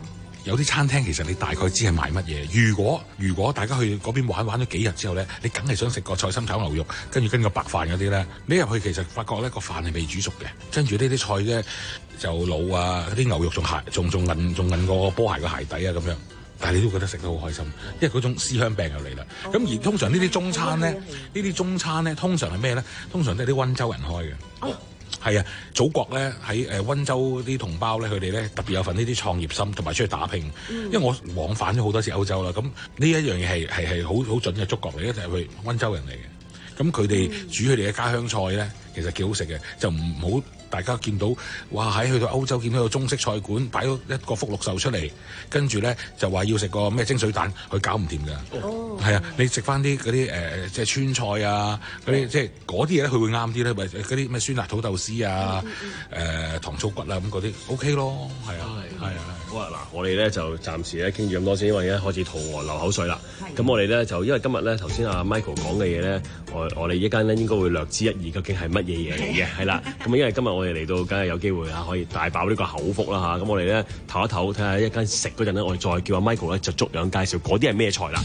Speaker 12: 有啲餐廳其實你大概知係賣乜嘢。如果如果大家去嗰邊玩玩咗幾日之後咧，你梗係想食個菜心炒牛肉，跟住跟個白飯嗰啲咧，你入去其實發覺咧個飯係未煮熟嘅，跟住呢啲菜咧就老啊，啲牛肉仲鞋仲仲韌仲韌過波鞋個鞋底啊咁樣。但係你都覺得食得好開心，因為嗰種思鄉病又嚟啦。咁、哦、而通常呢啲中餐咧，呢啲中餐咧，通常係咩咧？通常都係啲溫州人開嘅。哦，係啊，祖國咧喺誒溫州啲同胞咧，佢哋咧特別有份呢啲創業心，同埋出去打拼。嗯、因為我往返咗好多次歐洲啦，咁呢一樣嘢係係係好好準嘅觸覺嚟嘅，就係佢溫州人嚟嘅。咁佢哋煮佢哋嘅家鄉菜咧，其實幾好食嘅，就唔好。大家見到，哇！喺去到歐洲見到個中式菜館擺咗一個福祿壽出嚟，跟住咧就話要食個咩蒸水蛋，佢搞唔掂㗎。哦，係啊，你食翻啲嗰啲誒，即係川菜啊，嗰啲即係嗰啲嘢咧，佢會啱啲咧，咪嗰啲咩酸辣土豆絲啊，誒、嗯呃、糖醋骨啊咁嗰啲 OK 咯，係啊，係啊，
Speaker 1: 好啊，嗱，我哋咧就暫時咧傾住咁多先，因為咧開始肚餓流口水啦。咁我哋咧就因為今日咧頭先阿 Michael 講嘅嘢咧，我我哋一間咧應該會略知一二，究竟係乜嘢嘢嚟嘅，係啦。咁因為今日我哋嚟到，梗係有機會啊，可以大飽呢個口福啦嚇。咁我哋咧唞一唞，睇下一間食嗰陣咧，我哋再叫阿 Michael 咧就逐樣介紹嗰啲係咩菜啦。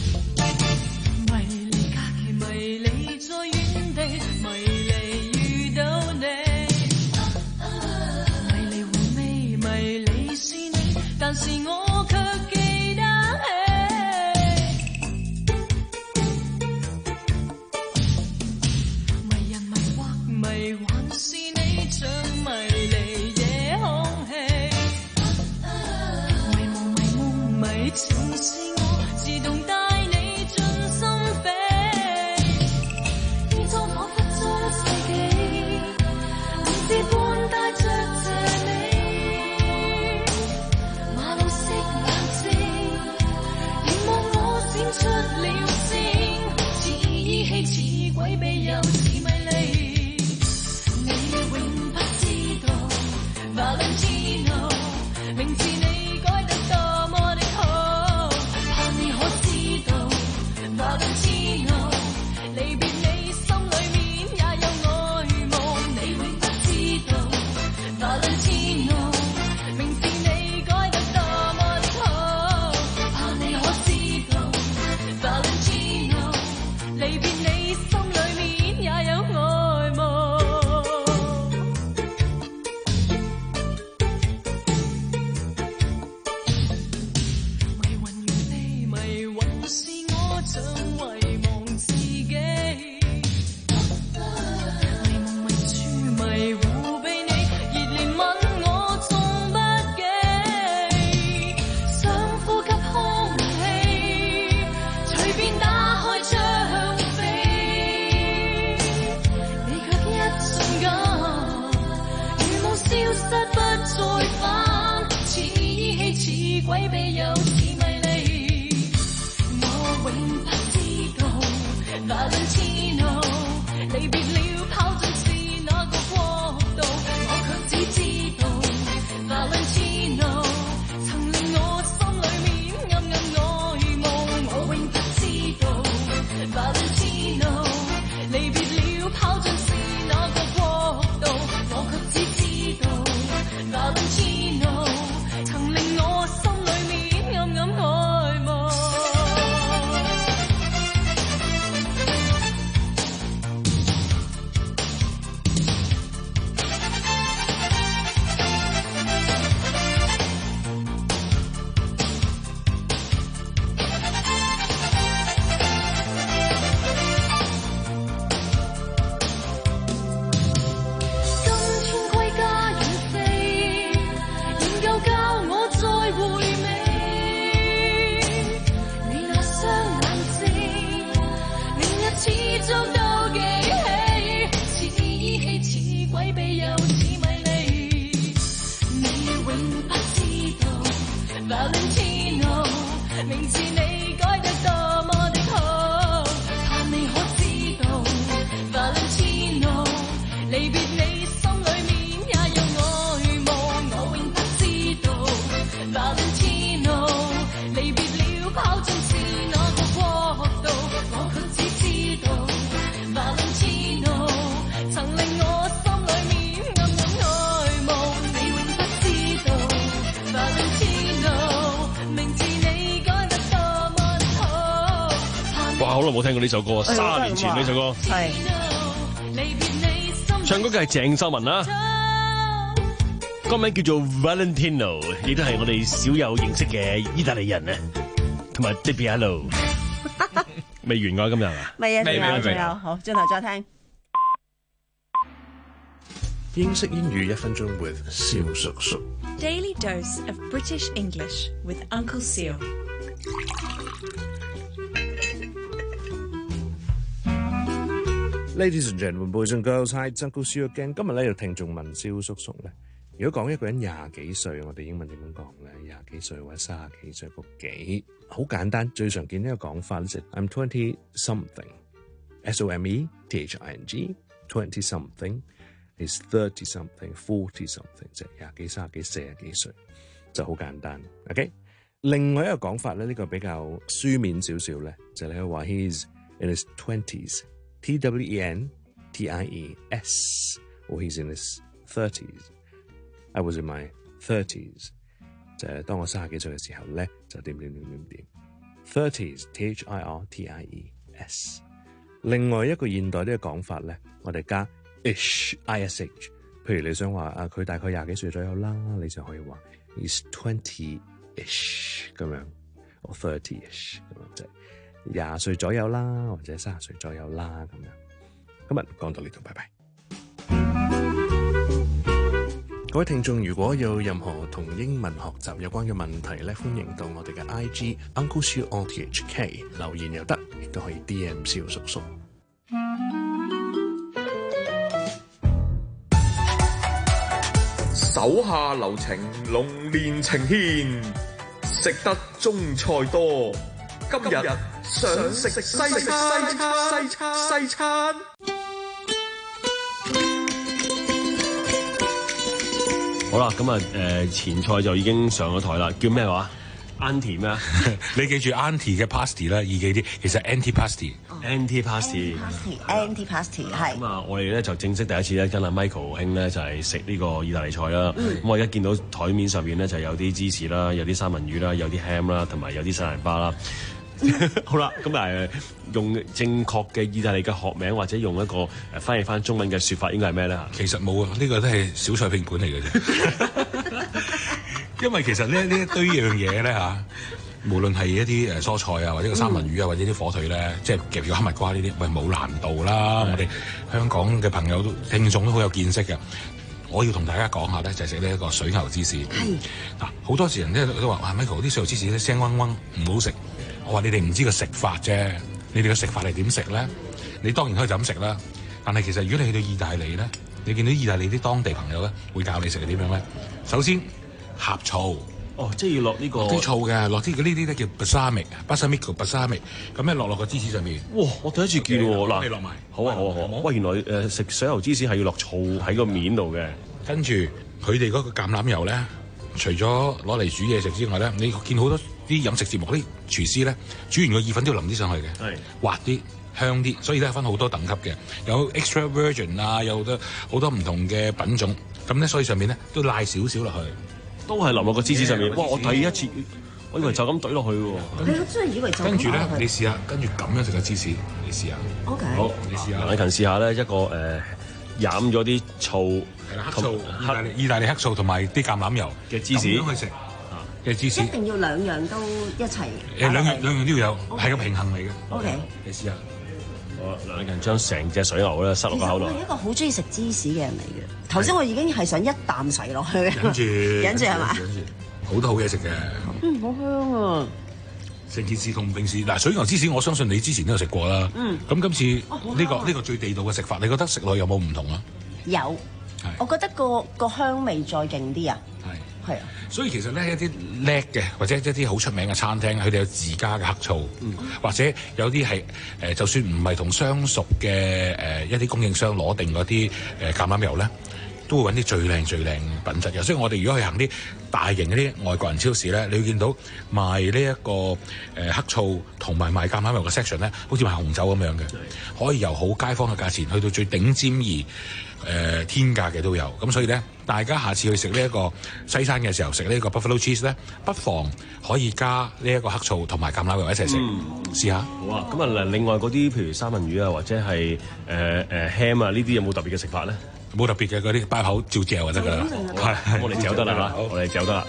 Speaker 1: 耐冇聽過呢首歌，三年前呢首歌。
Speaker 2: 係。
Speaker 1: 唱歌嘅係鄭秀文啦，歌名叫做 Valentino， 亦都係我哋少有認識嘅意大利人啊，同埋 Di Piano。未完㗎今日啊？
Speaker 2: 未啊，仲有仲有，好，轉頭再聽。
Speaker 13: 英式英語一分鐘 with 蕭叔叔。
Speaker 14: Daily dose of British English with Uncle Seal。
Speaker 13: Ladies and gentlemen, boys and girls, hi, it's Uncle Seal again。今日咧有聽眾問蕭叔叔咧，如果講一個人廿幾歲，我哋英文點樣講咧？廿幾歲或者三十幾歲個幾？好簡單，最常見呢個講法咧就係 I'm twenty something，S O M E T H I N G，twenty something is thirty something，forty something，即係廿幾、三十幾、四十幾歲，就好簡單。OK， 另外一個講法咧，呢、這個比較書面少少咧，就係、是、你話 he's in his twenties。T W E N T I E S or he's in his thirties. I was in my thirties. 就係當我三十幾歲嘅時候咧，就點點點點點。thirties T H I R T I E S。另外一個現代呢個講法咧，我哋加 ish I S H。譬如你想話啊，佢大概廿幾歲左右啦，你就可以話 he's twenty-ish 咁樣，或 thirty-ish 咁樣，即係廿歲左右啦，或者三十歲左右啦，咁樣。今日講到呢度，拜拜。各位聽眾，如果有任何同英文學習有關嘅問題咧，歡迎到我哋嘅 I G Uncle Siu O T H K 留言又得，亦都可以 D M 蕭叔叔。
Speaker 11: 手下留情，龍年呈獻，食得中菜多。今日想食西餐，西餐，西餐，西餐。
Speaker 1: 好啦，咁啊，誒前菜就已經上咗台啦，叫咩話 ？Auntie 咩啊？
Speaker 12: 你記住 Auntie 嘅 pasty 啦，易記啲，其實 antipasti。Antipasti。
Speaker 2: Antipasti 係。
Speaker 1: 咁啊，我哋咧就正式第一次咧跟阿 Michael 兄咧就係食呢個意大利菜啦。咁、嗯、我而家見到台面上邊咧就有啲芝士啦，有啲三文魚啦，有啲 ham 啦，同埋有啲西蘭花啦。好啦，咁誒用正確嘅意大利嘅學名，或者用一個誒翻譯翻中文嘅説法，應該係咩咧？
Speaker 12: 其實冇啊，呢、這個都係小菜拼盤嚟嘅啫。因為其實呢呢一堆樣嘢咧嚇，無論係一啲誒蔬菜啊，或者個三文魚啊，或者啲火腿咧，即係夾住哈密瓜呢啲，喂冇難度啦。我哋香港嘅朋友都聽眾都好有見識嘅。我要同大家講下咧，就係食呢一個水牛芝士。嗱，好多時人咧都話：哇 ，Michael 啲水牛芝士咧聲嗡嗡，唔好食。我話你哋唔知個食法啫，你哋嘅食法係點食咧？你當然可以就咁食啦。但係其實如果你去到意大利咧，你見到意大利啲當地朋友咧，會教你食係點樣咧？首先呷醋，
Speaker 1: 哦，即係要落呢、這個
Speaker 12: 啲醋嘅，落啲呢啲咧叫 balsamic，balsamic balsamic， 咁咧落落個芝士上面。
Speaker 1: 哇！我第一次見喎，嗱，
Speaker 12: 你落埋。
Speaker 1: 好啊好啊好啊！喂，原來誒食水牛芝士係要落醋喺個面度嘅。
Speaker 12: 跟住佢哋嗰個橄欖油咧，除咗攞嚟煮嘢食之外咧，你見好多啲飲食節目啲廚師咧，煮完個意粉都要淋啲上去嘅，係滑啲香啲，所以咧分好多等級嘅，有 extra virgin 啊，有好多好多唔同嘅品種，咁咧所以上面咧都賴少少落去，
Speaker 1: 都係淋落個芝士上面。哇！我第一次，我以為就咁懟落去喎。
Speaker 2: 係咯，真係以為就咁。
Speaker 12: 跟住咧，你試下，跟住咁樣食個芝士，你試下。
Speaker 2: OK。
Speaker 1: 好，你試下。梁禮勤試下咧，一個誒飲咗啲醋，
Speaker 12: 係啦，黑醋，意大利意大利黑醋同埋啲橄欖油
Speaker 1: 嘅芝士
Speaker 12: 咁樣去食。嘅芝士
Speaker 2: 一定要兩樣都一齊。
Speaker 12: 誒兩樣兩樣都要有，係個平衡嚟嘅。
Speaker 2: O K，
Speaker 12: 你試下。
Speaker 1: 好，梁禮勤將成隻水牛咧塞落個口度。
Speaker 2: 我係一個好中意食芝士嘅人嚟嘅。頭先我已經係想一啖洗落去。
Speaker 12: 忍住，
Speaker 2: 忍住係嘛？
Speaker 12: 忍住，好多好嘢食嘅。
Speaker 2: 嗯，好香啊！
Speaker 12: 成件事同平時嗱水牛芝士，我相信你之前都有食過啦。嗯。咁今次呢個呢個最地道嘅食法，你覺得食落有冇唔同啊？
Speaker 2: 有。我覺得個個香味再勁啲啊！係係啊，
Speaker 12: 所以其實咧一啲叻嘅或者一啲好出名嘅餐廳，佢哋有自家嘅黑醋，嗯、或者有啲係誒，就算唔係同相熟嘅誒、呃、一啲供應商攞定嗰啲誒橄欖油咧， 都會揾啲最靚最靚品質嘅。所以我哋如果去行啲大型嗰啲外國人超市咧，你會見到賣呢、這、一個誒、呃、黑醋同埋賣橄欖油嘅 section 咧，好似賣紅酒咁樣嘅，可以由好街坊嘅價錢去到最頂尖而誒、呃、天價嘅都有。咁所以咧，大家下次去食呢一個西餐嘅時候，食呢一個 buffalo cheese 咧，不妨可以加呢一個黑醋同埋橄欖油一齊食，嗯、試下。
Speaker 1: 好啊，咁啊，另外嗰啲譬如三文魚啊，或者係誒誒 ham 啊，呢啲有冇特別嘅食法咧？
Speaker 12: 冇特別嘅，嗰啲包口照嚼就得㗎啦。
Speaker 1: 係，我哋嚼得啦，我哋嚼得啦。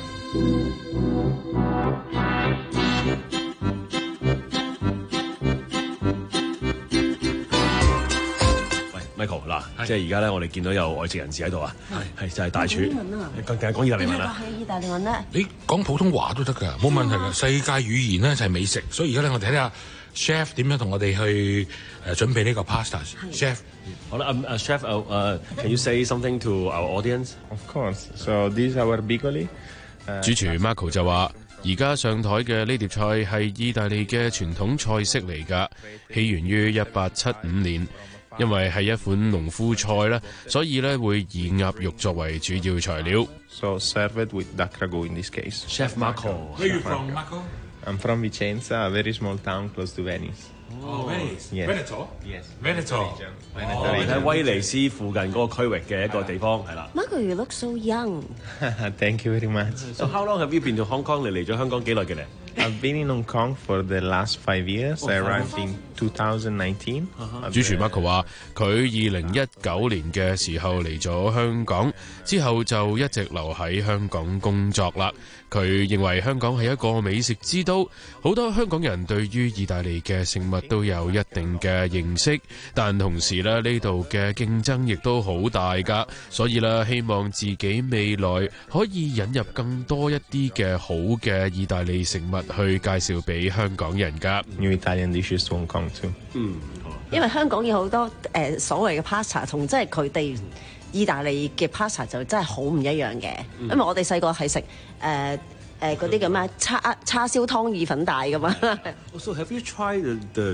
Speaker 1: 喂 ，Michael 嗱，即係而家咧，我哋見到有外籍人士喺度啊，係就係大廚。更加講意大利文啦。
Speaker 2: 意大利文咧，
Speaker 12: 你講普通話都得㗎，冇問題㗎。世界語言咧就係美食，所以而家咧我哋睇下 chef 點樣同我哋去誒準備呢個 pasta。chef。
Speaker 1: 好啦，啊 chef，誒誒 ，can you say something to our audience?
Speaker 15: Of course. So this is our bigoli.
Speaker 16: 主廚 Marco 就話：而家上台嘅呢碟菜係意大利嘅傳統菜式嚟㗎，起源於一八七五年。因為係一款農夫菜啦，所以咧會以鴨肉作為主要材料。
Speaker 15: So serve it with duck ragu in this case.
Speaker 1: Chef Marco.
Speaker 12: Where are you from, Marco?
Speaker 15: I'm from Vicenza, a very small town close to Venice.
Speaker 12: Oh, Venice.
Speaker 15: Yes.
Speaker 12: Veneto?
Speaker 15: Yes.
Speaker 12: Veneto.
Speaker 1: 哦，喺威尼斯附近嗰個區域嘅一個地方係啦。
Speaker 2: Marco, you look so young.
Speaker 15: Thank you very much.
Speaker 1: So how long have you been to Hong Kong? 你嚟咗香港幾耐嘅咧？
Speaker 15: I've been in Hong Kong for the last five years. I arrived in twenty nineteen.
Speaker 16: 主廚 Marco 話：佢二零一九年嘅時候嚟咗香港，之後就一直留喺香港工作啦。佢認為香港係一個美食之都，好多香港人對於意大利嘅食物都有一定嘅認識，但同時咧呢度嘅競爭亦都好大㗎，所以咧希望自己未來可以引入更多一啲嘅好嘅意大利食物去介紹俾香港人㗎。
Speaker 15: New Italian dishes to Hong Kong too.
Speaker 2: 嗯，因為香港有好多誒、呃、所謂嘅 pasta 同即係佢哋意大利嘅 pasta 就真係好唔一樣嘅，嗯、因為我哋細個係食誒誒嗰啲咁咩叉叉燒湯意粉大㗎嘛。
Speaker 1: So have you tried the, the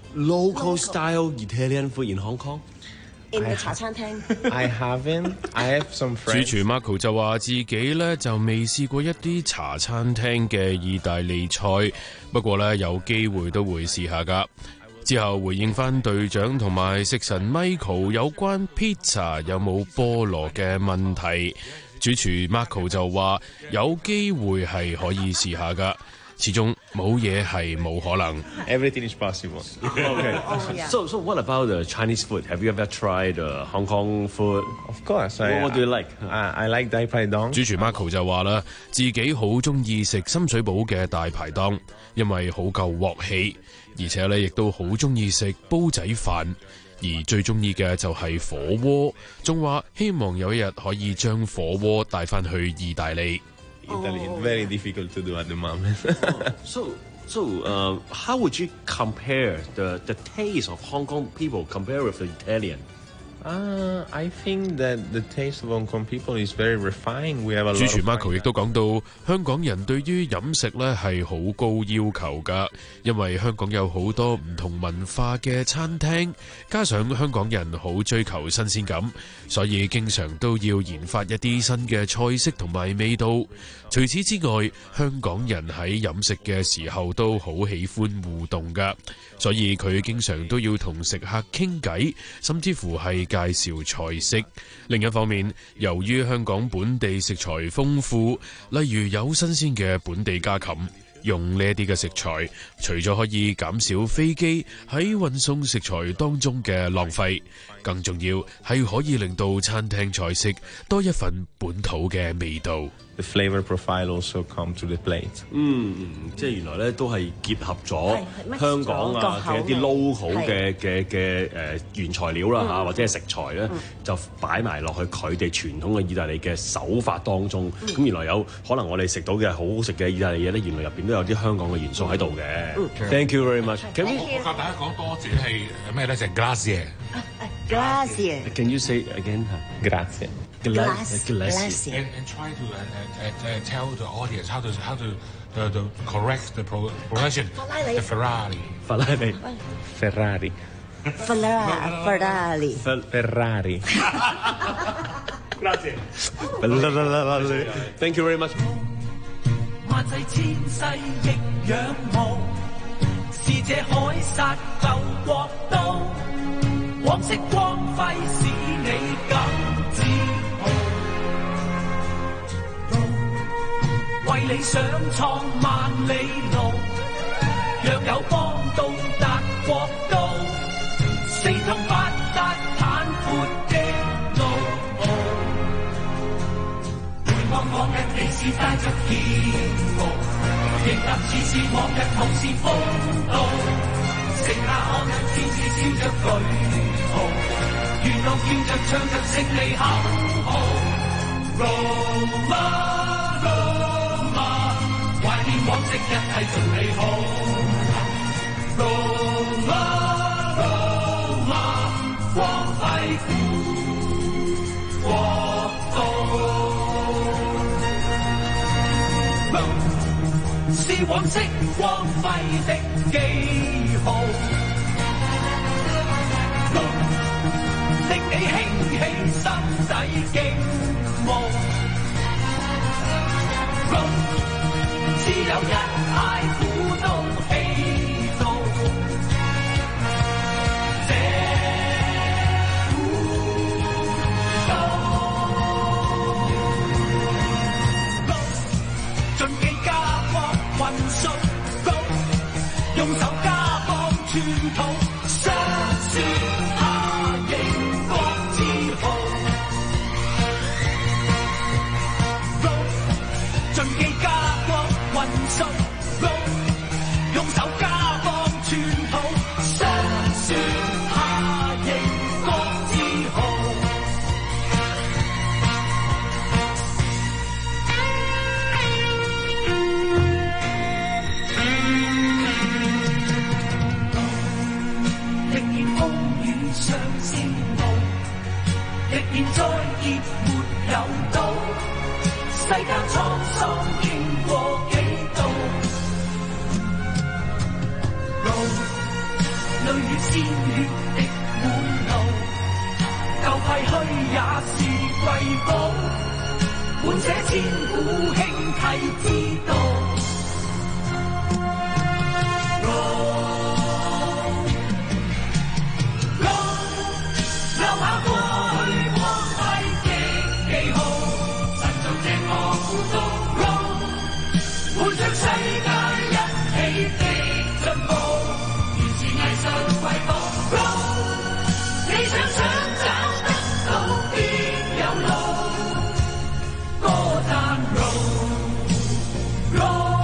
Speaker 1: local style Italian food in Hong Kong?
Speaker 2: In the 茶餐廳。
Speaker 15: I haven't. I have some friends.
Speaker 16: 主廚 Marco 就話自己咧就未試過一啲茶餐廳嘅意大利菜，不過咧有機會都會試下㗎。之後回應翻隊長同埋食神 Michael 有關 pizza 有冇菠蘿嘅問題，主廚 Marco 就話有機會係可以試下㗎。始終冇嘢係冇可能。
Speaker 15: Everything is possible.
Speaker 1: Okay. So, so what about the Chinese food? Have you ever tried uh, Hong Kong food?
Speaker 15: Of course.
Speaker 1: What,
Speaker 15: I,
Speaker 1: what do you like?
Speaker 15: I, I like 大排檔。
Speaker 16: 主廚 Marco 就話啦，自己好中意食深水埗嘅大排檔，因為好夠鑊氣，而且咧亦都好中意食煲仔飯，而最中意嘅就係火鍋，仲話希望有一日可以將火鍋帶翻去意大利。
Speaker 15: Italy is very difficult to do at the moment.
Speaker 1: So, so, uh, how would you compare the the taste of Hong Kong people compare with the Italian?
Speaker 15: Uh, I think that the taste of Hong Kong people is very refined. We have a lot of
Speaker 16: 主廚 Marco 亦都講到，香港人對於飲食咧係好高要求㗎，因為香港有好多唔同文化嘅餐廳，加上香港人好追求新鮮感，所以經常都要研發一啲新嘅菜式同埋味道。除此之外，香港人喺飲食嘅時候都好喜歡互動㗎，所以佢經常都要同食客傾偈，甚至乎係介紹菜式。另一方面，由於香港本地食材豐富，例如有新鮮嘅本地家禽，用呢一啲嘅食材，除咗可以減少飛機喺運送食材當中嘅浪費，更重要係可以令到餐廳菜式多一份本土嘅味道。
Speaker 15: The flavor profile also come to the plate.
Speaker 1: 嗯嗯，即係原來咧都係結合咗香港啊嘅一啲 local 嘅嘅嘅誒原材料啦嚇，或者係食材咧，就擺埋落去佢哋傳統嘅意大利嘅手法當中。咁原來有可能我哋食到嘅好好食嘅意大利嘢咧，原來入邊都有啲香港嘅元素喺度嘅。Thank you very much.
Speaker 12: 我我教大家講多謝係咩咧？就係 grazie。
Speaker 2: Grazie.
Speaker 1: Can you say again?
Speaker 15: Grazie.
Speaker 2: Grazie.
Speaker 12: And, and try to uh, uh, uh, tell the audience how to how to uh, to correct the pro pronunciation. The Ferrari.
Speaker 1: Ferrari.
Speaker 15: Ferrari.
Speaker 2: Ferrari.
Speaker 15: Ferrari.
Speaker 17: Thank you very much。萬世千世亦仰慕，是這海殺救國都，往昔光輝使你更自豪。為理想創萬里路，若有幫到達國都，四通八達坦闊的路。回望往日你是帶着驕傲，迎合似是往日同是風度，剩下看日天使燒着句號，沿路叫着唱着勝利口號。Roma Roma， 懷念往昔一切盡美好。Roma Roma， 光輝古國度。是往昔光輝的記號，令你興起心底驚慕。只有一派古都氣度，這古都盡記家國運數高，用手家邦寸土，雙雪下迎國之號。盡記家國運數高，用手家邦寸土，雙雪下迎國之號。歷年風雨上仙路，歷年災劫沒有到，世間滄桑經過幾度，淚與鮮血滴滿路，舊廢墟也是瑰寶，伴這千古興替之道。留下過去光輝的記號，神造這個古都，活著世界一起的進步，原是藝術瑰寶。你想想找得到必有路，歌讚路路。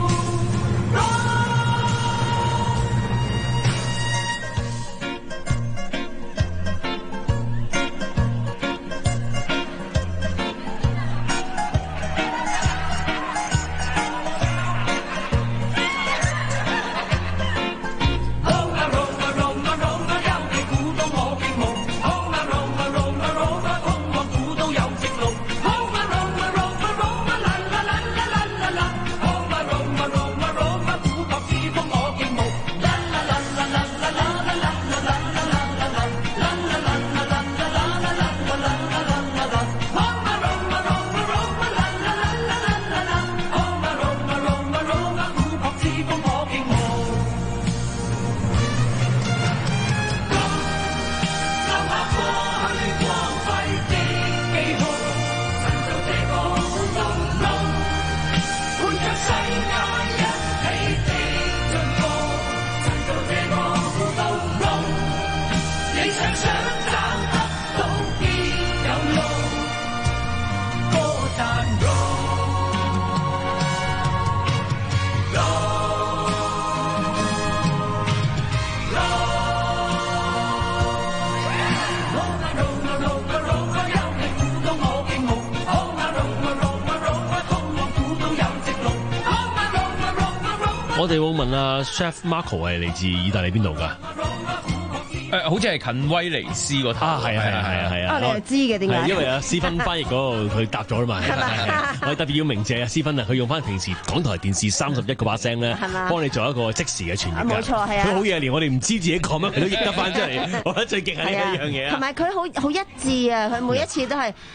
Speaker 1: 我哋會問啊 Chef Marco 係嚟自意大利邊度㗎？
Speaker 3: 誒，好似係近威尼斯嗰頭。
Speaker 1: 啊，係啊，係啊，係啊，係啊。
Speaker 2: 啊，你又知嘅點解？
Speaker 1: 因為阿思芬翻譯嗰度佢答咗啦嘛。係嘛？我哋特別要鳴謝阿思芬啊，佢用翻平時港台電視三十一個把聲咧，幫你做一個即時嘅傳譯。
Speaker 2: 冇錯，係啊。
Speaker 1: 佢好嘢，連我哋唔知自己講乜，佢都譯得翻出嚟。我覺得最勁係呢一樣嘢啊。
Speaker 2: 同埋佢好好一致啊！佢每一次都係。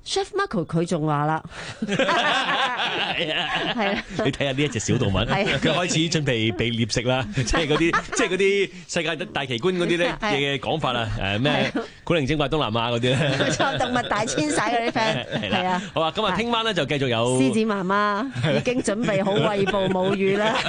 Speaker 2: Chef Marco 佢仲話啦，係
Speaker 1: 啊，係啊，你睇下呢一隻小動物，佢開始準備被獵食啦，即係嗰啲，即係嗰啲世界大奇觀嗰啲咧嘅講法啊，誒咩古靈精怪東南亞嗰啲咧，
Speaker 2: 冇錯，動物大遷徙嗰啲 friend， 係啊，
Speaker 1: 好啊，咁啊，聽晚咧就繼續有
Speaker 2: 獅子媽媽已經準備好餵哺母乳啦。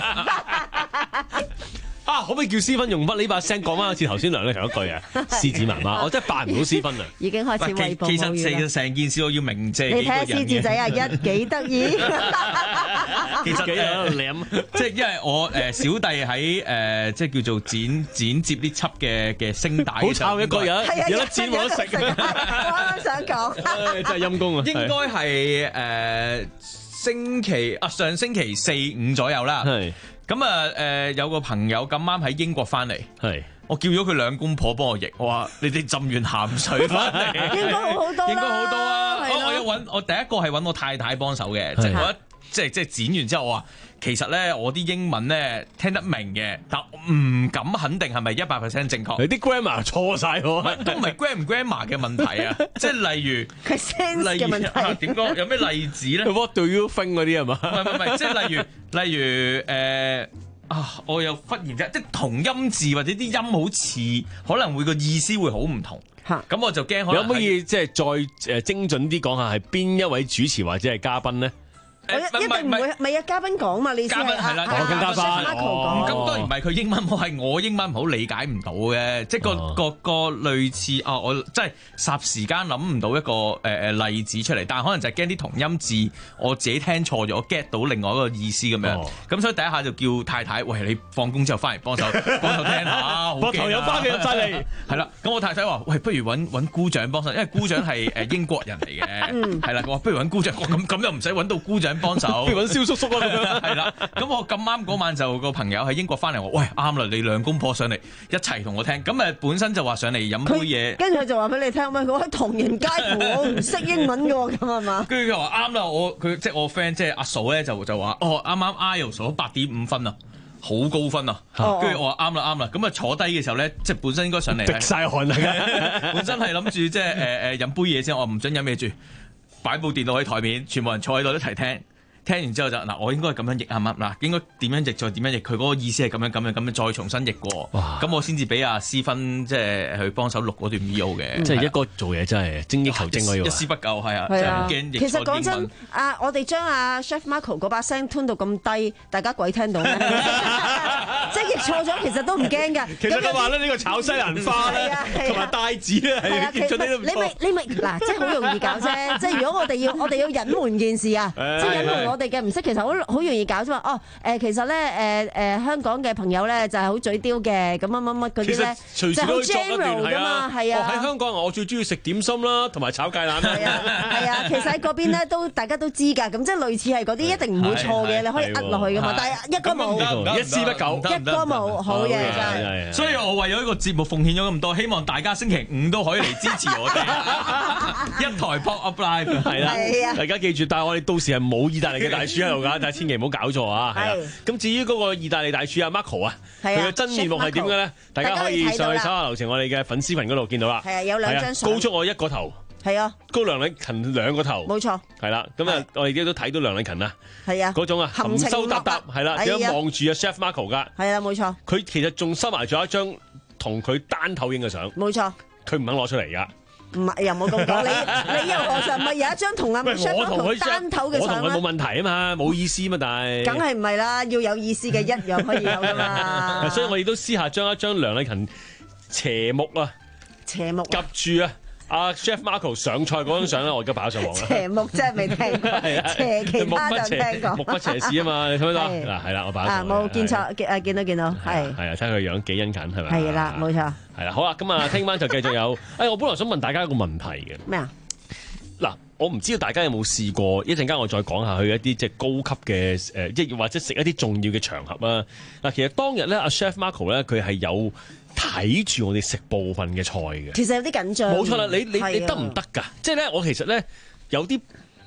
Speaker 1: 啊，可唔可以叫思芬用乜呢把聲講翻好似頭先梁麗強一句啊？獅子媽媽，我真係扮唔到思芬啊！
Speaker 2: 已經開始餵哺母乳啦。
Speaker 3: 其實成件事我要鳴謝
Speaker 2: 你睇下獅子仔啊，一幾得意。
Speaker 3: 其實幾有舐，即係因為我誒小弟喺誒即係叫做剪剪接呢輯嘅嘅聲帶，
Speaker 1: 好慘一個人，有得剪冇得食。
Speaker 2: 我都想講，
Speaker 1: 真係陰公啊！
Speaker 3: 應該係誒星期啊上星期四五左右啦。係。咁啊，誒、呃、有個朋友咁啱喺英國翻嚟，係我叫咗佢兩公婆幫我譯，我話你哋浸完鹹水翻嚟，
Speaker 2: 應該好好多，
Speaker 3: 應該好多啊！我我有揾我第一個係揾我太太幫手嘅，即係我一即係即係剪完之後，我話其實咧我啲英文咧聽得明嘅，但唔敢肯定係咪一百 percent 正確。
Speaker 1: 你啲 grammar 錯晒喎，
Speaker 3: 都唔係 grammar 唔 grammar 嘅問題啊，即係例如
Speaker 2: 佢 sense 嘅問題。
Speaker 3: 點講？有咩例子咧
Speaker 1: ？What do you think 嗰啲係嘛？
Speaker 3: 唔係唔係，即係例如例如誒。呃啊！我又忽然間即係同音字或者啲音好似，可能會個意思會好唔同。嚇！咁我就驚可能。
Speaker 1: 有冇可以即係再誒精準啲講下係邊一位主持或者係嘉賓咧？
Speaker 2: 我一定唔會，咪有嘉賓講嘛？你先係
Speaker 3: 係啦，
Speaker 2: 講緊嘉賓。
Speaker 3: 咁當然唔係佢英文好，係我英文唔好理解唔到嘅，即係個個個類似啊！我真係霎時間諗唔到一個誒誒例子出嚟，但係可能就係驚啲同音字我自己聽錯咗，get 到另外一個意思咁樣。咁所以第一下就叫太太，喂，你放工之後翻嚟幫手幫手聽下，好驚啊！
Speaker 1: 膊頭有花嘅入晒嚟。
Speaker 3: 係啦，咁我太太話：喂，不如揾揾姑丈幫手，因為姑丈係誒英國人嚟嘅。係啦，我話不如揾姑丈，咁咁又唔使揾到姑丈幫手，
Speaker 1: 不如揾蕭叔叔啊咁樣。
Speaker 3: 係啦，咁我咁啱嗰晚就個朋友喺英國翻嚟，我喂啱啦，你兩公婆上嚟一齊同我聽，咁誒本身就話上嚟飲杯嘢，
Speaker 2: 跟住佢就話俾你聽，喂，我喺唐人街蒲，我唔識英文嘅喎，咁係嘛？
Speaker 3: 跟住佢話啱啦，我佢即係我 friend 即係阿嫂咧就就話哦啱啱 I E L T S 攞八點五分啊，好高分啊，跟住我話啱啦啱啦，咁啊坐低嘅時候咧，即係本身應該上嚟滴
Speaker 1: 曬汗啊，
Speaker 3: 本身係諗住即係誒誒飲杯嘢先，我唔準飲嘢住，擺部電腦喺台面，全部人坐喺度一齊聽。聽完之後就嗱，我應該係咁樣譯啱唔啱？嗱，應該點樣譯再點樣譯？佢嗰個意思係咁樣咁樣咁樣再重新譯過，咁我先至俾阿思芬即係去幫手錄嗰段 V O 嘅。即係一個做嘢真係精益求精，我要一絲不苟係啊，真係唔驚譯錯英文。
Speaker 2: 其實講真，啊，我哋將阿 Chef Marco 嗰把聲 tune 到咁低，大家鬼聽到咩？即係譯錯咗，其實都唔驚㗎。
Speaker 1: 其實佢話咧，呢個炒西蘭花咧，同埋帶子咧，係譯錯啲都唔錯。
Speaker 2: 你咪你咪嗱，即係好容易搞啫。即係如果我哋要我哋要隱瞞件事啊，即係隱瞞我哋嘅唔識，其實好好容易搞啫嘛。哦，誒，其實咧，誒誒，香港嘅朋友咧就係好嘴刁嘅，咁乜乜乜嗰啲咧，
Speaker 1: 隨時都可以作一段
Speaker 2: 㗎嘛，係啊。
Speaker 1: 喺香港我最中意食點心啦，同埋炒芥蘭。
Speaker 2: 係啊，係啊，其實喺嗰邊咧都大家都知㗎，咁即係類似係嗰啲一定唔會錯嘅，你可以呃落去㗎嘛。但係一個冇，
Speaker 1: 一絲不苟，
Speaker 2: 一個冇，好嘢真係。
Speaker 3: 所以我為咗呢個節目奉獻咗咁多，希望大家星期五都可以嚟支持我哋。一台 Pop Up Live 係
Speaker 2: 啦，
Speaker 1: 大家記住，但係我哋到時係冇意大利嘅大廚喺度㗎，但係千祈唔好搞錯啊！係啊，咁至於嗰個意大利大廚阿 Marco 啊，佢嘅真面目係點嘅咧？大家可以上去搜下流程，我哋嘅粉絲群嗰度見到啦。
Speaker 2: 係啊，有兩張相，
Speaker 1: 高出我一個頭。
Speaker 2: 係啊，
Speaker 1: 高梁禮勤兩個頭。冇
Speaker 2: 錯。
Speaker 1: 係啦，咁啊，我哋亦都睇到梁禮勤啊。
Speaker 2: 係啊。
Speaker 1: 嗰種啊，含羞答答係啦，點樣望住啊 Chef Marco 㗎？
Speaker 2: 係啊，冇錯。
Speaker 1: 佢其實仲收埋咗一張同佢單頭影嘅相。
Speaker 2: 冇錯。
Speaker 1: 佢唔肯攞出嚟㗎。
Speaker 2: 唔係又冇咁講，你你又何嘗唔係有一張同阿 Chef Marco 單頭嘅相咧？
Speaker 1: 我同佢冇問題啊嘛，冇意思嘛，但係
Speaker 2: 梗係唔係啦，要有意思嘅一樣可以有噶嘛。
Speaker 1: 所以我亦都私下將一張梁禮勤斜目啊，
Speaker 2: 斜目
Speaker 1: 夾住啊，阿 Chef Marco 上菜嗰張相咧，我而家擺咗上網啦。
Speaker 2: 斜目真係未聽過，斜其他就聽過。
Speaker 1: 目不斜視啊嘛，你睇唔睇到？嗱係啦，我擺咗。
Speaker 2: 啊冇見錯，誒見到見到，係
Speaker 1: 係啊，睇佢樣幾殷勤係咪？
Speaker 2: 係啦，冇錯。
Speaker 1: 係啦，好啦，咁啊，聽晚就繼續有。誒，我本來想問大家一個問題嘅。
Speaker 2: 咩啊？
Speaker 1: 嗱，我唔知道大家有冇試過，一陣間我再講下去一啲即係高級嘅誒，即係或者食一啲重要嘅場合啊。嗱，其實當日咧，阿 Chef Marco 咧，佢係有睇住我哋食部分嘅菜嘅。
Speaker 2: 其實有啲緊張。
Speaker 1: 冇錯啦，你你你得唔得㗎？即係咧，我其實咧有啲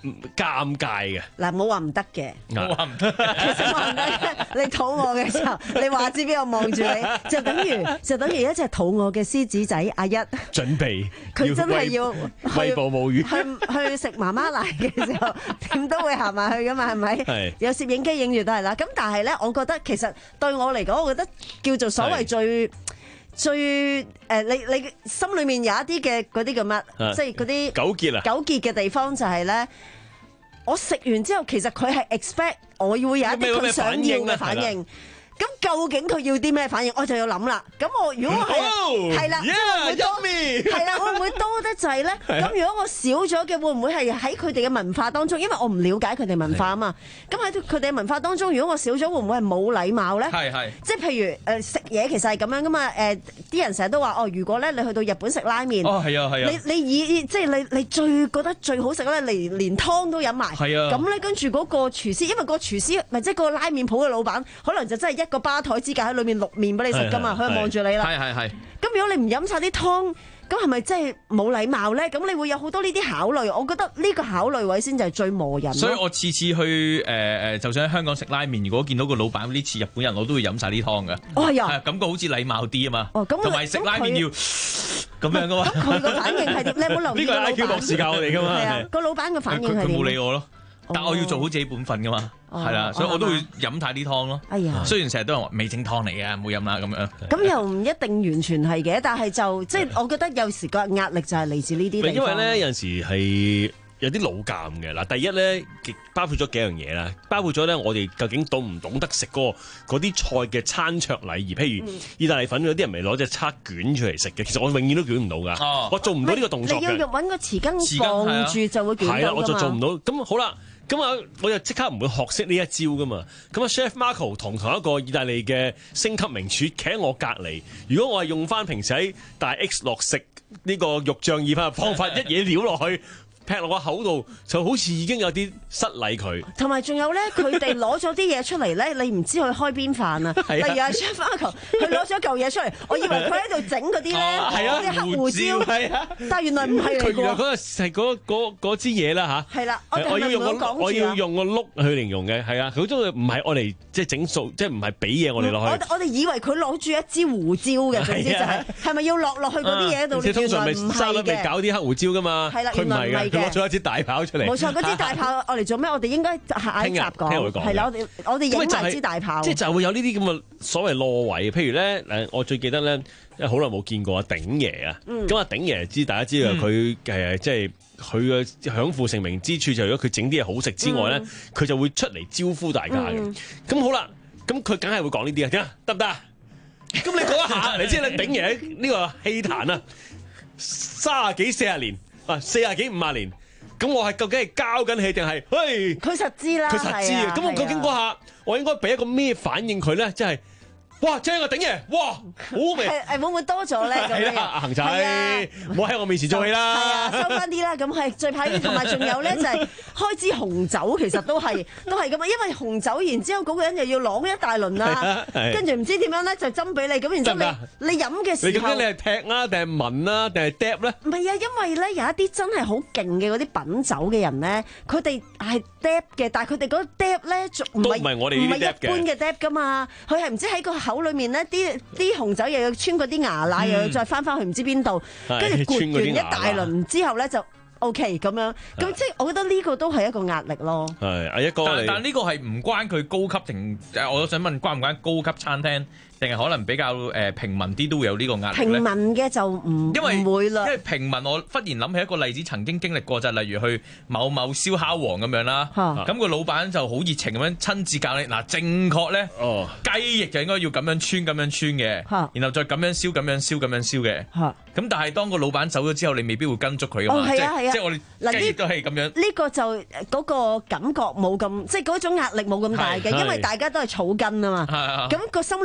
Speaker 1: 尷尬嘅。
Speaker 2: 嗱，冇話唔得嘅，
Speaker 3: 冇話唔得。
Speaker 2: 其實話唔得，你肚餓嘅時候，你話知邊個望住你，就等於就等於一隻肚餓嘅獅子仔阿一
Speaker 1: 準備，
Speaker 2: 佢真係要
Speaker 1: 餵哺母乳，
Speaker 2: 去去食媽媽奶嘅時候，點都會行埋去噶嘛，係咪？
Speaker 1: 係
Speaker 2: 有攝影機影住都係啦。咁但係咧，我覺得其實對我嚟講，我覺得叫做所謂最。最誒、呃，你你心裏面有一啲嘅嗰啲叫乜，即係嗰啲
Speaker 1: 糾結啊，
Speaker 2: 糾結嘅地方就係咧，我食完之後，其實佢係 expect 我會有一啲佢想要嘅反應。咁究竟佢要啲咩反應，我就要諗啦。咁我如果我係係啦，即係會多係啦，會唔會多得滯咧？咁如果我少咗嘅，會唔會係喺佢哋嘅文化當中？因為我唔了解佢哋文化啊嘛。咁喺佢哋嘅文化當中，如果我少咗，會唔會係冇禮貌咧？
Speaker 3: 係係。即
Speaker 2: 係譬如誒食嘢其實係咁樣噶嘛。誒啲人成日都話哦，如果咧你去到日本食拉麵，
Speaker 3: 哦係啊係啊，
Speaker 2: 你你以即係你你最覺得最好食咧，連連湯都飲埋。
Speaker 3: 係啊。咁
Speaker 2: 咧跟住嗰個廚師，因為個廚師咪即係個拉麵鋪嘅老闆，可能就真係一個吧台之隔喺裏面淥麵俾你食噶嘛，佢係望住你啦。
Speaker 3: 係係係。
Speaker 2: 咁如果你唔飲晒啲湯，咁係咪真係冇禮貌咧？咁你會有好多呢啲考慮，我覺得呢個考慮位先就係最磨人。
Speaker 3: 所以我次次去誒誒、呃，就算喺香港食拉麵，如果見到個老闆呢次日本人，我都會飲晒啲湯㗎。
Speaker 2: 哦係啊，
Speaker 3: 感覺好似禮貌啲啊嘛。
Speaker 2: 哦咁，
Speaker 3: 同埋食拉麵要咁樣噶嘛。
Speaker 2: 咁佢個反應係點？你有冇留意？
Speaker 1: 呢個係 I Q 博士教我哋噶嘛。
Speaker 2: 係啊，個老闆嘅反應係點？
Speaker 3: 佢冇理我咯。但我要做好自己本分噶嘛，係啦，所以我都會飲太啲湯咯。
Speaker 2: 哎呀，
Speaker 3: 雖然成日都話味精湯嚟嘅，唔好飲啦咁樣。
Speaker 2: 咁又唔一定完全係嘅，但係就即係我覺得有時個壓力就係嚟自呢啲地方。
Speaker 1: 因為咧有陣時係有啲老尷嘅嗱，第一咧包括咗幾樣嘢啦，包括咗咧我哋究竟懂唔懂得食嗰嗰啲菜嘅餐桌禮儀，譬如意大利粉有啲人咪攞隻叉捲出嚟食嘅，其實我永遠都捲唔到㗎，
Speaker 3: 哦、
Speaker 1: 我做唔到呢個動作嘅。
Speaker 2: 你要用揾個匙羹放住就會捲到㗎嘛。係啊，
Speaker 1: 我就做唔到。咁好啦。咁啊，我就即刻唔會學識呢一招噶嘛。咁啊，Chef Marco 同同一個意大利嘅星級名廚企喺我隔離。如果我係用翻平時喺大 X 落食呢個肉醬意粉嘅方法，一嘢撩落去，劈落個口度，就好似已經有啲失禮佢。
Speaker 2: 同埋仲有咧，佢哋攞咗啲嘢出嚟咧，你唔知佢開邊飯啊？例如阿 Chef Marco，佢攞咗嚿嘢出嚟，我以為佢喺度整嗰啲咧，啲黑胡椒，係啊，但係原來唔係嚟㗎。
Speaker 1: 佢原來嗰個係嗰嗰嗰支嘢啦嚇。
Speaker 2: 係啦，
Speaker 1: 我要用個我要用個碌去形容嘅，係啊，佢都唔係我嚟即係整數，即係唔係俾嘢我哋落去。
Speaker 2: 我我哋以為佢攞住一支胡椒嘅，總之就係係咪要落落去嗰啲嘢度？
Speaker 1: 通常咪沙律咪搞啲黑胡椒㗎嘛。
Speaker 2: 係啦，
Speaker 1: 佢唔係嘅，佢攞咗一支大炮出嚟。
Speaker 2: 冇錯，嗰支大炮我嚟做咩？我哋應該下一集講。係啦，我哋我哋影埋支大炮。
Speaker 1: 即係就會有呢啲咁嘅所謂攞位，譬如咧誒，我最記得咧，因為好耐冇見過阿鼎爺啊。咁阿鼎爺知大家知道佢誒即係佢嘅享負盛名之處，就係如果佢整啲嘢好食之外咧，佢、嗯、就會出嚟招呼大家嘅。咁、嗯、好啦，咁佢梗係會講呢啲啊，點啊？得唔得？咁你講一下，你知啦，鼎爺呢個戲壇啊，三十幾四十年啊，四十幾五十年。咁我係究竟係交緊氣定係？嘿，
Speaker 2: 佢實知啦，
Speaker 1: 佢實知啊！咁我究竟嗰下，我應該俾一個咩反應佢咧？即係。哇！正啊，鼎爺！哇，好味！
Speaker 2: 係係會唔會多咗咧？
Speaker 1: 係啦，恒仔，唔好喺我面前做戲啦。
Speaker 2: 係啊，收翻啲啦。咁係最怕啲，同埋仲有咧就係開支紅酒，其實都係都係咁啊。因為紅酒，然之後嗰個人又要啷一大輪啦，跟住唔知點樣咧就斟俾你。咁然之後你你飲嘅時候，
Speaker 1: 你係踢啊，定係聞啊，定係嗒咧？
Speaker 2: 唔係啊，因為咧有一啲真係好勁嘅嗰啲品酒嘅人咧，佢哋係嗒嘅，但係佢哋嗰個嗒咧唔係唔係我哋呢啲嗒嘅，唔係一般嘅嗒噶嘛。佢係唔知喺個口裏面咧，啲啲紅酒又要穿嗰啲牙罅，又要再翻翻去唔知邊度，跟住灌完一大輪之後咧就 OK 咁樣。咁即係我覺得呢個都係一個壓力咯。
Speaker 1: 係阿一哥，
Speaker 3: 但但呢個係唔關佢高級定誒，我想問關唔關高級餐廳？定係可能比較誒平民啲都會有呢個壓力咧。平
Speaker 2: 民嘅就唔因為唔會啦。
Speaker 3: 因為平民，我忽然諗起一個例子，曾經經歷過就係例如去某某燒烤王咁樣啦。咁個老闆就好熱情咁樣親自教你嗱，正確咧，雞翼就應該要咁樣穿咁樣穿嘅，然後再咁樣燒咁樣燒咁樣燒嘅。咁但係當個老闆走咗之後，你未必會跟足佢噶嘛。即係即係我哋雞翼都係咁樣。
Speaker 2: 呢個就嗰個感覺冇咁，即係嗰種壓力冇咁大嘅，因為大家都係草根啊嘛。咁個心裏面就淨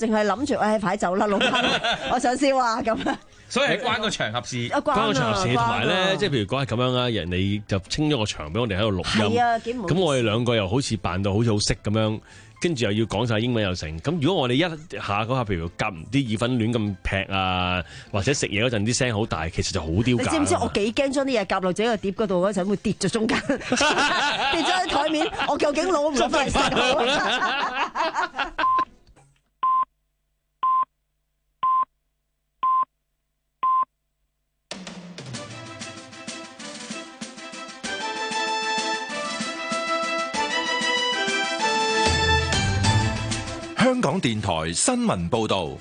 Speaker 2: 定係諗住誒快走啦，老闆，我想燒啊咁啊。
Speaker 3: 所以係關個場合事，
Speaker 1: 關個場合事，同埋咧，即係譬如講係咁樣啊，人哋就清咗個場俾我哋喺度錄音，咁我哋兩個又好似扮到好似好識咁樣，跟住又要講晒英文又成。咁如果我哋一下嗰下，譬如夾啲意粉亂咁劈啊，或者食嘢嗰陣啲聲好大，其實就好丟架。
Speaker 2: 你知唔知我幾驚將啲嘢夾落自己個碟嗰度嗰陣會跌咗中間，跌咗喺台面，我究竟攞唔攞翻嚟食？
Speaker 18: 香港電台新聞報道。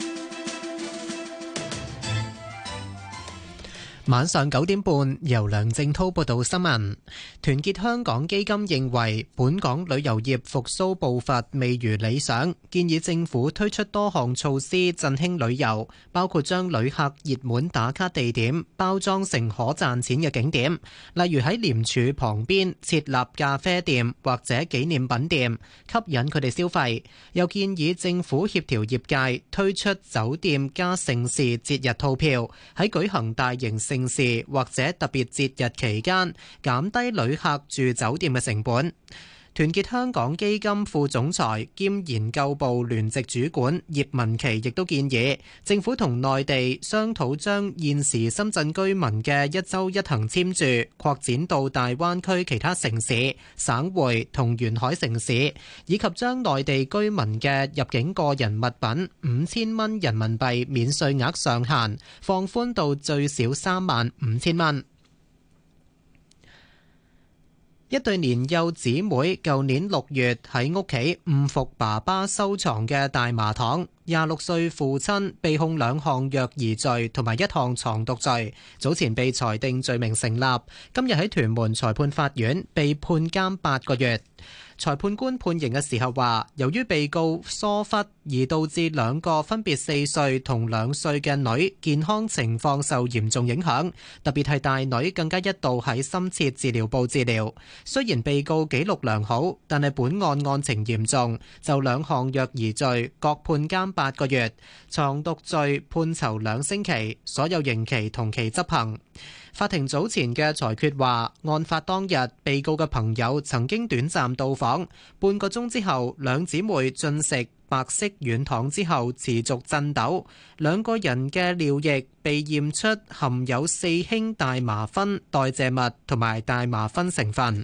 Speaker 6: 晚上九點半，由梁正滔報道新聞。團結香港基金認為，本港旅遊業復甦步伐未如理想，建議政府推出多項措施振興旅遊，包括將旅客熱門打卡地點包裝成可賺錢嘅景點，例如喺廉署旁邊設立咖啡店或者紀念品店，吸引佢哋消費。又建議政府協調業界推出酒店加盛事節日套票，喺舉行大型盛事或者特別節日期間，減低旅客住酒店嘅成本。團結香港基金副總裁兼研究部聯席主管葉文琪亦都建議政府同內地商討將現時深圳居民嘅一周一行簽注擴展到大灣區其他城市、省會同沿海城市，以及將內地居民嘅入境個人物品五千蚊人民幣免稅額上限放寬到最少三萬五千蚊。一對年幼姊妹舊年六月喺屋企誤服爸爸收藏嘅大麻糖，廿六歲父親被控兩項虐兒罪同埋一項藏毒罪，早前被裁定罪名成立，今日喺屯門裁判法院被判監八個月。裁判官判刑嘅時候話，由於被告疏忽而導致兩個分別四歲同兩歲嘅女健康情況受嚴重影響，特別係大女更加一度喺深切治療部治療。雖然被告記錄良好，但係本案案情嚴重，就兩項虐兒罪各判監八個月，藏毒罪判囚兩星期，所有刑期同期執行。法庭早前嘅裁決話，案發當日被告嘅朋友曾經短暫到訪，半個鐘之後兩姊妹進食白色軟糖之後持續震抖，兩個人嘅尿液被驗出含有四氫大麻酚代謝物同埋大麻酚成分。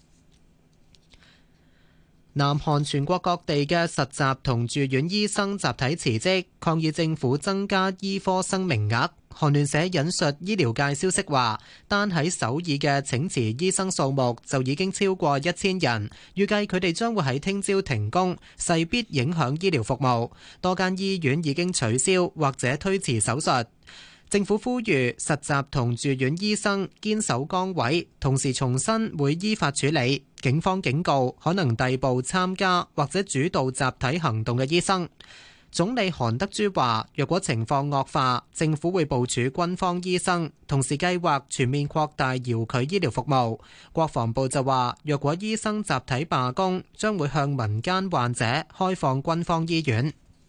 Speaker 6: 南韓全國各地嘅實習同住院醫生集體辭職，抗議政府增加醫科生名額。韓聯社引述醫療界消息話，單喺首爾嘅請辭醫生數目就已經超過一千人，預計佢哋將會喺聽朝停工，勢必影響醫療服務。多間醫院已經取消或者推遲手術。政府呼籲實習同住院醫生堅守崗位，同時重申會依法處理。警方警告可能逮捕參加或者主導集體行動嘅醫生。總理韓德洙話，若果情況惡化，政府會部署軍方醫生，同時計劃全面擴大遙距醫療服務。國防部就話，若果醫生集體罷工，將會向民間患者開放軍方醫院。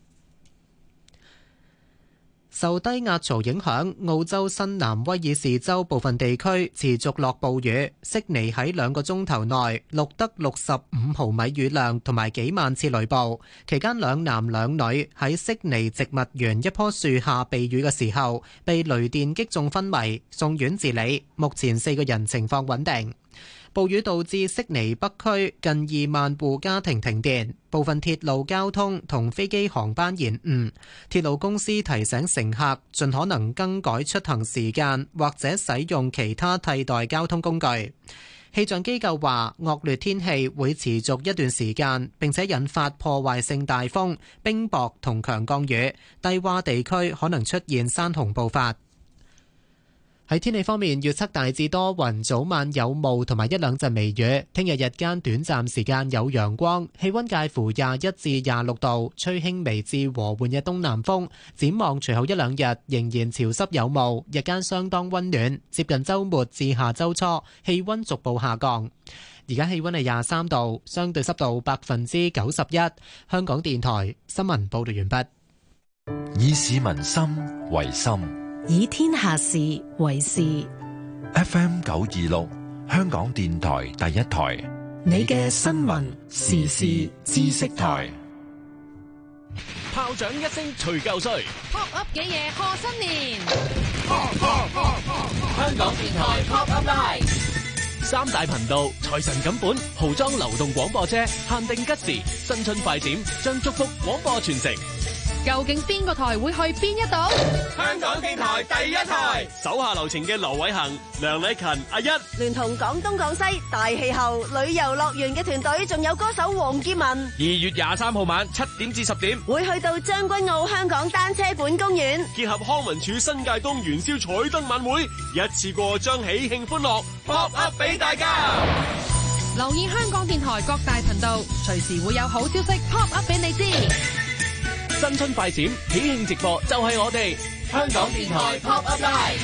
Speaker 6: 受低壓槽影響，澳洲新南威爾士州部分地區持續落暴雨。悉尼喺兩個鐘頭內錄得六十五毫米雨量同埋幾萬次雷暴。期間兩男兩女喺悉尼植物園一棵樹下避雨嘅時候，被雷電擊中昏迷，送院治理。目前四個人情況穩定。暴雨導致悉尼北區近二萬戶家庭停電，部分鐵路交通同飛機航班延誤。鐵路公司提醒乘客盡可能更改出行時間，或者使用其他替代交通工具。氣象機構話，惡劣天氣會持續一段時間，並且引發破壞性大風、冰雹同強降雨，低洼地區可能出現山洪暴發。喺天氣方面，預測大致多雲，早晚有霧同埋一兩陣微雨。聽日日間短暫時間有陽光，氣溫介乎廿一至廿六度，吹輕微至和緩嘅東南風。展望隨後一兩日仍然潮濕有霧，日間相當溫暖。接近週末至下週初，氣溫逐步下降。而家氣溫係廿三度，相對濕度百分之九十一。香港電台新聞報道完畢。
Speaker 18: 以市民心為心，
Speaker 19: 以天下事為事。
Speaker 18: F M 九二六，香港電台第一台，
Speaker 19: 你嘅新聞時事知識台。
Speaker 1: 炮仗一聲除舊歲
Speaker 9: ，pop up 幾嘢賀新年。
Speaker 17: 香港電台 Pop Up Live。
Speaker 1: 三大頻道財神錦本豪裝流動廣播車限定吉時新春快閃將祝福廣播全城。
Speaker 9: 究竟邊個台會去邊一度？
Speaker 17: 香港電台第一台，
Speaker 1: 手下留情嘅劉偉恒、梁禮勤、阿一，
Speaker 2: 聯同廣東廣西大氣候旅遊樂園嘅團隊，仲有歌手黃建文。
Speaker 3: 二月廿三號晚七點至十點，
Speaker 2: 會去到將軍澳香港單車館公園，
Speaker 1: 結合康文署新界東元宵彩燈晚會，一次過將喜慶歡樂 pop up 俾大家。
Speaker 9: 留意香港電台各大頻道，隨時會有好消息 pop up 俾你知。
Speaker 1: 新春快閃喜慶直播就係我哋
Speaker 17: 香港電台 Pop Up Live。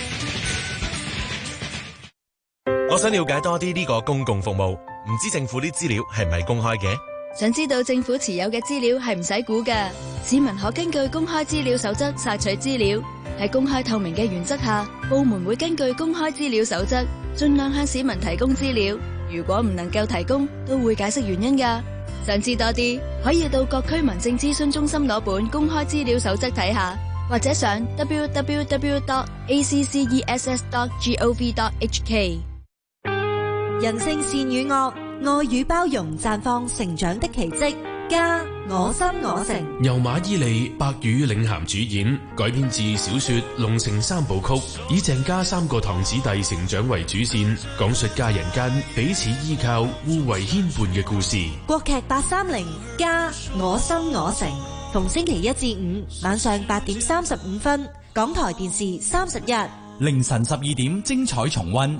Speaker 20: 我想了解多啲呢個公共服務，唔知政府啲資料係唔係公開嘅？
Speaker 21: 想知道政府持有嘅資料係唔使估㗎，市民可根據公開資料守則索取資料。喺公開透明嘅原則下，部門會根據公開資料守則，盡量向市民提供資料。如果唔能夠提供，都會解釋原因㗎。想知多啲，可以到各區民政諮詢中心攞本公開資料守則睇下，或者上 double-u double-u double-u dot a c c e s s dot gov dot h k。
Speaker 22: 人性善與惡，愛與包容綻放成長的奇蹟。家我心我城，
Speaker 16: 由馬伊琍、白宇領銜主演，改編自小說《龍城三部曲》，以鄭家三個堂子弟成長為主線，講述家人間彼此依靠、互為牽絆嘅故事。
Speaker 22: 國劇八三零家我心我城，逢星期一至五晚上八點三十五分，港台電視三十一，
Speaker 23: 凌晨十二點精彩重溫。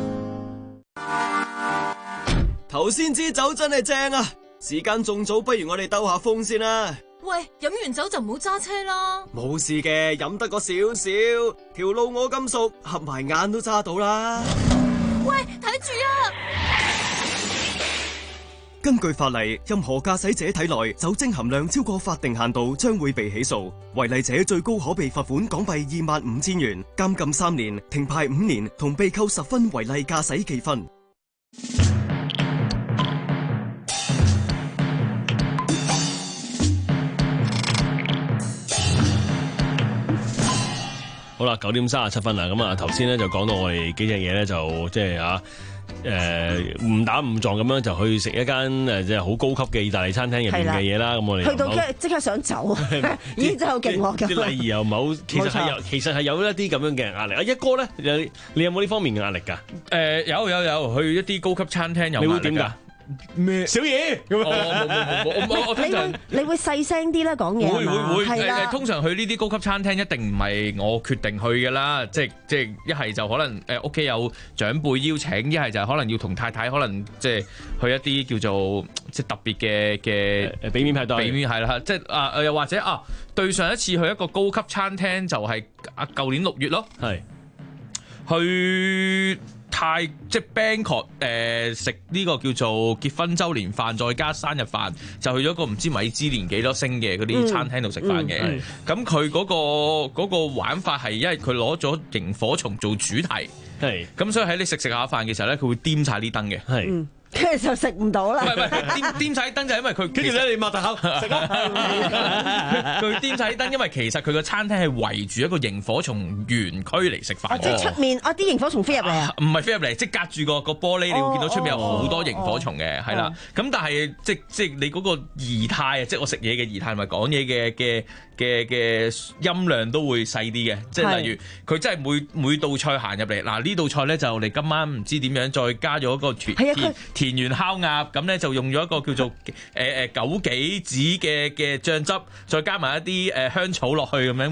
Speaker 24: 頭先支酒真係正啊！時間仲早，不如我哋兜下風先啦。
Speaker 25: 喂，飲完酒就唔好揸車啦。
Speaker 24: 冇事嘅，飲得個少少，條路我咁熟，合埋眼都揸到啦。
Speaker 25: 喂，睇住啊！
Speaker 24: 根據法例，任何駕駛者體內酒精含量超過法定限度，將會被起訴。違例者最高可被罰款港幣二萬五千元、監禁三年、停牌五年，同被扣十分違例駕駛記分。
Speaker 1: 好啦，九點三十七分啦，咁啊頭先咧就講到我哋幾隻嘢咧就即係啊誒誤打誤撞咁樣就去食一間誒即係好高級嘅意大利餐廳入面嘅嘢啦，咁我哋
Speaker 2: 去到即刻想走，已經真係好勁喎咁。
Speaker 1: 啲禮儀又冇，其實係有其實係有一啲咁樣嘅壓力。啊一哥咧，你你有冇呢方面嘅壓力㗎？
Speaker 3: 誒有有有，去一啲高級餐廳有壓力㗎。你會點㗎？
Speaker 1: 咩小嘢？
Speaker 3: 我我我我通常
Speaker 2: 你會細聲啲啦講嘢。
Speaker 3: 會會會
Speaker 2: 係啦。
Speaker 3: 通常去呢啲高級餐廳一定唔係我決定去嘅啦，即係即係一係就可能誒屋企有長輩邀請，一係就可能要同太太可能即係去一啲叫做即係特別嘅嘅
Speaker 1: 誒俾面派對，俾
Speaker 3: 面係啦，即係啊又或者啊對上一次去一個高級餐廳就係啊舊年六月咯，係去。泰即係 Bangkok 誒食呢個叫做結婚週年飯，再加生日飯，就去咗個唔知米芝蓮幾多星嘅嗰啲餐廳度食飯嘅。咁佢嗰個嗰個玩法係因為佢攞咗螢火蟲做主題，係咁所以喺你食食下飯嘅時候咧，佢會掂晒啲燈嘅，係。
Speaker 2: 跟住就食唔到啦。
Speaker 3: 唔係唔係，掂掂晒啲燈就係因為佢。
Speaker 1: 跟住咧，你擘大口食啦。
Speaker 3: 佢掂晒啲燈，因為其實佢個餐廳係圍住一個螢火蟲園區嚟食飯。
Speaker 2: 即係出面，啊啲螢火蟲飛入嚟啊？
Speaker 3: 唔係飛入嚟，即係隔住個個玻璃，你會見到出面有好多螢火蟲嘅，係啦。咁但係即即係你嗰個儀態啊，即係我食嘢嘅儀態同埋講嘢嘅嘅嘅嘅音量都會細啲嘅。即係例如佢真係每每道菜行入嚟，嗱呢道菜咧就你今晚唔知點樣再加咗一個甜甜。田園烤鴨咁咧就用咗一個叫做誒誒枸杞子嘅嘅醬汁，再加埋一啲誒香草落去咁樣會。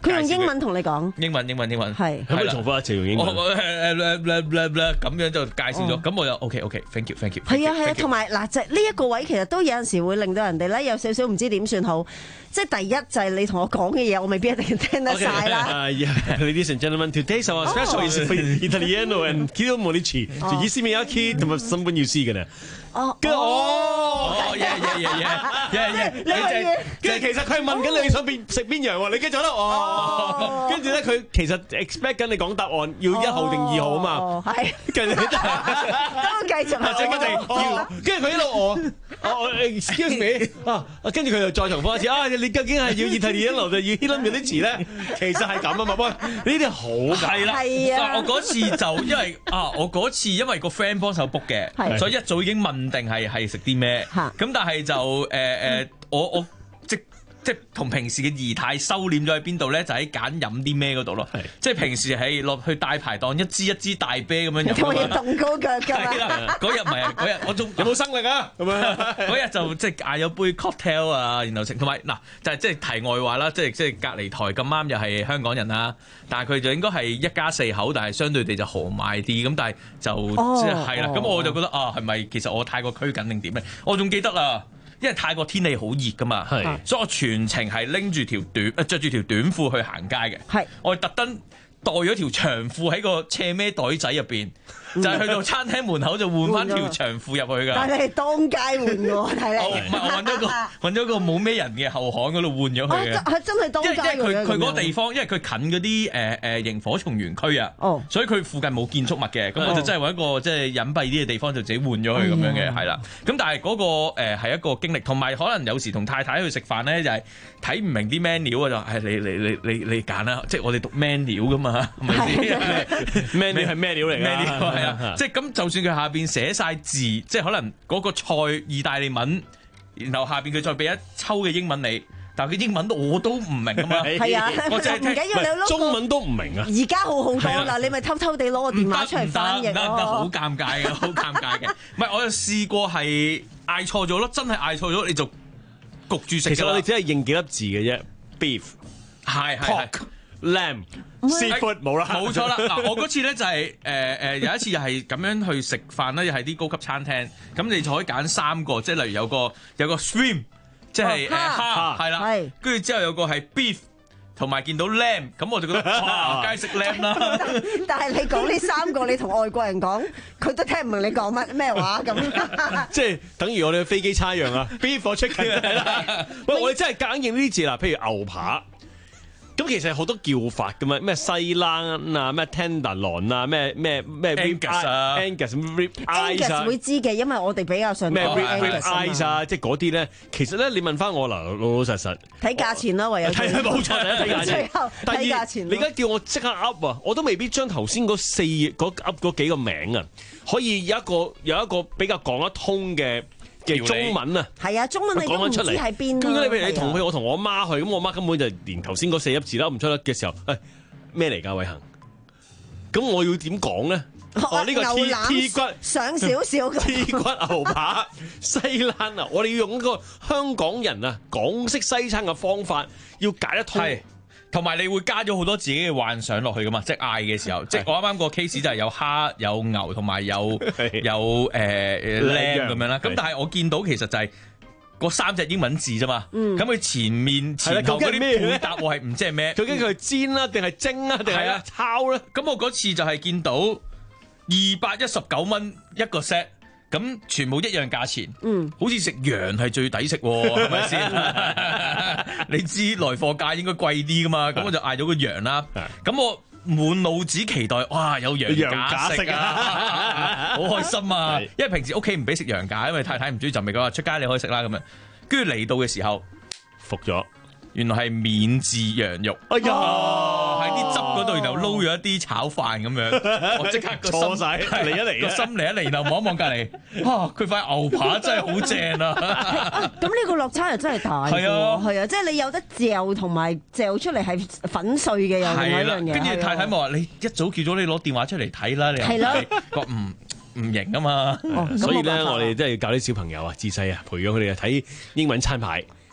Speaker 2: 佢用英文同你講，
Speaker 3: 英文英文英文
Speaker 2: 係，
Speaker 1: 可唔可以重複一次用英文？
Speaker 3: 咁樣就介紹咗，咁我就 OK OK，thank you thank you。
Speaker 2: 係啊係啊，同埋嗱，就呢一個位其實都有陣時會令到人哋咧有少少唔知點算好。即係第一就係你同我講嘅嘢，我未必一定聽得晒啦。
Speaker 1: Ladies and gentlemen, today's our special is Italiano and Kilo Monici. You see me aquí, 同埋 someone you see 嘅咧。
Speaker 2: 哦，
Speaker 1: 哦，耶耶耶耶耶耶！即係其實佢係問緊你想邊食邊樣喎？你記咗啦，哦。跟住咧，佢其實 expect 緊你講答案，要一號定二號啊嘛。係。跟住都
Speaker 2: 繼續。
Speaker 1: 或者跟住要，跟住佢一路我我 excuse me 啊，跟住佢又再重複一次啊！你究竟係要 Italiano 定要 Kilo Monici咧？其實係咁啊嘛，喂，呢啲好
Speaker 3: 係啦。
Speaker 2: 係啊。
Speaker 3: 我嗰次就因為啊，我嗰次因為個 friend 幫手 book 嘅，所以一早已經問定係係食啲咩，咁但係就誒誒，我我即即同平時嘅儀態收斂咗喺邊度咧？就喺揀飲啲咩嗰度咯，即係平時係落去大排檔一支一支大啤咁樣飲。
Speaker 2: 我要凍高腳㗎。
Speaker 3: 係啦，嗰日唔係啊，嗰日我仲
Speaker 1: 有冇生力啊？咁樣
Speaker 3: 嗰日就即係嗌咗杯 cocktail 啊，然後食，同埋嗱就係即係題外話啦，即係即係隔離台咁啱又係香港人啦，但係佢就應該係一家四口，但係相對地就豪邁啲，咁但係就即係係啦，咁我就覺得啊，係咪其實我太過拘謹定點咧？我仲記得啦。因為泰國天氣好熱噶嘛，所以我全程係拎住條短誒著住條短褲去行街嘅。係，我特登袋咗條長褲喺個斜孭袋仔入邊，就係去到餐廳門口就換翻條長褲入去㗎。
Speaker 2: 但係當街換喎，睇嚟。
Speaker 3: 唔係，我揾咗個揾咗個冇咩人嘅後巷嗰度換咗佢嘅。
Speaker 2: 係真係當街換。
Speaker 3: 因為佢佢嗰個地方，因為佢近嗰啲誒誒螢火蟲園區啊，所以佢附近冇建築物嘅，咁我就真係揾一個即係隱蔽啲嘅地方就自己換咗佢咁樣嘅，係啦。咁但係嗰個誒係一個經歷，同埋可能有時同太太去食飯咧，就係睇唔明啲 menu 啊，就係你你你你你揀啦，即係我哋讀 menu 㗎嘛，係咪先
Speaker 1: ？menu 係咩料嚟㗎
Speaker 3: ？menu 係啊，即係咁就算佢下邊寫晒字，即係可能嗰個菜意大利文，然後下邊佢再俾一抽嘅英文你。但係佢英文我都唔明啊嘛，
Speaker 2: 係啊，
Speaker 3: 我淨係聽，
Speaker 2: 唔緊要你攞
Speaker 1: 中文都唔明啊。
Speaker 2: 而家好好多啦，你咪偷偷地攞個電話出嚟翻譯咯。
Speaker 3: 唔得唔得，好尷尬嘅，好尷尬嘅。唔係，我有試過係嗌錯咗咯，真係嗌錯咗你就焗住食。
Speaker 1: 其實我哋只係認幾粒字嘅啫 ，beef
Speaker 3: 係係係
Speaker 1: lamb seafood 冇啦，
Speaker 3: 冇錯啦。嗱，我嗰次咧就係誒誒有一次又係咁樣去食飯啦，又係啲高級餐廳，咁你就可以揀三個，即係例如有個有個 shrimp。即係誒蝦係啦，跟住之後有個係 beef，同埋見到 lamb， 咁我就覺得哇，梗係食 lamb 啦。
Speaker 2: 但係你講呢三個，你同外國人講，佢都聽唔明你講乜咩話咁。
Speaker 1: 即係等於我哋嘅飛機餐一樣啊 ，beef or chicken 係啦。喂，我哋真係夾硬認呢啲字啦，譬如牛扒。咁其實好多叫法噶嘛，咩西冷啊，咩 tenderloin 啊，咩咩咩
Speaker 3: Angus 啊
Speaker 1: ，Angus rib eyes 啊，
Speaker 2: 會知嘅，因為我哋比較上
Speaker 1: 咩 rib eyes 啊，即係嗰啲咧，其實咧你問翻我嗱，老老實實
Speaker 2: 睇價錢啦，唯有
Speaker 1: 睇冇錯，第一睇價錢，
Speaker 2: 最後睇價錢。
Speaker 1: 你而家叫我即刻噏啊，我都未必將頭先嗰四嗰噏嗰幾個名啊，可以有一個有一個比較講得通嘅。嘅中文啊，
Speaker 2: 係啊，中文你都唔知喺邊。
Speaker 1: 咁你譬如你同佢，我同我媽去，咁我媽根本就連頭先嗰四粒字都唔出得嘅時候，誒咩嚟㗎？偉恒，咁我要點講咧？哦，呢個 T T 骨
Speaker 2: 上少少
Speaker 1: T 骨牛扒西冷啊！我哋要用一個香港人啊港式西餐嘅方法，要解得通。
Speaker 3: 同埋你會加咗好多自己嘅幻想落去噶嘛，即係嗌嘅時候，即係我啱啱個 case 就係有蝦、有牛同埋有有誒 lamb 咁樣啦。咁但係我見到其實就係嗰三隻英文字啫嘛。咁佢前面前後嗰啲配搭我係唔知係咩？
Speaker 1: 究竟佢係煎啦，定係蒸啊，定係炒咧？
Speaker 3: 咁我嗰次就係見到二百一十九蚊一個 set。咁全部一樣價錢，嗯，好似食羊係最抵食喎，係咪先？你知來貨價應該貴啲噶嘛？咁我就嗌咗個羊啦。咁我滿腦子期待，哇！有羊架食啊，好開心啊！因為平時屋企唔俾食羊架，因為太太唔中意就咪講話出街你可以食啦咁樣。跟住嚟到嘅時候，
Speaker 1: 服咗。
Speaker 3: 原來係免治羊肉，哎呀，喺啲汁嗰度，然後撈咗一啲炒飯咁樣，我即刻個心
Speaker 1: 錯晒嚟一嚟，
Speaker 3: 個心嚟一嚟，然後望一望隔離，哇！佢塊牛扒真係好正啊！
Speaker 2: 咁呢個落差又真係大，係啊，係啊，即係你有得嚼同埋嚼出嚟係粉碎嘅又另一樣嘢。
Speaker 3: 跟住太太咪話：你一早叫咗你攞電話出嚟睇啦，你係咯，個唔唔型啊嘛。
Speaker 1: 所以咧，我哋真係要教啲小朋友啊，自細啊，培養佢哋睇英文餐牌。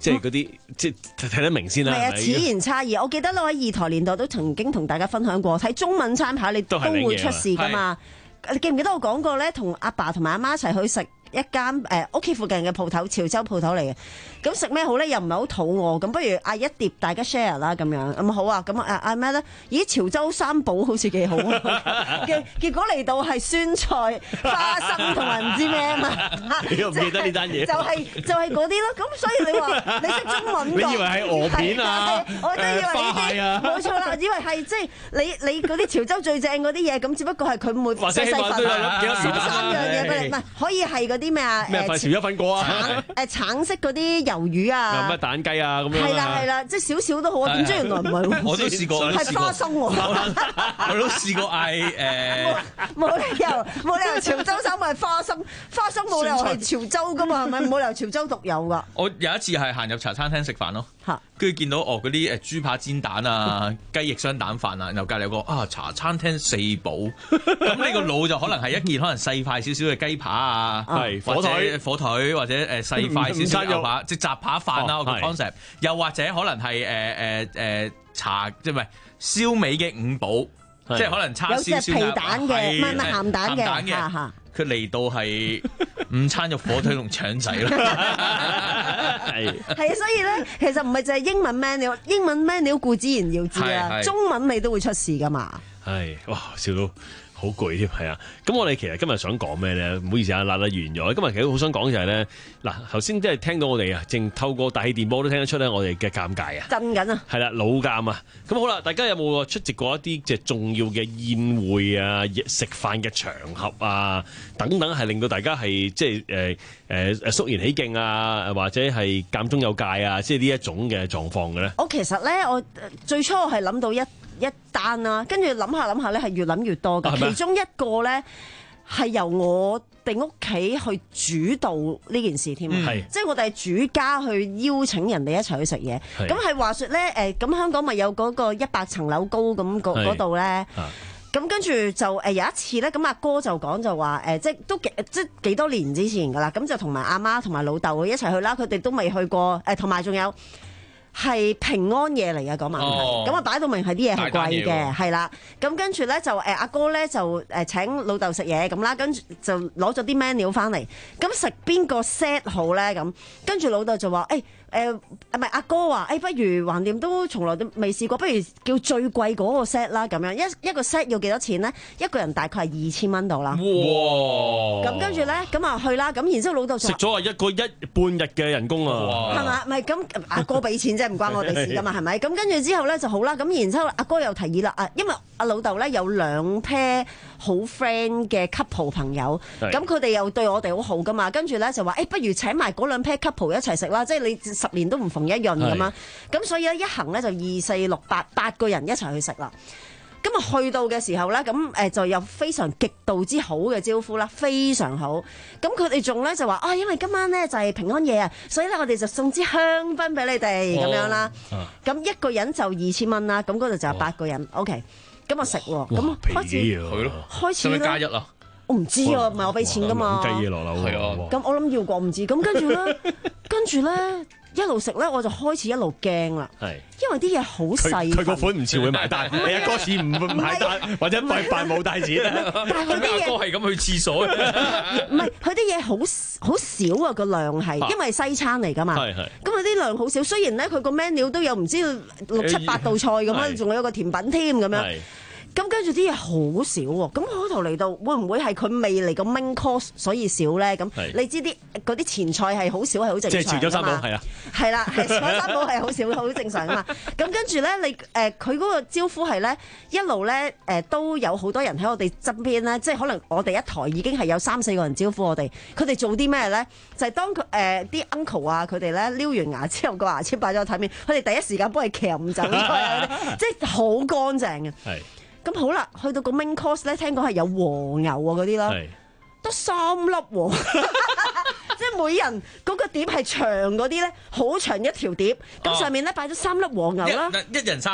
Speaker 1: 即係嗰啲即係睇得明先啦。
Speaker 2: 係啊，此言差異。我記得咧喺二台年代都曾經同大家分享過，睇中文餐牌你都會出事噶嘛。你記唔記得我講過咧？同阿爸同埋阿媽一齊去食一間誒屋企附近嘅鋪頭，潮州鋪頭嚟嘅。咁食咩好咧？又唔係好肚餓，咁不如嗌一碟大家 share 啦咁樣。咁好啊，咁誒嗌咩咧？咦，潮州三寶好似幾好啊！結結果嚟到係酸菜、花生同埋唔知咩啊嘛。
Speaker 1: 你唔記得呢單嘢？
Speaker 2: 就係就係嗰啲咯。咁所以你話你識中文，
Speaker 1: 你以為係鵝片啊？
Speaker 2: 我真係以為呢
Speaker 1: 花蟹啊？
Speaker 2: 冇錯啦，以為係即係你你嗰啲潮州最正嗰啲嘢，咁只不過係佢每
Speaker 1: 或者起碼都有幾多
Speaker 2: 十三樣嘢俾你，唔係可以係嗰啲咩啊？
Speaker 1: 咩？潮州粉果啊？
Speaker 2: 誒橙色嗰啲魷魚啊？
Speaker 1: 咩蛋雞啊？咁樣
Speaker 2: 係啦係啦，即係少少都好啊！點知原來唔係喎，
Speaker 3: 我都試過，
Speaker 2: 係花生喎。
Speaker 3: 我都試過嗌誒，
Speaker 2: 冇理由冇理由潮州三寶係花生，花生冇理由係潮州噶嘛，係咪？冇理由潮州獨有噶。
Speaker 3: 我有一次係行入茶餐廳食飯咯，跟住見到哦嗰啲誒豬扒煎蛋啊、雞翼雙蛋飯啊，然後隔離有個啊茶餐廳四寶，咁呢個腦就可能係一件可能細塊少少嘅雞扒啊，
Speaker 1: 係
Speaker 3: 火腿火腿或者誒細塊少少牛扒，即係雜扒飯啦。我個 concept，又或者可能係誒誒誒茶即係唔係燒味嘅五寶，即係可能叉燒、
Speaker 2: 有隻皮蛋嘅，唔係唔係鹹蛋嘅，
Speaker 3: 嘅。佢嚟到係午餐肉火腿同腸仔啦，
Speaker 1: 係
Speaker 2: 係啊，所以咧其實唔係就係英文 menu，英文 menu 固之然要知啊，中文你都會出事噶嘛。
Speaker 1: 係哇，笑到好攰添，係啊！咁我哋其實今日想講咩咧？唔好意思啊，拉得完咗。今日其實好想講就係咧，嗱，頭先即係聽到我哋啊，淨透過大氣電波都聽得出咧，我哋嘅尷尬啊，
Speaker 2: 震緊啊，
Speaker 1: 係啦，老尷啊。咁好啦，大家有冇出席過一啲即係重要嘅宴會啊、食飯嘅場合啊等等，係令到大家係即係誒誒誒肅然起敬啊，或者係尷中有戒啊，即係呢一種嘅狀況嘅咧？
Speaker 2: 我其實咧，我最初係諗到一一單啦，跟住諗下諗下咧，係越諗越多嘅。其中一個咧係由我哋屋企去主導呢件事添，嗯、即係我哋係主家去邀請人哋一齊去食嘢。咁係話說咧，誒咁香港咪有嗰個一百層樓高咁嗰度咧？咁跟住就誒有一次咧，咁阿哥就講就話誒，即係都幾即係幾多年之前㗎啦。咁就同埋阿媽同埋老豆一齊去啦，佢哋都未去過誒，同埋仲有。係平安夜嚟嘅嗰晚，咁啊擺到明係啲嘢係貴嘅，係啦。咁跟住咧就誒阿哥咧就誒請老豆食嘢咁啦，跟住就攞咗啲 menu 翻嚟，咁食邊個 set 好咧咁？跟住老豆就話誒誒唔係阿哥話誒，不如橫掂都從來都未試過，不如叫最貴嗰個 set 啦咁樣。一一個 set 要幾多錢咧？一個人大概係二千蚊度啦。哇！咁跟住咧咁啊去啦，咁然之後老豆就
Speaker 1: 食咗啊一個一半日嘅人工啊，係
Speaker 2: 嘛？唔係咁阿哥俾錢。即係唔關我哋事噶嘛，係咪？咁跟住之後咧就好啦。咁然之後阿哥又提議啦，啊，因為阿老豆咧有兩 pair 好 friend 嘅 couple 朋友，咁佢哋又對我哋好好噶嘛。跟住咧就話，誒、欸，不如請埋嗰兩 pair couple 一齊食啦。即係你十年都唔逢一潤咁嘛。咁所以咧一行咧就二四六八八個人一齊去食啦。咁啊去到嘅時候咧，咁誒就有非常極度之好嘅招呼啦，非常好。咁佢哋仲咧就話啊，因為今晚咧就係平安夜啊，所以咧我哋就送支香檳俾你哋咁樣啦。咁一個人就二千蚊啦，咁嗰度就有八個人。OK，咁我食喎，咁開始
Speaker 3: 係咯，
Speaker 2: 開始咧
Speaker 3: 加一啊！
Speaker 2: 我唔知啊，唔係我俾錢噶嘛。
Speaker 1: 雞嘢落樓係啊！
Speaker 2: 咁我諗要過唔知，咁跟住咧，跟住咧。一路食咧，我就開始一路驚啦。係，因為啲嘢好細。佢
Speaker 1: 個款唔似會埋單，你阿哥似唔會埋單，或者費飯冇帶錢。
Speaker 3: 但係佢啲嘢，阿哥係咁去廁所嘅。
Speaker 2: 唔係，佢啲嘢好好少啊，個量係，因為西餐嚟㗎嘛。係係。咁佢啲量好少，雖然咧佢個 menu 都有唔知六七八道菜咁樣，仲有個甜品添咁樣。咁跟住啲嘢好少喎，咁開頭嚟到會唔會係佢未嚟個 main course 所以少咧？咁你知啲嗰啲前菜係好少係好正常㗎嘛？即係潮州三寶係啊，係啦，係潮州三寶係好少好正常㗎嘛。咁跟住咧，你誒佢嗰個招呼係咧一路咧誒都有好多人喺我哋側邊咧，即係可能我哋一台已經係有三四個人招呼我哋。佢哋做啲咩咧？就係、是、當佢誒啲 uncle 啊，佢哋咧撩完牙之後個牙籤擺咗喺台面，佢哋第一時間幫佢鉗走咗，即係好乾淨嘅。係。咁好啦，去到個 main course 咧，聽講係有和牛啊嗰啲啦，得三粒喎，即係每人嗰個碟係長嗰啲咧，好長一條碟，咁、哦、上面咧擺咗三粒和牛啦，
Speaker 3: 一人三粒，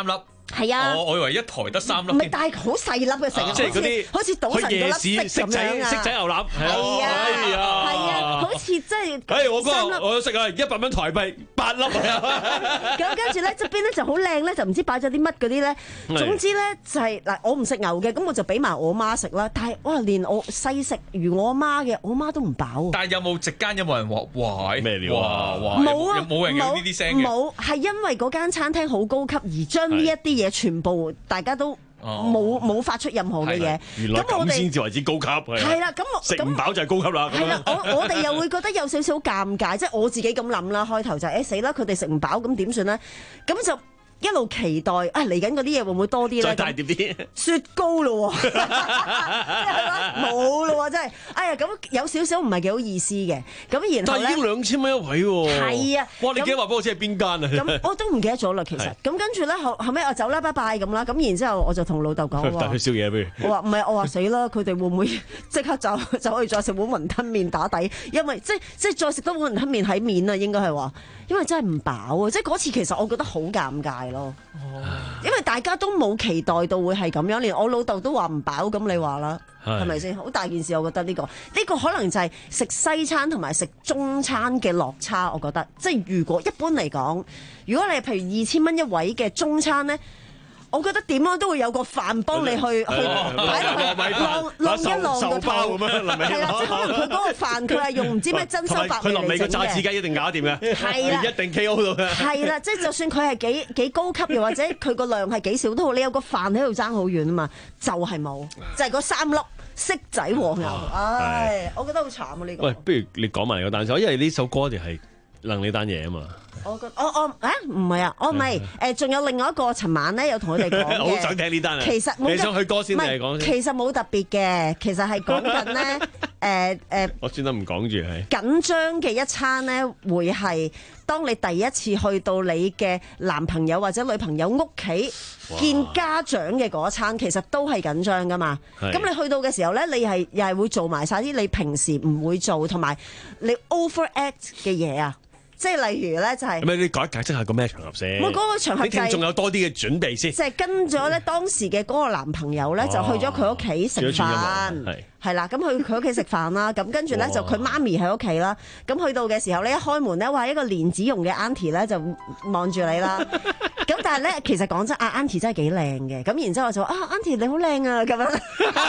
Speaker 2: 係啊，
Speaker 3: 我我以為一台得三粒，
Speaker 2: 唔係，但係好細粒嘅成，
Speaker 1: 即係嗰啲
Speaker 2: 好似賭神嗰粒色咁樣啊！
Speaker 1: 色仔牛腩
Speaker 2: 係啊，係啊，好似即係
Speaker 1: 誒我嗰個我都識啊，一百蚊台幣八粒啊！
Speaker 2: 咁跟住咧側邊咧就好靚咧，就唔知擺咗啲乜嗰啲咧。總之咧就係嗱，我唔食牛嘅，咁我就俾埋我媽食啦。但係哇，連我細食如我媽嘅，我媽都唔飽。
Speaker 3: 但係有冇席間有冇人話哇
Speaker 1: 咩料啊？
Speaker 2: 冇啊，
Speaker 3: 冇人有呢啲聲嘅。
Speaker 2: 冇，係因為嗰間餐廳好高級，而將呢一啲嘢全部大家都冇冇發出任何嘅嘢。
Speaker 1: 原來咁先至為之高級。
Speaker 2: 係啦，咁
Speaker 1: 食唔飽就係高級啦。
Speaker 2: 係啦，我我哋又會覺得有少少尷尬，即係我自己咁諗啦。開頭就誒死啦，佢哋食唔飽咁點算咧？咁就一路期待啊！嚟緊嗰啲嘢會唔會多啲咧？
Speaker 1: 再大碟啲
Speaker 2: 雪糕咯喎，冇咯喎，真係哎呀咁有少少唔係幾好意思嘅。咁然後咧，
Speaker 1: 但係已經兩千蚊一位喎。
Speaker 2: 係啊，
Speaker 1: 哇！你記得話俾我知係邊間啊？
Speaker 2: 咁我都唔記得咗啦，其實。咁跟住咧後後尾我走啦，拜拜咁啦。咁然之後我就同老豆講話，
Speaker 1: 帶佢宵夜不如。
Speaker 2: 我話唔係，我話死啦！佢哋會唔會即刻走走去再食碗雲吞麵打底？因為即即再食多碗雲吞麵喺面啊，應該係話，因為真係唔飽啊！即嗰次其實我覺得好尷尬咯。哦，因為大家都冇期待到會係咁樣，連我老豆都話唔飽，咁你話啦，係咪先？好大件事，我覺得呢個呢個可能就係食西餐同埋食中餐嘅落差，我覺得即係如果一般嚟講，如果你係譬如二千蚊一位嘅中餐咧。我覺得點樣都會有個飯幫你去去擺落去晾晾一晾個頭，係啦，即係可能佢嗰個飯佢係用唔知咩珍饈百味嚟整嘅。佢臨尾個炸子雞一定搞掂嘅，係啦，一定 K O 到嘅。係啦，即係就算佢係幾幾高級，又或者佢個量係幾少都好，你有個飯喺度爭好遠啊嘛，就係冇，就係嗰三粒色仔和牛。唉，我覺得好慘啊呢個。
Speaker 1: 喂，不如你講埋你個單首，因為呢首歌就係楞你單嘢啊嘛。
Speaker 2: 我覺我我啊唔係啊，我唔係誒，仲有另外一個，尋晚咧有同佢哋講嘅。
Speaker 1: 我好想聽呢單啊！
Speaker 2: 其實
Speaker 1: 你想去歌先定係講先？
Speaker 2: 其實冇特別嘅，其實係講緊咧誒誒。我
Speaker 1: 專登唔講住係
Speaker 2: 緊張嘅一餐咧，會係當你第一次去到你嘅男朋友或者女朋友屋企見家長嘅嗰一餐，其實都係緊張噶嘛。咁你去到嘅時候咧，你係又係會做埋晒啲你平時唔會做同埋你 overact 嘅嘢啊。即係例如咧，就係、是、
Speaker 1: 唔係你解解釋下個咩場合先？
Speaker 2: 我嗰個場合
Speaker 1: 你聽仲有多啲嘅準備先。
Speaker 2: 即係跟咗咧當時嘅嗰個男朋友咧，就去咗佢屋企食飯，係啦。咁去佢屋企食飯啦。咁跟住咧就佢媽咪喺屋企啦。咁去到嘅時候咧，一開門咧，話一個蓮子蓉嘅 auntie 咧就望住你啦。咁但係咧，其實講真，阿 auntie 真係幾靚嘅。咁然之後我就話啊 auntie 你好靚啊咁樣。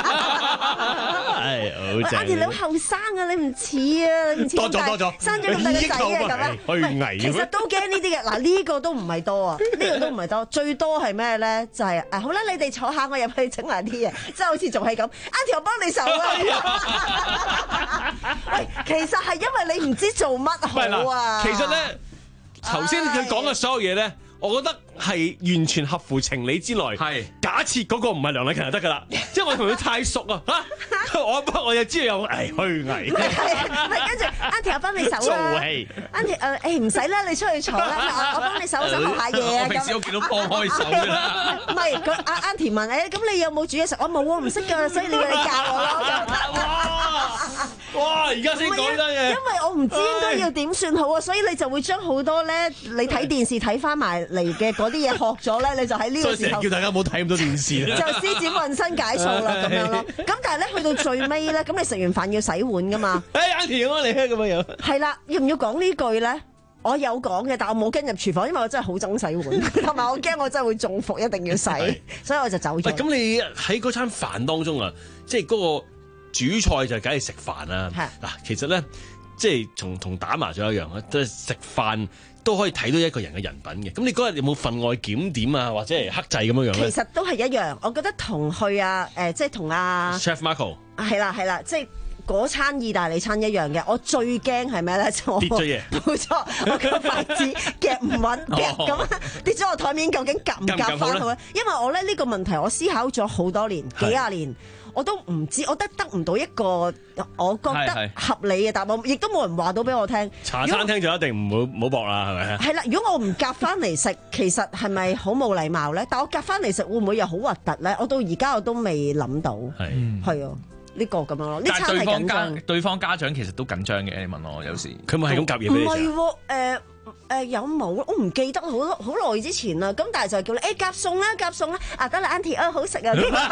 Speaker 1: 係好正。
Speaker 2: auntie 你好後生啊，你唔似啊，你唔似
Speaker 1: 多咗多咗，
Speaker 2: 生咗咁大個仔啊咁樣。
Speaker 1: 虛偽。
Speaker 2: 其實都驚呢啲嘅。嗱呢個都唔係多啊，呢個都唔係多。最多係咩咧？就係誒好啦，你哋坐下，我入去整埋啲嘢，即係好似仲係咁。auntie 我幫你手啊。喂，其實係因為你唔知做乜好啊。
Speaker 1: 其實咧，頭先佢講嘅所有嘢咧。我覺得係完全合乎情理之內。係假設嗰個唔係梁禮勤就得㗎啦，即係我同佢太熟啊嚇，我不我又知道有誒虛偽。
Speaker 2: 係跟住 Auntie 我幫你手啦。做戲。Auntie 誒誒唔使啦，你出去坐啦，我我幫你手手學下嘢啊。
Speaker 3: 我平時我見到幫開手㗎啦。
Speaker 2: 唔係佢阿 Auntie 問誒，咁你有冇煮嘢食？我冇啊，唔識㗎，所以你要你教我咯。
Speaker 1: 哇！而家先講真嘢。
Speaker 2: 因為我唔知應該要點算好啊，所以你就會將好多咧，你睇電視睇翻埋嚟嘅嗰啲嘢學咗咧，你就喺呢個時候
Speaker 1: 叫大家唔好睇咁多電視
Speaker 2: 就施展渾身解數啦咁樣咯。咁但係咧去到最尾咧，咁你食完飯要洗碗噶嘛？
Speaker 1: 誒，Auntie我嚟咁樣樣。
Speaker 2: 係啦，要唔要講呢句咧？我有講嘅，但我冇跟入廚房，因為我真係好憎洗碗，同埋我驚我真係會中伏，一定要洗，所以我就走咗。
Speaker 1: 咁你喺嗰餐飯當中啊，即係嗰個主菜就梗係食飯啦。嗱，其實咧，即係同同打麻雀一樣啊，即係食飯都可以睇到一個人嘅人品嘅。咁你嗰日有冇分外檢點啊，或者係克制咁樣樣咧？
Speaker 2: 其實都係一樣，我覺得同去啊，誒，即係同阿
Speaker 1: Chef Marco
Speaker 2: 係啦係啦，即係。嗰餐意大利餐一樣嘅，我最驚係咩咧？就
Speaker 1: 跌咗嘢，
Speaker 2: 冇錯，我個筷子夾唔穩，夾咁跌咗我台面，究竟夾唔夾翻好咧？因為我咧呢個問題，我思考咗好多年，幾廿年，我都唔知，我得得唔到一個我覺得合理嘅答案，亦都冇人話到俾我聽。
Speaker 1: 茶餐廳就一定唔好唔好搏啦，係咪？
Speaker 2: 係啦，如果我唔夾翻嚟食，其實係咪好冇禮貌咧？但我夾翻嚟食，會唔會又好核突咧？我到而家我都未諗到，係係啊。呢個咁樣咯，呢餐係緊張。
Speaker 3: 對方家長其實都緊張嘅，你問我有時
Speaker 1: 佢咪係咁夾嘢俾你食？
Speaker 2: 唔係喎，誒誒有冇？我唔記得好好耐之前啦。咁但係就叫你誒夾餸啦，夾餸啦。啊得啦 ，Auntie 啊好食啊！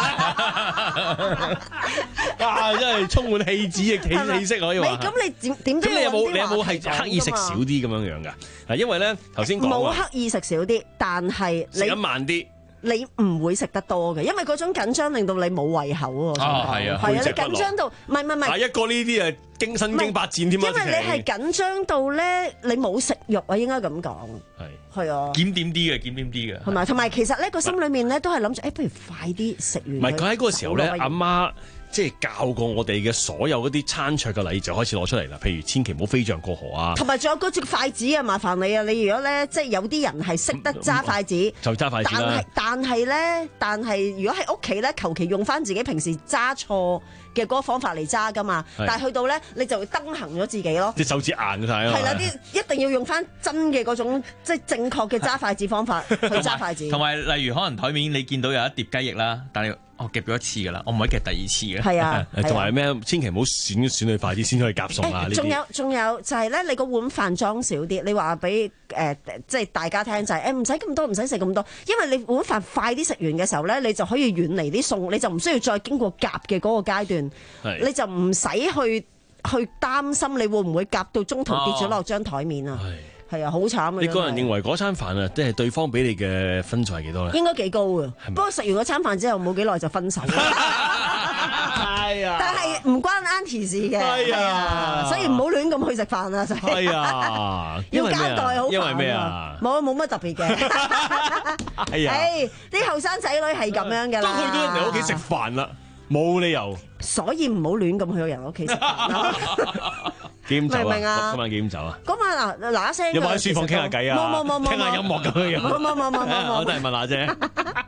Speaker 1: 哇！真係充滿氣質嘅氣息可以話。
Speaker 2: 咁你點點都要
Speaker 1: 咁你有冇你有冇係刻意食少啲咁樣樣㗎？嗱，因為咧頭先講
Speaker 2: 冇刻意食少啲，但係你
Speaker 1: 食得慢啲。
Speaker 2: 你唔會食得多嘅，因為嗰種緊張令到你冇胃口喎。
Speaker 1: 啊，係啊，
Speaker 2: 係啊，你緊張到，唔係唔係唔係。
Speaker 1: 一個呢啲啊，驚身經百戰添啊！
Speaker 2: 因為你係緊張到咧，你冇食慾啊，應該咁講。係係啊，
Speaker 3: 檢點啲嘅，檢點啲嘅。
Speaker 2: 同埋同埋，其實咧個心裏面咧都係諗住，誒，不如快啲食完。
Speaker 1: 唔係佢喺嗰個時候咧，阿媽。即係教過我哋嘅所有嗰啲餐桌嘅禮就開始攞出嚟啦，譬如千祈唔好飛象過河啊，
Speaker 2: 同埋仲有嗰隻筷子啊，麻煩你啊！你如果咧即係有啲人係識得揸筷子，
Speaker 1: 就揸筷子啦。
Speaker 2: 但係但係咧，但係如果喺屋企咧，求其用翻自己平時揸錯嘅嗰個方法嚟揸噶嘛，但係去到咧你就會登行咗自己咯，
Speaker 1: 啲手指硬曬啊！
Speaker 2: 係啦，啲一定要用翻真嘅嗰種即係正確嘅揸筷子方法去揸筷子。
Speaker 3: 同埋例如可能台面你見到有一碟雞翼啦，但係我夾咗一次噶啦，我唔可以夾第二次嘅。
Speaker 2: 係啊，
Speaker 1: 同埋咩？千祈唔好選選佢快啲先可以夾餸啊！
Speaker 2: 仲有仲有就係咧，你個碗飯裝少啲。你話俾誒即係大家聽就係誒唔使咁多，唔使食咁多，因為你碗飯快啲食完嘅時候咧，你就可以遠離啲餸，你就唔需要再經過夾嘅嗰個階段，你就唔使去去擔心你會唔會夾到中途跌咗落張台面啊！係啊，好慘啊！
Speaker 1: 你個人認為嗰餐飯啊，即係對方俾你嘅分數係幾多咧？
Speaker 2: 應該幾高啊！不過食完嗰餐飯之後冇幾耐就分手。係啊，但係唔關 Auntie 事嘅。係啊，所以唔好亂咁去食飯啊！就係啊，要交代好。
Speaker 1: 因為咩啊？
Speaker 2: 冇冇乜特別嘅。
Speaker 1: 係啊，
Speaker 2: 啲後生仔女係咁樣㗎啦。
Speaker 1: 都去到人哋屋企食飯啦，冇理由。
Speaker 2: 所以唔好亂咁去到人屋企食飯。
Speaker 1: 幾點走啊？
Speaker 2: 明唔明啊？
Speaker 1: 今晚幾點走啊？
Speaker 2: 嗰晚嗱嗱一聲，
Speaker 1: 有冇喺書房傾下偈啊？
Speaker 2: 冇冇冇冇，
Speaker 1: 聽下音樂咁樣樣。
Speaker 2: 冇冇冇冇冇，
Speaker 1: 我都係問下啫。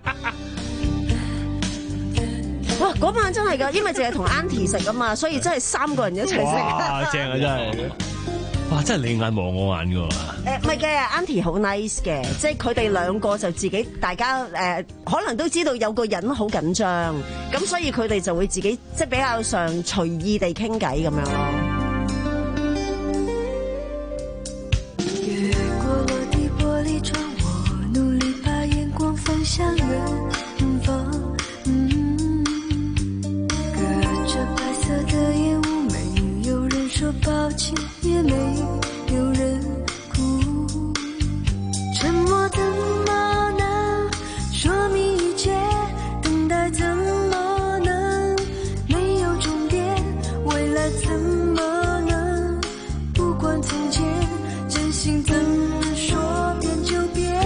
Speaker 2: 哇！嗰晚真係㗎，因為淨係同 Auntie 食啊嘛，所以真係三個人一齊食。
Speaker 1: 哇！正啊，真係。哇！真係你眼望我眼㗎喎。
Speaker 2: 誒唔係嘅 ，Auntie 好 nice 嘅，即係佢哋兩個就自己大家誒、呃，可能都知道有個人好緊張，咁所以佢哋就會自己即係比較上隨意地傾偈咁樣咯。
Speaker 4: 向遠方，嗯，隔着白色的煙霧，沒有人說抱歉，也沒有人哭，沉默怎麼能說明一切？等待怎麼能沒有終點？未來怎麼能不管從前？真心怎麼說變就變？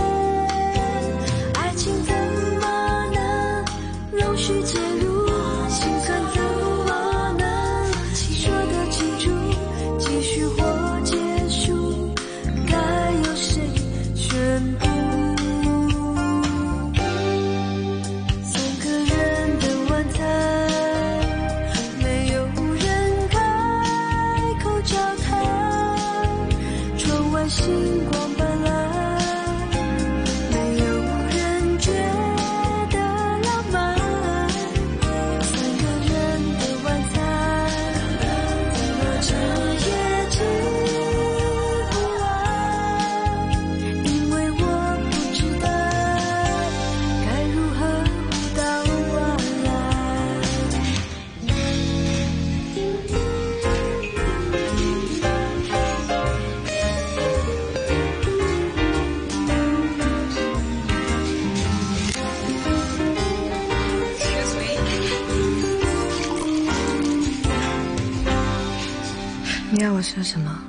Speaker 4: 去介入，心酸怎麼能說得清楚？繼續或結束，該由誰宣布？三個人的晚餐，沒有人開口交談，窗外星光斑斕。你要我說什麼？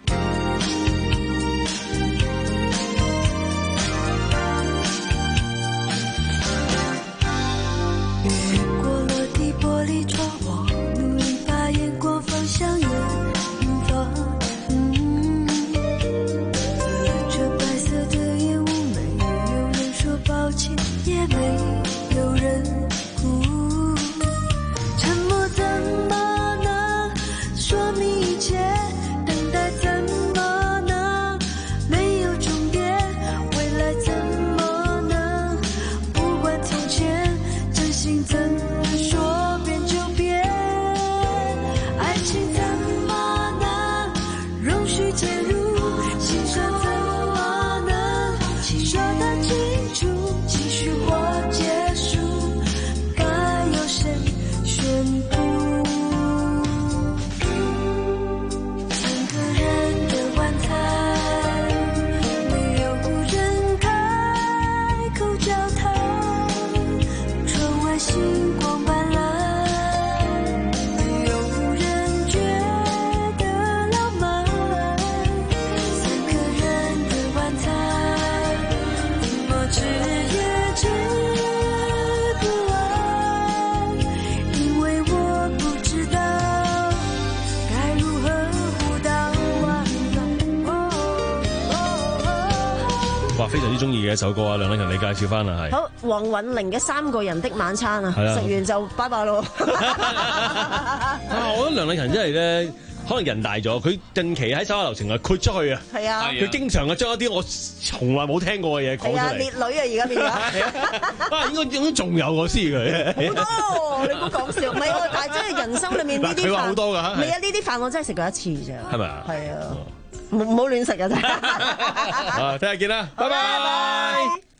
Speaker 4: 越過落地玻璃窗，我努力把眼光放向遠方。嗯，隔着白色的煙霧，沒有人說抱歉，也沒有人哭。沉默怎麼能說明一切？等待
Speaker 1: 非常之中意嘅一首歌啊！梁禮勤，你介紹翻啦，係。
Speaker 2: 好，黃韻玲嘅《三個人的晚餐》啊，
Speaker 1: 係啊
Speaker 2: 食完就拜拜咯。
Speaker 1: 啊，我覺得梁禮勤真係咧。可能人大咗，佢近期喺手下留情啊，豁出去啊！
Speaker 2: 係啊，
Speaker 1: 佢經常啊將一啲我從來冇聽過嘅嘢講出嚟。係啊，
Speaker 2: 烈女啊，而家變咗。
Speaker 1: 啊，應該應該仲有我知佢。
Speaker 2: 好多，你唔好講笑，唔係喎，但係真係人生裡面呢啲飯，
Speaker 1: 佢話好多㗎。
Speaker 2: 唔係啊，呢啲飯我真係食過一次咋。
Speaker 1: 係咪啊？
Speaker 2: 係啊，唔好亂食啊！真係。
Speaker 1: 啊，聽日見啦，拜拜。